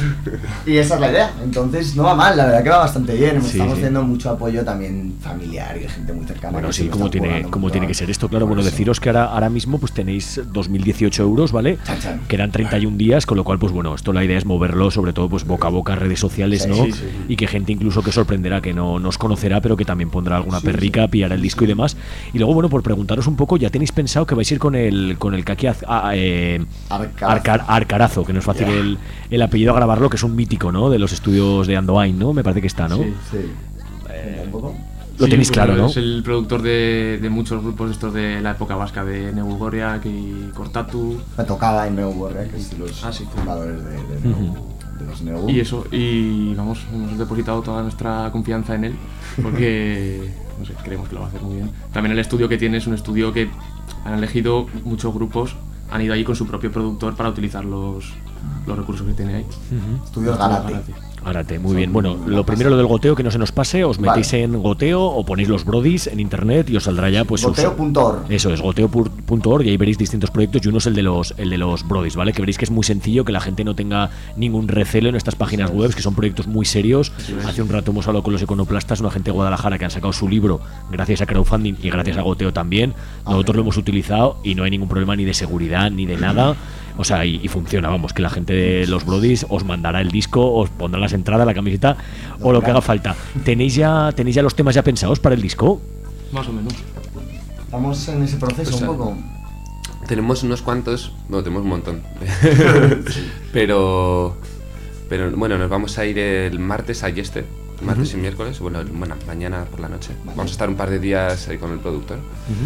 Y esa es la idea, entonces no va mal, la verdad que va bastante bien, Sí, estamos sí. teniendo mucho apoyo también familiar y de gente muy cercana. Bueno, que sí, se lo como está tiene, currando como mucho. tiene que ser esto, claro. Por Bueno, eso. deciros que ahora, ahora mismo pues tenéis dos mil dieciocho euros, ¿vale? Chan, chan. Quedan treinta y un días, con lo cual, pues bueno, esto la idea es moverlo, sobre todo pues boca a boca, redes sociales, Sí, ¿no? sí, sí. Y que gente incluso que sorprenderá, que no nos conocerá, pero que también pondrá alguna Sí, perrica, pillará el disco y demás. Y luego, bueno, por preguntaros un poco, ¿ya tenéis pensado que vais a ir con el con el Kaki Az- a- eh, Arcarazo. Arcar- Arcarazo, que no es fácil Ya. el, el apellido a grabarlo, que es un mítico, ¿no? De los estudios de Andoain, ¿no? Me parece que está, ¿no? Sí. Sí. Un poco. Lo Sí, tenéis pues, claro, ¿no? Es el productor de, de muchos grupos estos de la época vasca, de Negu Goriak y Cortatu. Me tocaba en Neu Borre, que es de los Ah, sí. fundadores de, de, Neu- de los Neu. Y eso, y vamos, hemos depositado toda nuestra confianza en él, porque, no sé, creemos que lo va a hacer muy bien. También el estudio que tiene es un estudio que han elegido muchos grupos, han ido ahí con su propio productor para utilizar los, los recursos que tiene ahí. Estudios Garate. Garate, muy bien. Bueno, lo primero lo del goteo, que no se nos pase, os Vale. metéis en goteo o ponéis los Brodies en internet y os saldrá ya pues sus- Goteo punto org. Eso es, goteo punto org, y ahí veréis distintos proyectos y uno es el de los el de los Brodies, ¿vale? Que veréis que es muy sencillo, que la gente no tenga ningún recelo en estas páginas web, que son proyectos muy serios. Hace un rato hemos hablado con los iconoplastas, una gente de Guadalajara que han sacado su libro gracias a crowdfunding y gracias a goteo también. Nosotros lo hemos utilizado y no hay ningún problema ni de seguridad ni de nada. O sea, y, y funciona, vamos, que la gente de los Brodies os mandará el disco, os pondrá las entradas, la camiseta o lo que haga falta. ¿Tenéis ya tenéis ya los temas ya pensados para el disco? Más o menos. Estamos en ese proceso O sea, un poco. Tenemos unos cuantos, no, tenemos un montón. pero, pero bueno, nos vamos a ir el martes a Yeste, martes Ujú. y miércoles, bueno, el- bueno, mañana por la noche. Vamos a estar un par de días ahí con el productor.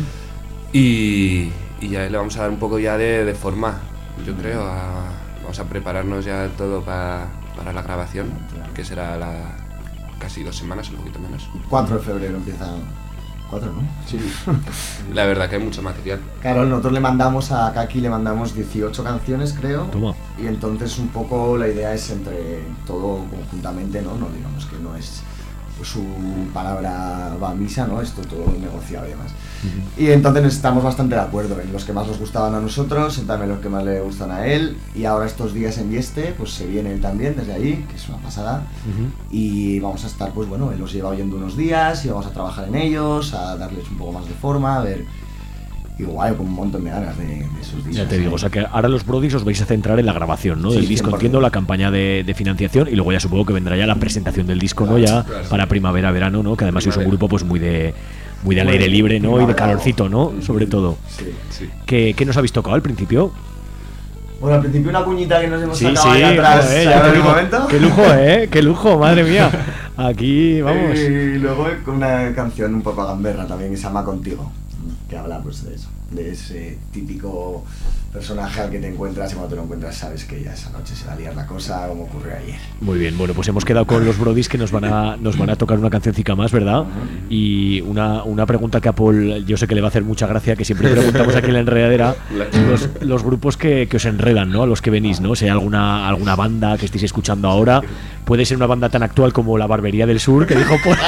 Y, y ya le vamos a dar un poco ya de, de forma, yo creo, a- vamos a prepararnos ya todo pa- para la grabación, que será la, casi dos semanas, un poquito menos. cuatro de febrero empieza. cuatro, ¿no? Sí. La verdad que hay mucho material. Claro, nosotros le mandamos a Kaki, le mandamos dieciocho canciones, creo. Toma. Y entonces un poco la idea es entre todo conjuntamente, ¿no? No digamos que no es su palabra va a misa, ¿no? Esto todo negociado y demás. Y entonces estamos bastante de acuerdo en los que más nos gustaban a nosotros, en también los que más le gustan a él. Y ahora estos días en Yeste, pues se viene él también desde ahí, que es una pasada. Y vamos a estar, pues bueno, él los lleva oyendo unos días y vamos a trabajar en ellos, a darles un poco más de forma, a ver. Y guay, con un montón de ganas de, de esos días. Ya te digo, o sea que ahora los Brodies os vais a centrar en la grabación, ¿no? Sí, Del disco, cien por ciento. entiendo, la campaña de, de financiación y luego ya supongo que vendrá ya la presentación del disco, ¿no? Ya claro. para primavera, verano, ¿no? Que además sois un Primavera. grupo pues muy de muy de al Bueno, aire libre, ¿no? Y de primavera. calorcito, ¿no? Sobre todo. Sí. Sí. ¿Qué, qué nos habéis tocado al principio? Bueno, al principio una cuñita que nos hemos Sí, sacado sí, ahí atrás, joder, ¿sabes? ya te En el digo, momento. qué lujo, ¿eh? Qué lujo, madre mía. Aquí, vamos. Y luego con una canción un poco gamberra también que se llama Contigo, que habla pues de eso, de ese típico personaje al que te encuentras y cuando te lo encuentras sabes que ya esa noche se va a liar la cosa como ocurrió ayer. Muy bien, bueno, pues hemos quedado con los Brodies que nos van a nos van a tocar una cancioncica más, ¿verdad? Y una, una pregunta que a Paul yo sé que le va a hacer mucha gracia, que siempre preguntamos aquí en la enredadera, los, los grupos que, que os enredan, ¿no? A los que venís, ¿no? Si hay alguna, alguna banda que estéis escuchando ahora, puede ser una banda tan actual como La Barbería del Sur, que dijo por...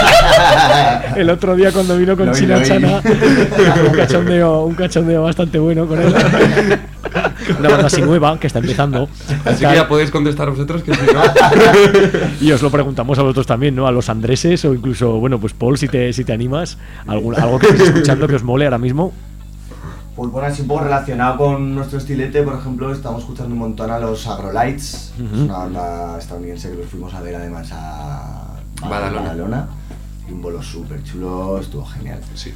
el otro día cuando vino con Lo vi, China lo vi. Chana, un cachondeo, un cachondeo bastante bueno con él. Una banda así nueva que está empezando. Así que ya podéis contestar vosotros que si no. Y os lo preguntamos a vosotros también, ¿no? A los Andreses o incluso, bueno, pues Paul, si te, si te animas, algún, algo que estéis escuchando que os mole ahora mismo. Pues bueno, así un poco relacionado con nuestro estilete, por ejemplo, estamos escuchando un montón a los Agrolights, Ujú. es una banda estadounidense que los fuimos a ver además a Badalona. Badalona. Y un bolo súper chulo, estuvo genial. Sí.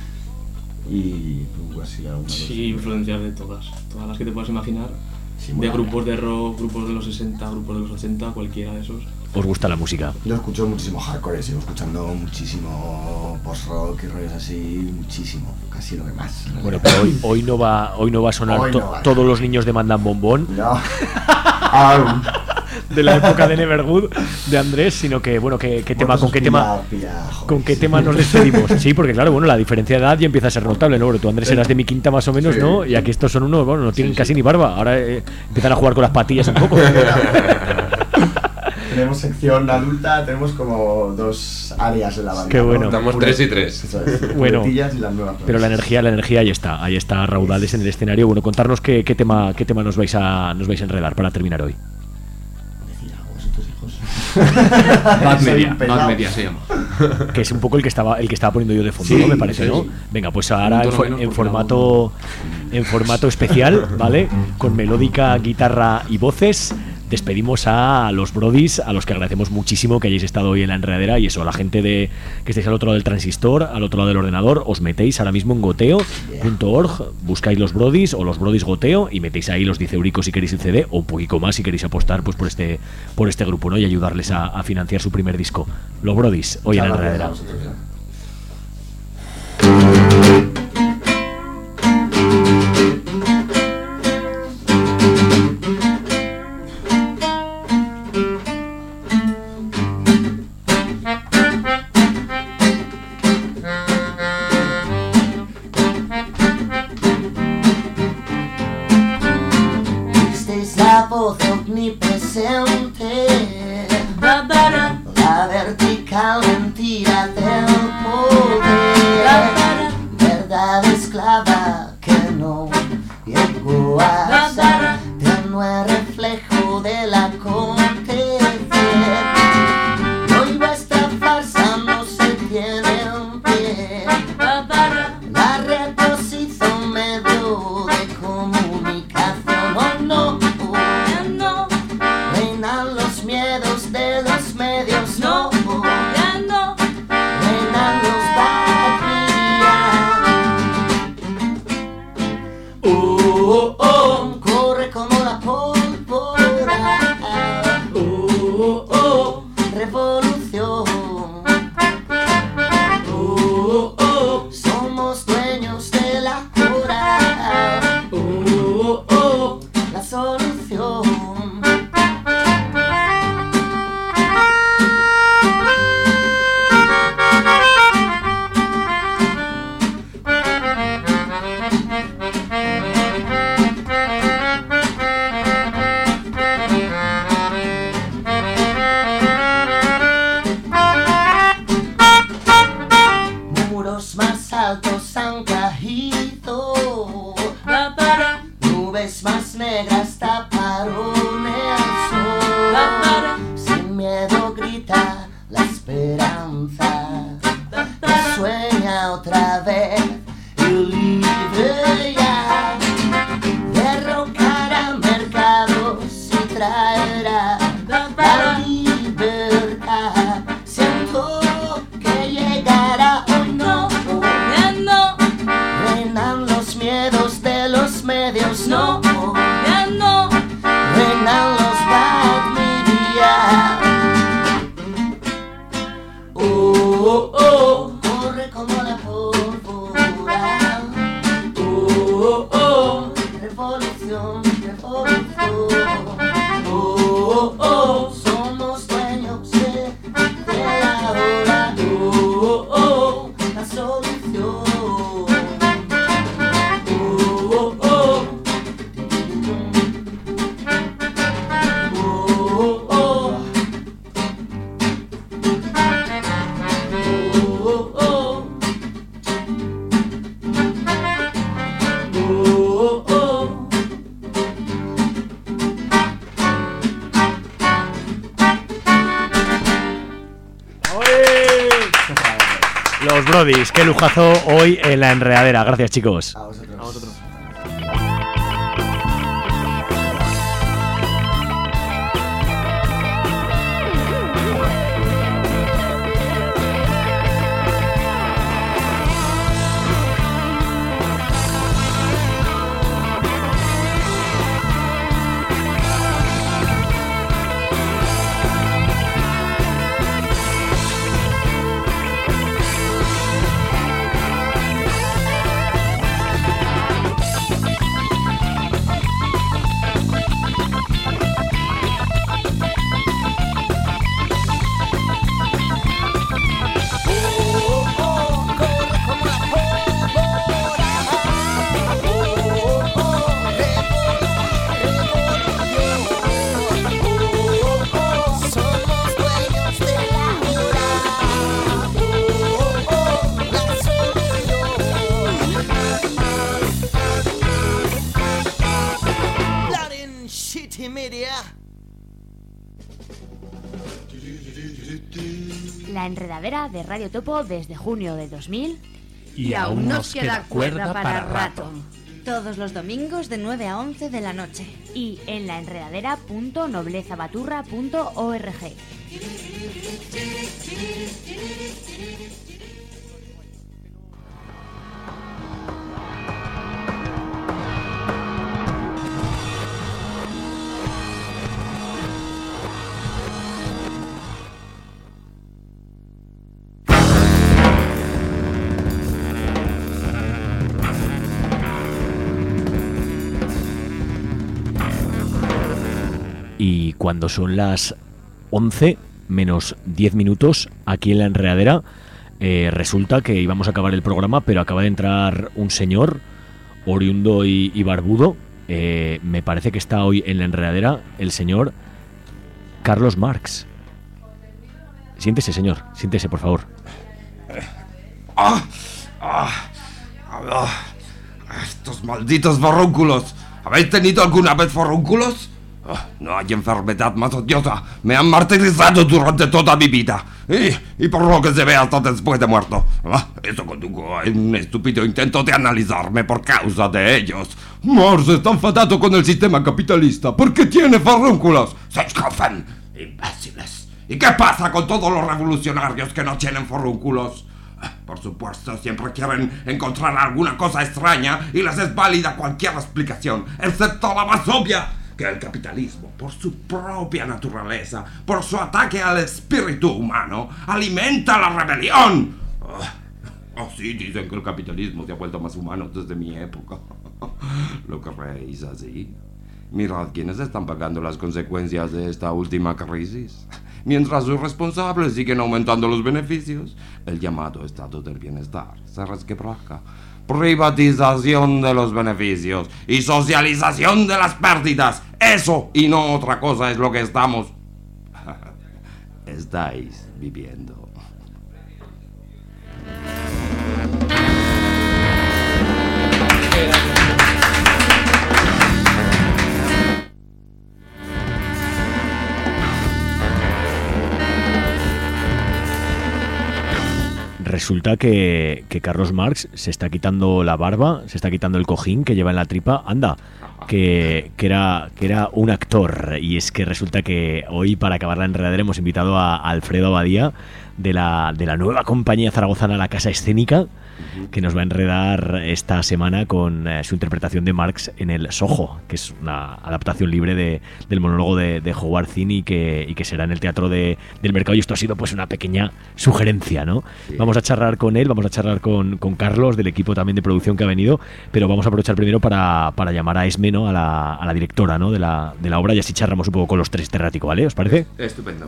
Y pues sí, alguna cosa. Sí, influencias de todas, todas las que te puedas imaginar. Sí, de mola. grupos de rock, grupos de los sesenta, grupos de los ochenta, cualquiera de esos. ¿Os gusta la música? Yo escucho muchísimo hardcore, sigo escuchando muchísimo post-rock y rollos así, muchísimo, casi lo que más. Bueno, pero hoy, hoy no va hoy no va a sonar Hoy to- no va. todos los niños demandan bombón. No. Aún. De la época de Nevergood de Andrés, sino que bueno, ¿qué, qué tema, con qué tema, con qué tema nos despedimos? Sí, porque claro, bueno, la diferencia de edad ya empieza a ser notable, ¿no? Porque tú, Andrés, eras de mi quinta más o menos, Sí. ¿no? Y aquí estos son unos, bueno, no tienen casi ni barba. Ahora eh, empiezan a jugar con las patillas un poco. Tenemos sección adulta, tenemos como dos áreas en la banda. Qué bueno. ¿no? Damos Pure- tres y tres. Eso es, Bueno, puletillas y las nuevas pero la promesas. energía, la energía ahí está, ahí está a raudales en el escenario. Bueno, contarnos qué, qué tema, qué tema nos vais a, nos vais a enredar para terminar hoy. Decir algo vosotros, hijos. Bad Soy Media, un pelao. Bad Media se llama. Que es un poco el que estaba el que estaba poniendo yo de fondo, Sí, ¿no? Me parece, sí. ¿no? Venga, pues ahora Un en, tono fo- menor en porque formato en formato especial, ¿vale? Con melódica, guitarra y voces. Despedimos a los Brodis, a los que agradecemos muchísimo que hayáis estado hoy en la enredadera, y eso, a la gente de que estáis al otro lado del transistor, al otro lado del ordenador, os metéis ahora mismo en goteo punto org, buscáis los Brodis o los Brodis Goteo y metéis ahí los diez euricos si queréis el C D o un poquito más si queréis apostar pues por este por este grupo, ¿no? Y ayudarles a, a financiar su primer disco. Los Brodis, hoy en la Muchas gracias a enredadera. vosotros, ¿eh? Visteis la voz omnipresente, la vertical mentira del poder, verdad esclava que no llegó a ser, tenue reflejo del acontecer. Hoy vuestra farsa no se tiene en pie, la red os hizo medio de comunicación. Oh no, reinan los miedos de los medios. No, reinan los bad media. Oh, oh, corre como la pólvora. Oh, oh, revolución. Oh, oh, somos dueños de la cura. Oh, oh, la solución. Los Brodis, qué lujazo hoy en La Enredadera. Gracias, chicos. A vosotros. A vosotros. La Enredadera de Radio Topo desde junio de dos mil. Y aún nos queda cuerda para rato. Todos los domingos de nueve a once de la noche. Y en laenredadera punto noblezabaturra punto org. Y cuando son las once menos diez minutos aquí en La Enredadera, eh, resulta que íbamos a acabar el programa, pero acaba de entrar un señor oriundo y, y barbudo. Eh, me parece que está hoy en La Enredadera el señor Carlos Marx. Siéntese, señor, siéntese, por favor. ¡Ah! ¡Ah! ¡Ah! ¡Estos malditos forúnculos! ¿Habéis tenido alguna vez forúnculos? No hay enfermedad más odiosa. Me han martirizado durante toda mi vida. Y, y por lo que se ve hasta después de muerto. Eso condujo a un estúpido intento de analizarme por causa de ellos. Marx está enfadado con el sistema capitalista porque tiene forúnculos. ¡Se escofen! ¡Imbéciles! ¿Y qué pasa con todos los revolucionarios que no tienen forúnculos? Por supuesto, siempre quieren encontrar alguna cosa extraña y les es válida cualquier explicación, excepto la más obvia. Que el capitalismo, por su propia naturaleza, por su ataque al espíritu humano, alimenta la rebelión. Oh, oh, sí, dicen que el capitalismo se ha vuelto más humano desde mi época. ¿Lo creéis así? Mirad quiénes están pagando las consecuencias de esta última crisis. Mientras sus responsables siguen aumentando los beneficios, el llamado estado del bienestar se resquebraja. Privatización de los beneficios y socialización de las pérdidas. Eso y no otra cosa es lo que estamos... estáis viviendo. Resulta que, que Carlos Marx se está quitando la barba, se está quitando el cojín que lleva en la tripa. Anda, que, que, era, que era un actor. Y es que resulta que hoy, para acabar La Enredadera, hemos invitado a, a Alfredo Abadía de la, de la nueva compañía zaragozana La Casa Escénica, que nos va a enredar esta semana con eh, su interpretación de Marx en el Soho, que es una adaptación libre de, del monólogo de, de Howard Zinn y que, y que será en el Teatro de, del Mercado. Y esto ha sido pues una pequeña sugerencia, ¿no? Sí. Vamos a charlar con él, vamos a charlar con, con Carlos, del equipo también de producción que ha venido, pero vamos a aprovechar primero para, para llamar a Esme, ¿no? a, la, a la directora, ¿no? de, la, de la obra, y así charlamos un poco con los tres este ratico, ¿vale? ¿Os parece? Estupendo.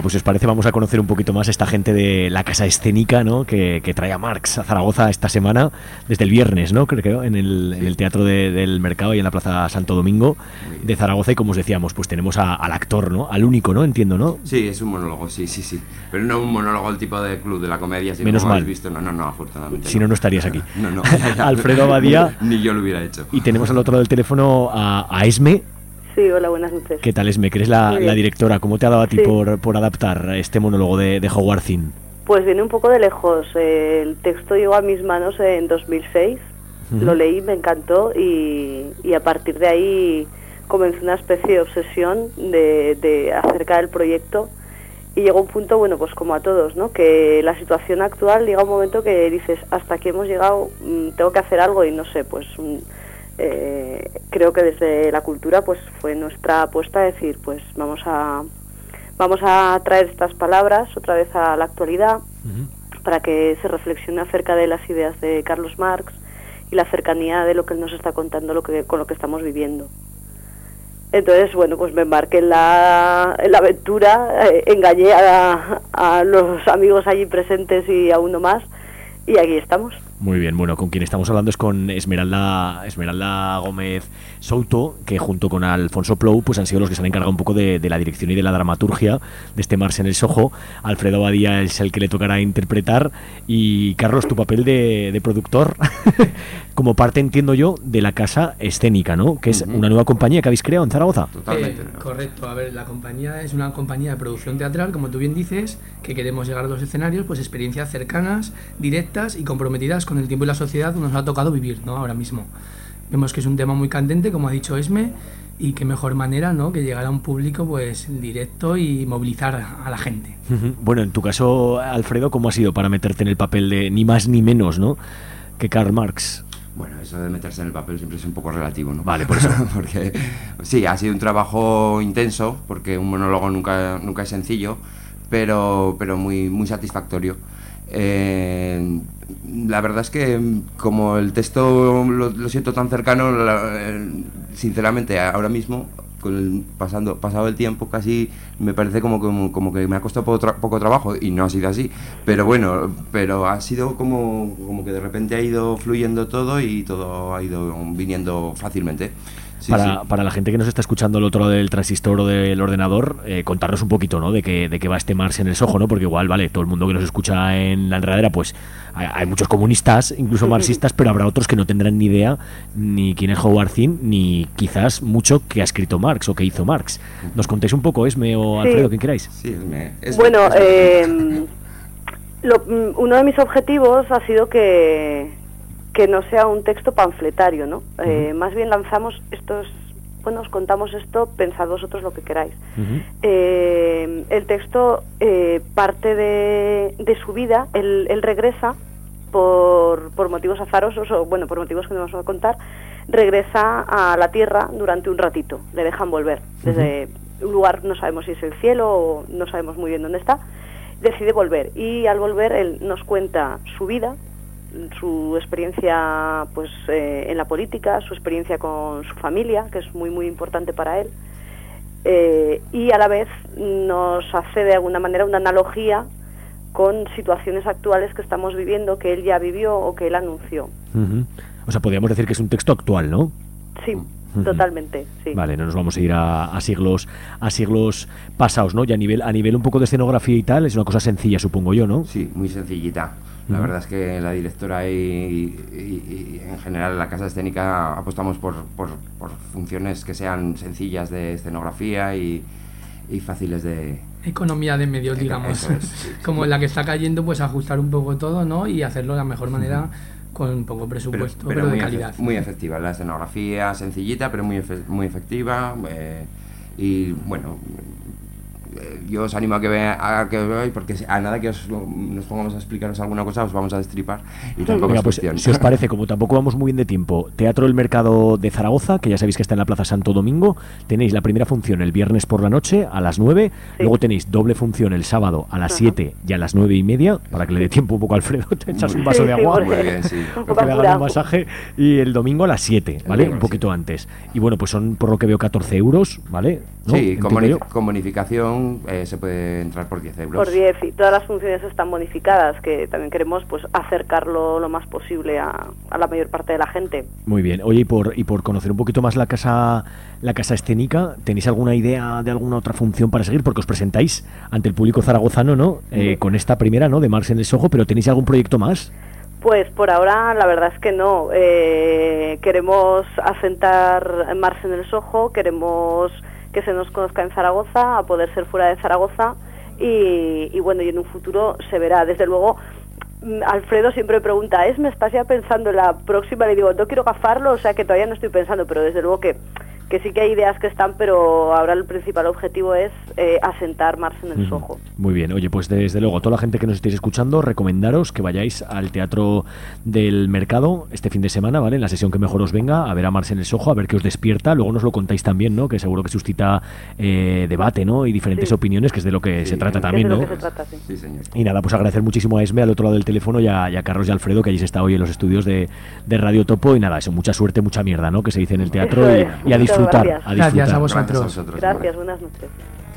pues si os parece vamos a conocer un poquito más a esta gente de la Casa Escénica, ¿no? Que, que trae a Marx a Zaragoza esta semana, desde el viernes, ¿no? Creo, en el, en el Teatro de, del Mercado y en la Plaza Santo Domingo de Zaragoza. Y como os decíamos, pues tenemos a, al actor, ¿no? Al único, ¿no? Entiendo, ¿no? Sí, es un monólogo, sí, sí, sí. Pero no un monólogo el tipo de Club de la Comedia, sino Menos como mal. habéis visto. No, no, no, afortunadamente. Si no, no estarías aquí. No, no. Alfredo Abadía. Ni yo lo hubiera hecho. Y tenemos al otro lado del teléfono a, a Esme. Sí, hola, buenas noches. ¿Qué tal, Esme? Que eres la, la directora. ¿Cómo te ha dado a ti Sí. por, por adaptar este monólogo de, de Howard Zinn? Pues viene un poco de lejos. Eh, el texto llegó a mis manos en dos mil seis. Ujú. Lo leí, me encantó y, y a partir de ahí comenzó una especie de obsesión de, de acerca del proyecto. Y llegó un punto, bueno, pues como a todos, ¿no? Que la situación actual llega un momento que dices, hasta aquí hemos llegado, mm, tengo que hacer algo y no sé, pues un, eh, creo que desde la cultura pues fue nuestra apuesta decir, pues vamos a vamos a traer estas palabras otra vez a la actualidad para que se reflexione acerca de las ideas de Carlos Marx y la cercanía de lo que él nos está contando lo que, con lo que estamos viviendo. Entonces, bueno, pues me embarqué en la, en la aventura, eh, engañé a, a los amigos allí presentes y a uno más, y aquí estamos. Muy bien, bueno, con quien estamos hablando es con Esmeralda, Esmeralda Gómez Souto, que junto con Alfonso Plou pues han sido los que se han encargado un poco de, de la dirección y de la dramaturgia de este Marx en el Soho. Alfredo Abadía es el que le tocará interpretar y Carlos, tu papel de, de productor como parte, entiendo yo, de la Casa Escénica, ¿no? Que es uh-huh. una nueva compañía que habéis creado en Zaragoza. Eh, correcto, a ver, la compañía es una compañía de producción teatral, como tú bien dices, que queremos llegar a los escenarios, pues experiencias cercanas, directas y comprometidas con el tiempo y la sociedad que nos ha tocado vivir, ¿no? Ahora mismo. Vemos que es un tema muy candente, como ha dicho Esme, y qué mejor manera, ¿no? Que llegar a un público pues directo y movilizar a la gente. Uh-huh. Bueno, en tu caso, Alfredo, ¿cómo ha sido para meterte en el papel de ni más ni menos, ¿no? que Karl Marx? Bueno, eso de meterse en el papel siempre es un poco relativo, ¿no? Vale, por eso. Porque sí, ha sido un trabajo intenso, porque un monólogo nunca, nunca es sencillo, pero, pero muy, muy satisfactorio. Eh, la verdad es que como el texto lo, lo siento tan cercano, la, eh, sinceramente ahora mismo, con el, pasando, pasado el tiempo, casi me parece como, como, como que me ha costado poco, tra- poco trabajo, y no ha sido así, pero bueno, pero ha sido como, como que de repente ha ido fluyendo todo y todo ha ido viniendo fácilmente. Sí, para, sí. para la gente que nos está escuchando al otro lado del transistor o del ordenador, eh, contarnos un poquito, ¿no? De qué, de qué va este Marx en el Soho, ¿no? Porque igual, vale, todo el mundo que nos escucha en La Enredadera, pues hay, hay muchos comunistas, incluso marxistas, pero habrá otros que no tendrán ni idea ni quién es Howard Zinn, ni quizás mucho que ha escrito Marx o que hizo Marx. ¿Nos contéis un poco, Esme o Alfredo, sí. quien queráis? Sí, Esme. Esme bueno, eh, lo, uno de mis objetivos ha sido que... que no sea un texto panfletario, ¿no? Uh-huh. Eh, más bien lanzamos estos, bueno, os contamos esto, pensad vosotros lo que queráis. Uh-huh. Eh, el texto eh, parte de, de su vida, él, él regresa por, por motivos azarosos, o bueno, por motivos que no vamos a contar, regresa a la Tierra durante un ratito, le dejan volver. Desde uh-huh. un lugar, no sabemos si es el cielo o no sabemos muy bien dónde está, decide volver, y al volver él nos cuenta su vida, su experiencia pues eh, en la política, su experiencia con su familia, que es muy muy importante para él, eh, y a la vez nos hace de alguna manera una analogía con situaciones actuales que estamos viviendo, que él ya vivió o que él anunció. Uh-huh. O sea, podríamos decir que es un texto actual, ¿no? Sí, uh-huh. totalmente, sí. Vale, no nos vamos a ir a, a siglos a siglos pasados, ¿no? Y a nivel, a nivel un poco de escenografía y tal, es una cosa sencilla, supongo yo, ¿no? Sí, muy sencillita. La uh-huh. verdad es que la directora y, y, y en general la Casa Escénica apostamos por, por, por funciones que sean sencillas de escenografía y, y fáciles de... Economía de medios, digamos. Eso es, sí, Como sí. la que está cayendo, pues ajustar un poco todo, ¿no? Y hacerlo de la mejor manera, uh-huh. con poco presupuesto, pero, pero, pero de muy calidad. Efe- muy efectiva, la escenografía sencillita, pero muy, efe- muy efectiva. Eh, y bueno... yo os animo a que veáis, a que veáis, porque a nada que os, nos pongamos a explicaros alguna cosa os vamos a destripar y tampoco Venga, es pues, cuestión. si os parece, como tampoco vamos muy bien de tiempo, Teatro del Mercado de Zaragoza, que ya sabéis que está en la Plaza Santo Domingo, tenéis la primera función el viernes por la noche a las nueve, sí. Luego tenéis doble función el sábado a las uh-huh. siete y a las nueve y media, para que le dé tiempo un poco a Alfredo, te echas un vaso sí, de sí, agua, muy bien, sí. que le hagan un masaje, y el domingo a las siete, ¿vale? Domingo, un poquito sí. antes. Y bueno, pues son por lo que veo catorce euros, ¿vale? ¿No? Sí, con, boni- con bonificación función eh, se puede entrar por diez euros. Por diez, y todas las funciones están bonificadas, que también queremos pues acercarlo lo más posible a, a la mayor parte de la gente. Muy bien. Oye, y por, y por conocer un poquito más la casa la casa escénica, ¿tenéis alguna idea de alguna otra función para seguir? Porque os presentáis ante el público zaragozano, ¿no? Eh, Sí. Con esta primera, ¿no? De Marx en el Soho, pero ¿tenéis algún proyecto más? Pues por ahora la verdad es que no. Eh, queremos asentar Mars en el Soho, queremos que se nos conozca en Zaragoza, a poder ser fuera de Zaragoza, y, y bueno, y en un futuro se verá. Desde luego, mm, Alfredo siempre pregunta, ¿es, me estás ya pensando en la próxima? Le digo, no quiero gafarlo, o sea que todavía no estoy pensando, pero desde luego que, que sí que hay ideas que están, pero ahora el principal objetivo es eh, asentar Mars en el Ujú. Soho. Muy bien, oye, pues desde luego, toda la gente que nos estéis escuchando, recomendaros que vayáis al Teatro del Mercado este fin de semana, ¿vale? En la sesión que mejor os venga, a ver a Marx en el Soho, a ver qué os despierta, luego nos lo contáis también, ¿no? Que seguro que suscita eh, debate, ¿no? Y diferentes Sí. opiniones, que es de lo que se trata Es también, de lo ¿no? que se trata, sí. Sí, señor. Y nada, pues agradecer muchísimo a Esme al otro lado del teléfono y a, y a Carlos y a Alfredo, que allí está hoy en los estudios de, de Radio Topo, y nada, eso, mucha suerte, mucha mierda, ¿no? Que se dice en el teatro, Eso y, es. y a Muchas disfrutar, gracias. a disfrutar. Gracias a vosotros. Gracias a vosotros. Gracias, buenas noches.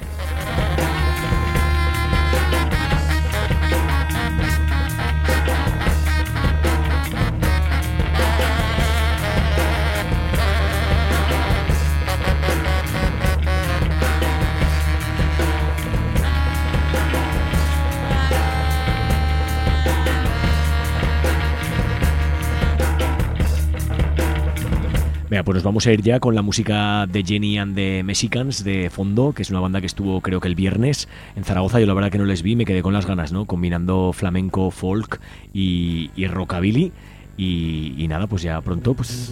Venga, pues nos vamos a ir ya con la música de Jenny and the Mexicans de fondo, que es una banda que estuvo creo que el viernes en Zaragoza. Yo la verdad que no les vi, me quedé con las ganas, ¿no? Combinando flamenco, folk y, y rockabilly. Y, y nada, pues ya pronto, pues...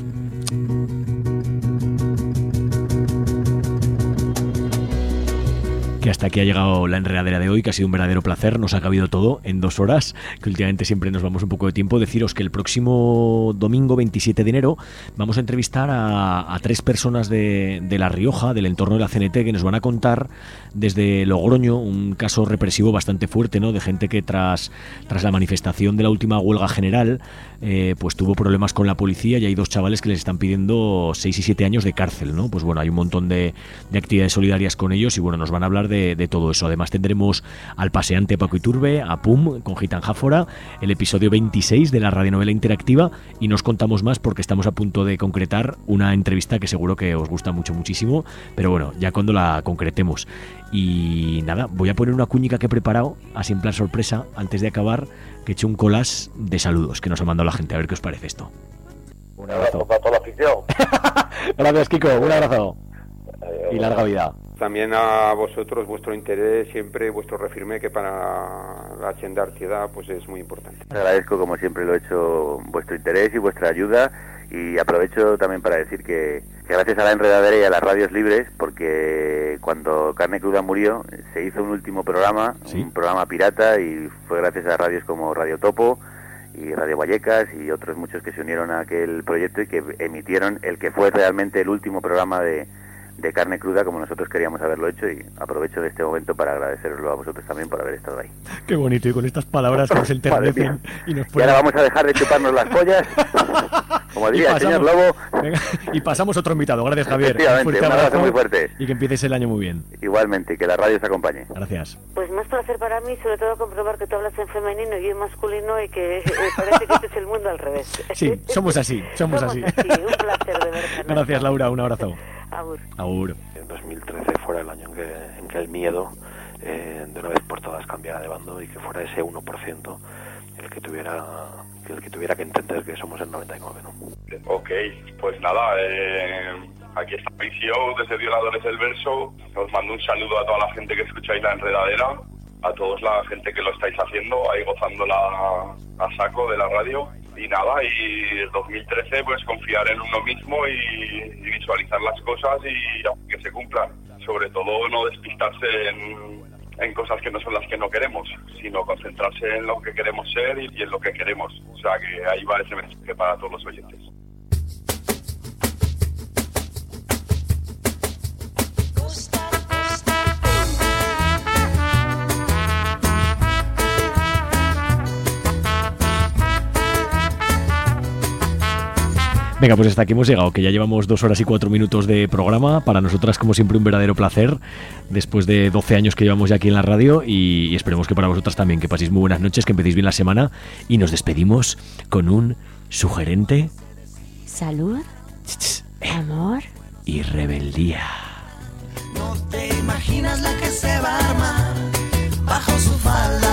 Que hasta aquí ha llegado la enredadera de hoy, que ha sido un verdadero placer, nos ha cabido todo en dos horas, que últimamente siempre nos vamos un poco de tiempo. Deciros que el próximo domingo veintisiete de enero vamos a entrevistar a, a tres personas de, de La Rioja, del entorno de la C N T, que nos van a contar desde Logroño un caso represivo bastante fuerte, ¿no? De gente que tras, tras la manifestación de la última huelga general eh, pues tuvo problemas con la policía, y hay dos chavales que les están pidiendo seis y siete años de cárcel, ¿no? Pues bueno, hay un montón de, de actividades solidarias con ellos, y bueno, nos van a hablar de De, de todo eso. Además tendremos al paseante Paco Iturbe, a Pum con Gitan Jáfora, el episodio veintiséis de la radionovela interactiva, y nos contamos más porque estamos a punto de concretar una entrevista que seguro que os gusta mucho, muchísimo, pero bueno, ya cuando la concretemos. Y nada, voy a poner una cuñica que he preparado, así en plan sorpresa, antes de acabar, que he hecho un collage de saludos que nos ha mandado la gente, a ver qué os parece esto. Un abrazo para toda la afición. Gracias, Kiko, un abrazo y larga vida. También a vosotros, vuestro interés siempre, vuestro refirme, que para la Chendartiedad pues es muy importante. Agradezco, como siempre lo he hecho, vuestro interés y vuestra ayuda, y aprovecho también para decir que, que gracias a la Enredadera y a las radios libres, porque cuando Carne Cruda murió se hizo un último programa, ¿sí? Un programa pirata, y fue gracias a radios como Radio Topo y Radio Vallecas y otros muchos que se unieron a aquel proyecto y que emitieron el que fue realmente el último programa de de Carne Cruda, como nosotros queríamos haberlo hecho, y aprovecho de este momento para agradecerlo a vosotros también por haber estado ahí. Qué bonito, y con estas palabras que nos enternecen y nos Y ponen... ahora vamos a dejar de chuparnos las pollas, como diría el señor Lobo. Venga, y pasamos otro invitado. Gracias, Javier. Efectivamente, un abrazo muy fuerte. Y que empieces el año muy bien. Igualmente, que la radio os acompañe. Gracias. Pues más placer para mí, sobre todo comprobar que tú hablas en femenino y yo en masculino, y que eh, parece que este es el mundo al revés. Sí, somos así, somos, Somos así. así, un placer, de verdad. Gracias, Laura, un abrazo. Agur. Agur. En dos mil trece fuera el año en que, en que el miedo eh, de una vez por todas cambiara de bando, y que fuera ese uno por ciento el que tuviera el que tuviera que entender que somos el noventa y nueve por ciento, ¿no? Ok, pues nada, eh, aquí está P C O desde Violadores del Verso. Os mando un saludo a toda la gente que escucháis La Enredadera, a todos la gente que lo estáis haciendo, ahí gozándola a saco de la radio. Y nada, y el dos mil trece pues confiar en uno mismo y, y visualizar las cosas y que se cumplan. Sobre todo no despistarse en, en cosas que no son las que no queremos, sino concentrarse en lo que queremos ser y, y en lo que queremos. O sea que ahí va ese mensaje para todos los oyentes. Venga, pues hasta aquí hemos llegado, que ya llevamos dos horas y cuatro minutos de programa. Para nosotras, como siempre, un verdadero placer, después de doce años que llevamos ya aquí en la radio, y, y esperemos que para vosotras también, que paséis muy buenas noches, que empecéis bien la semana, y nos despedimos con un sugerente Salud, amor y rebeldía. No te imaginas la que se va a armar bajo su falda.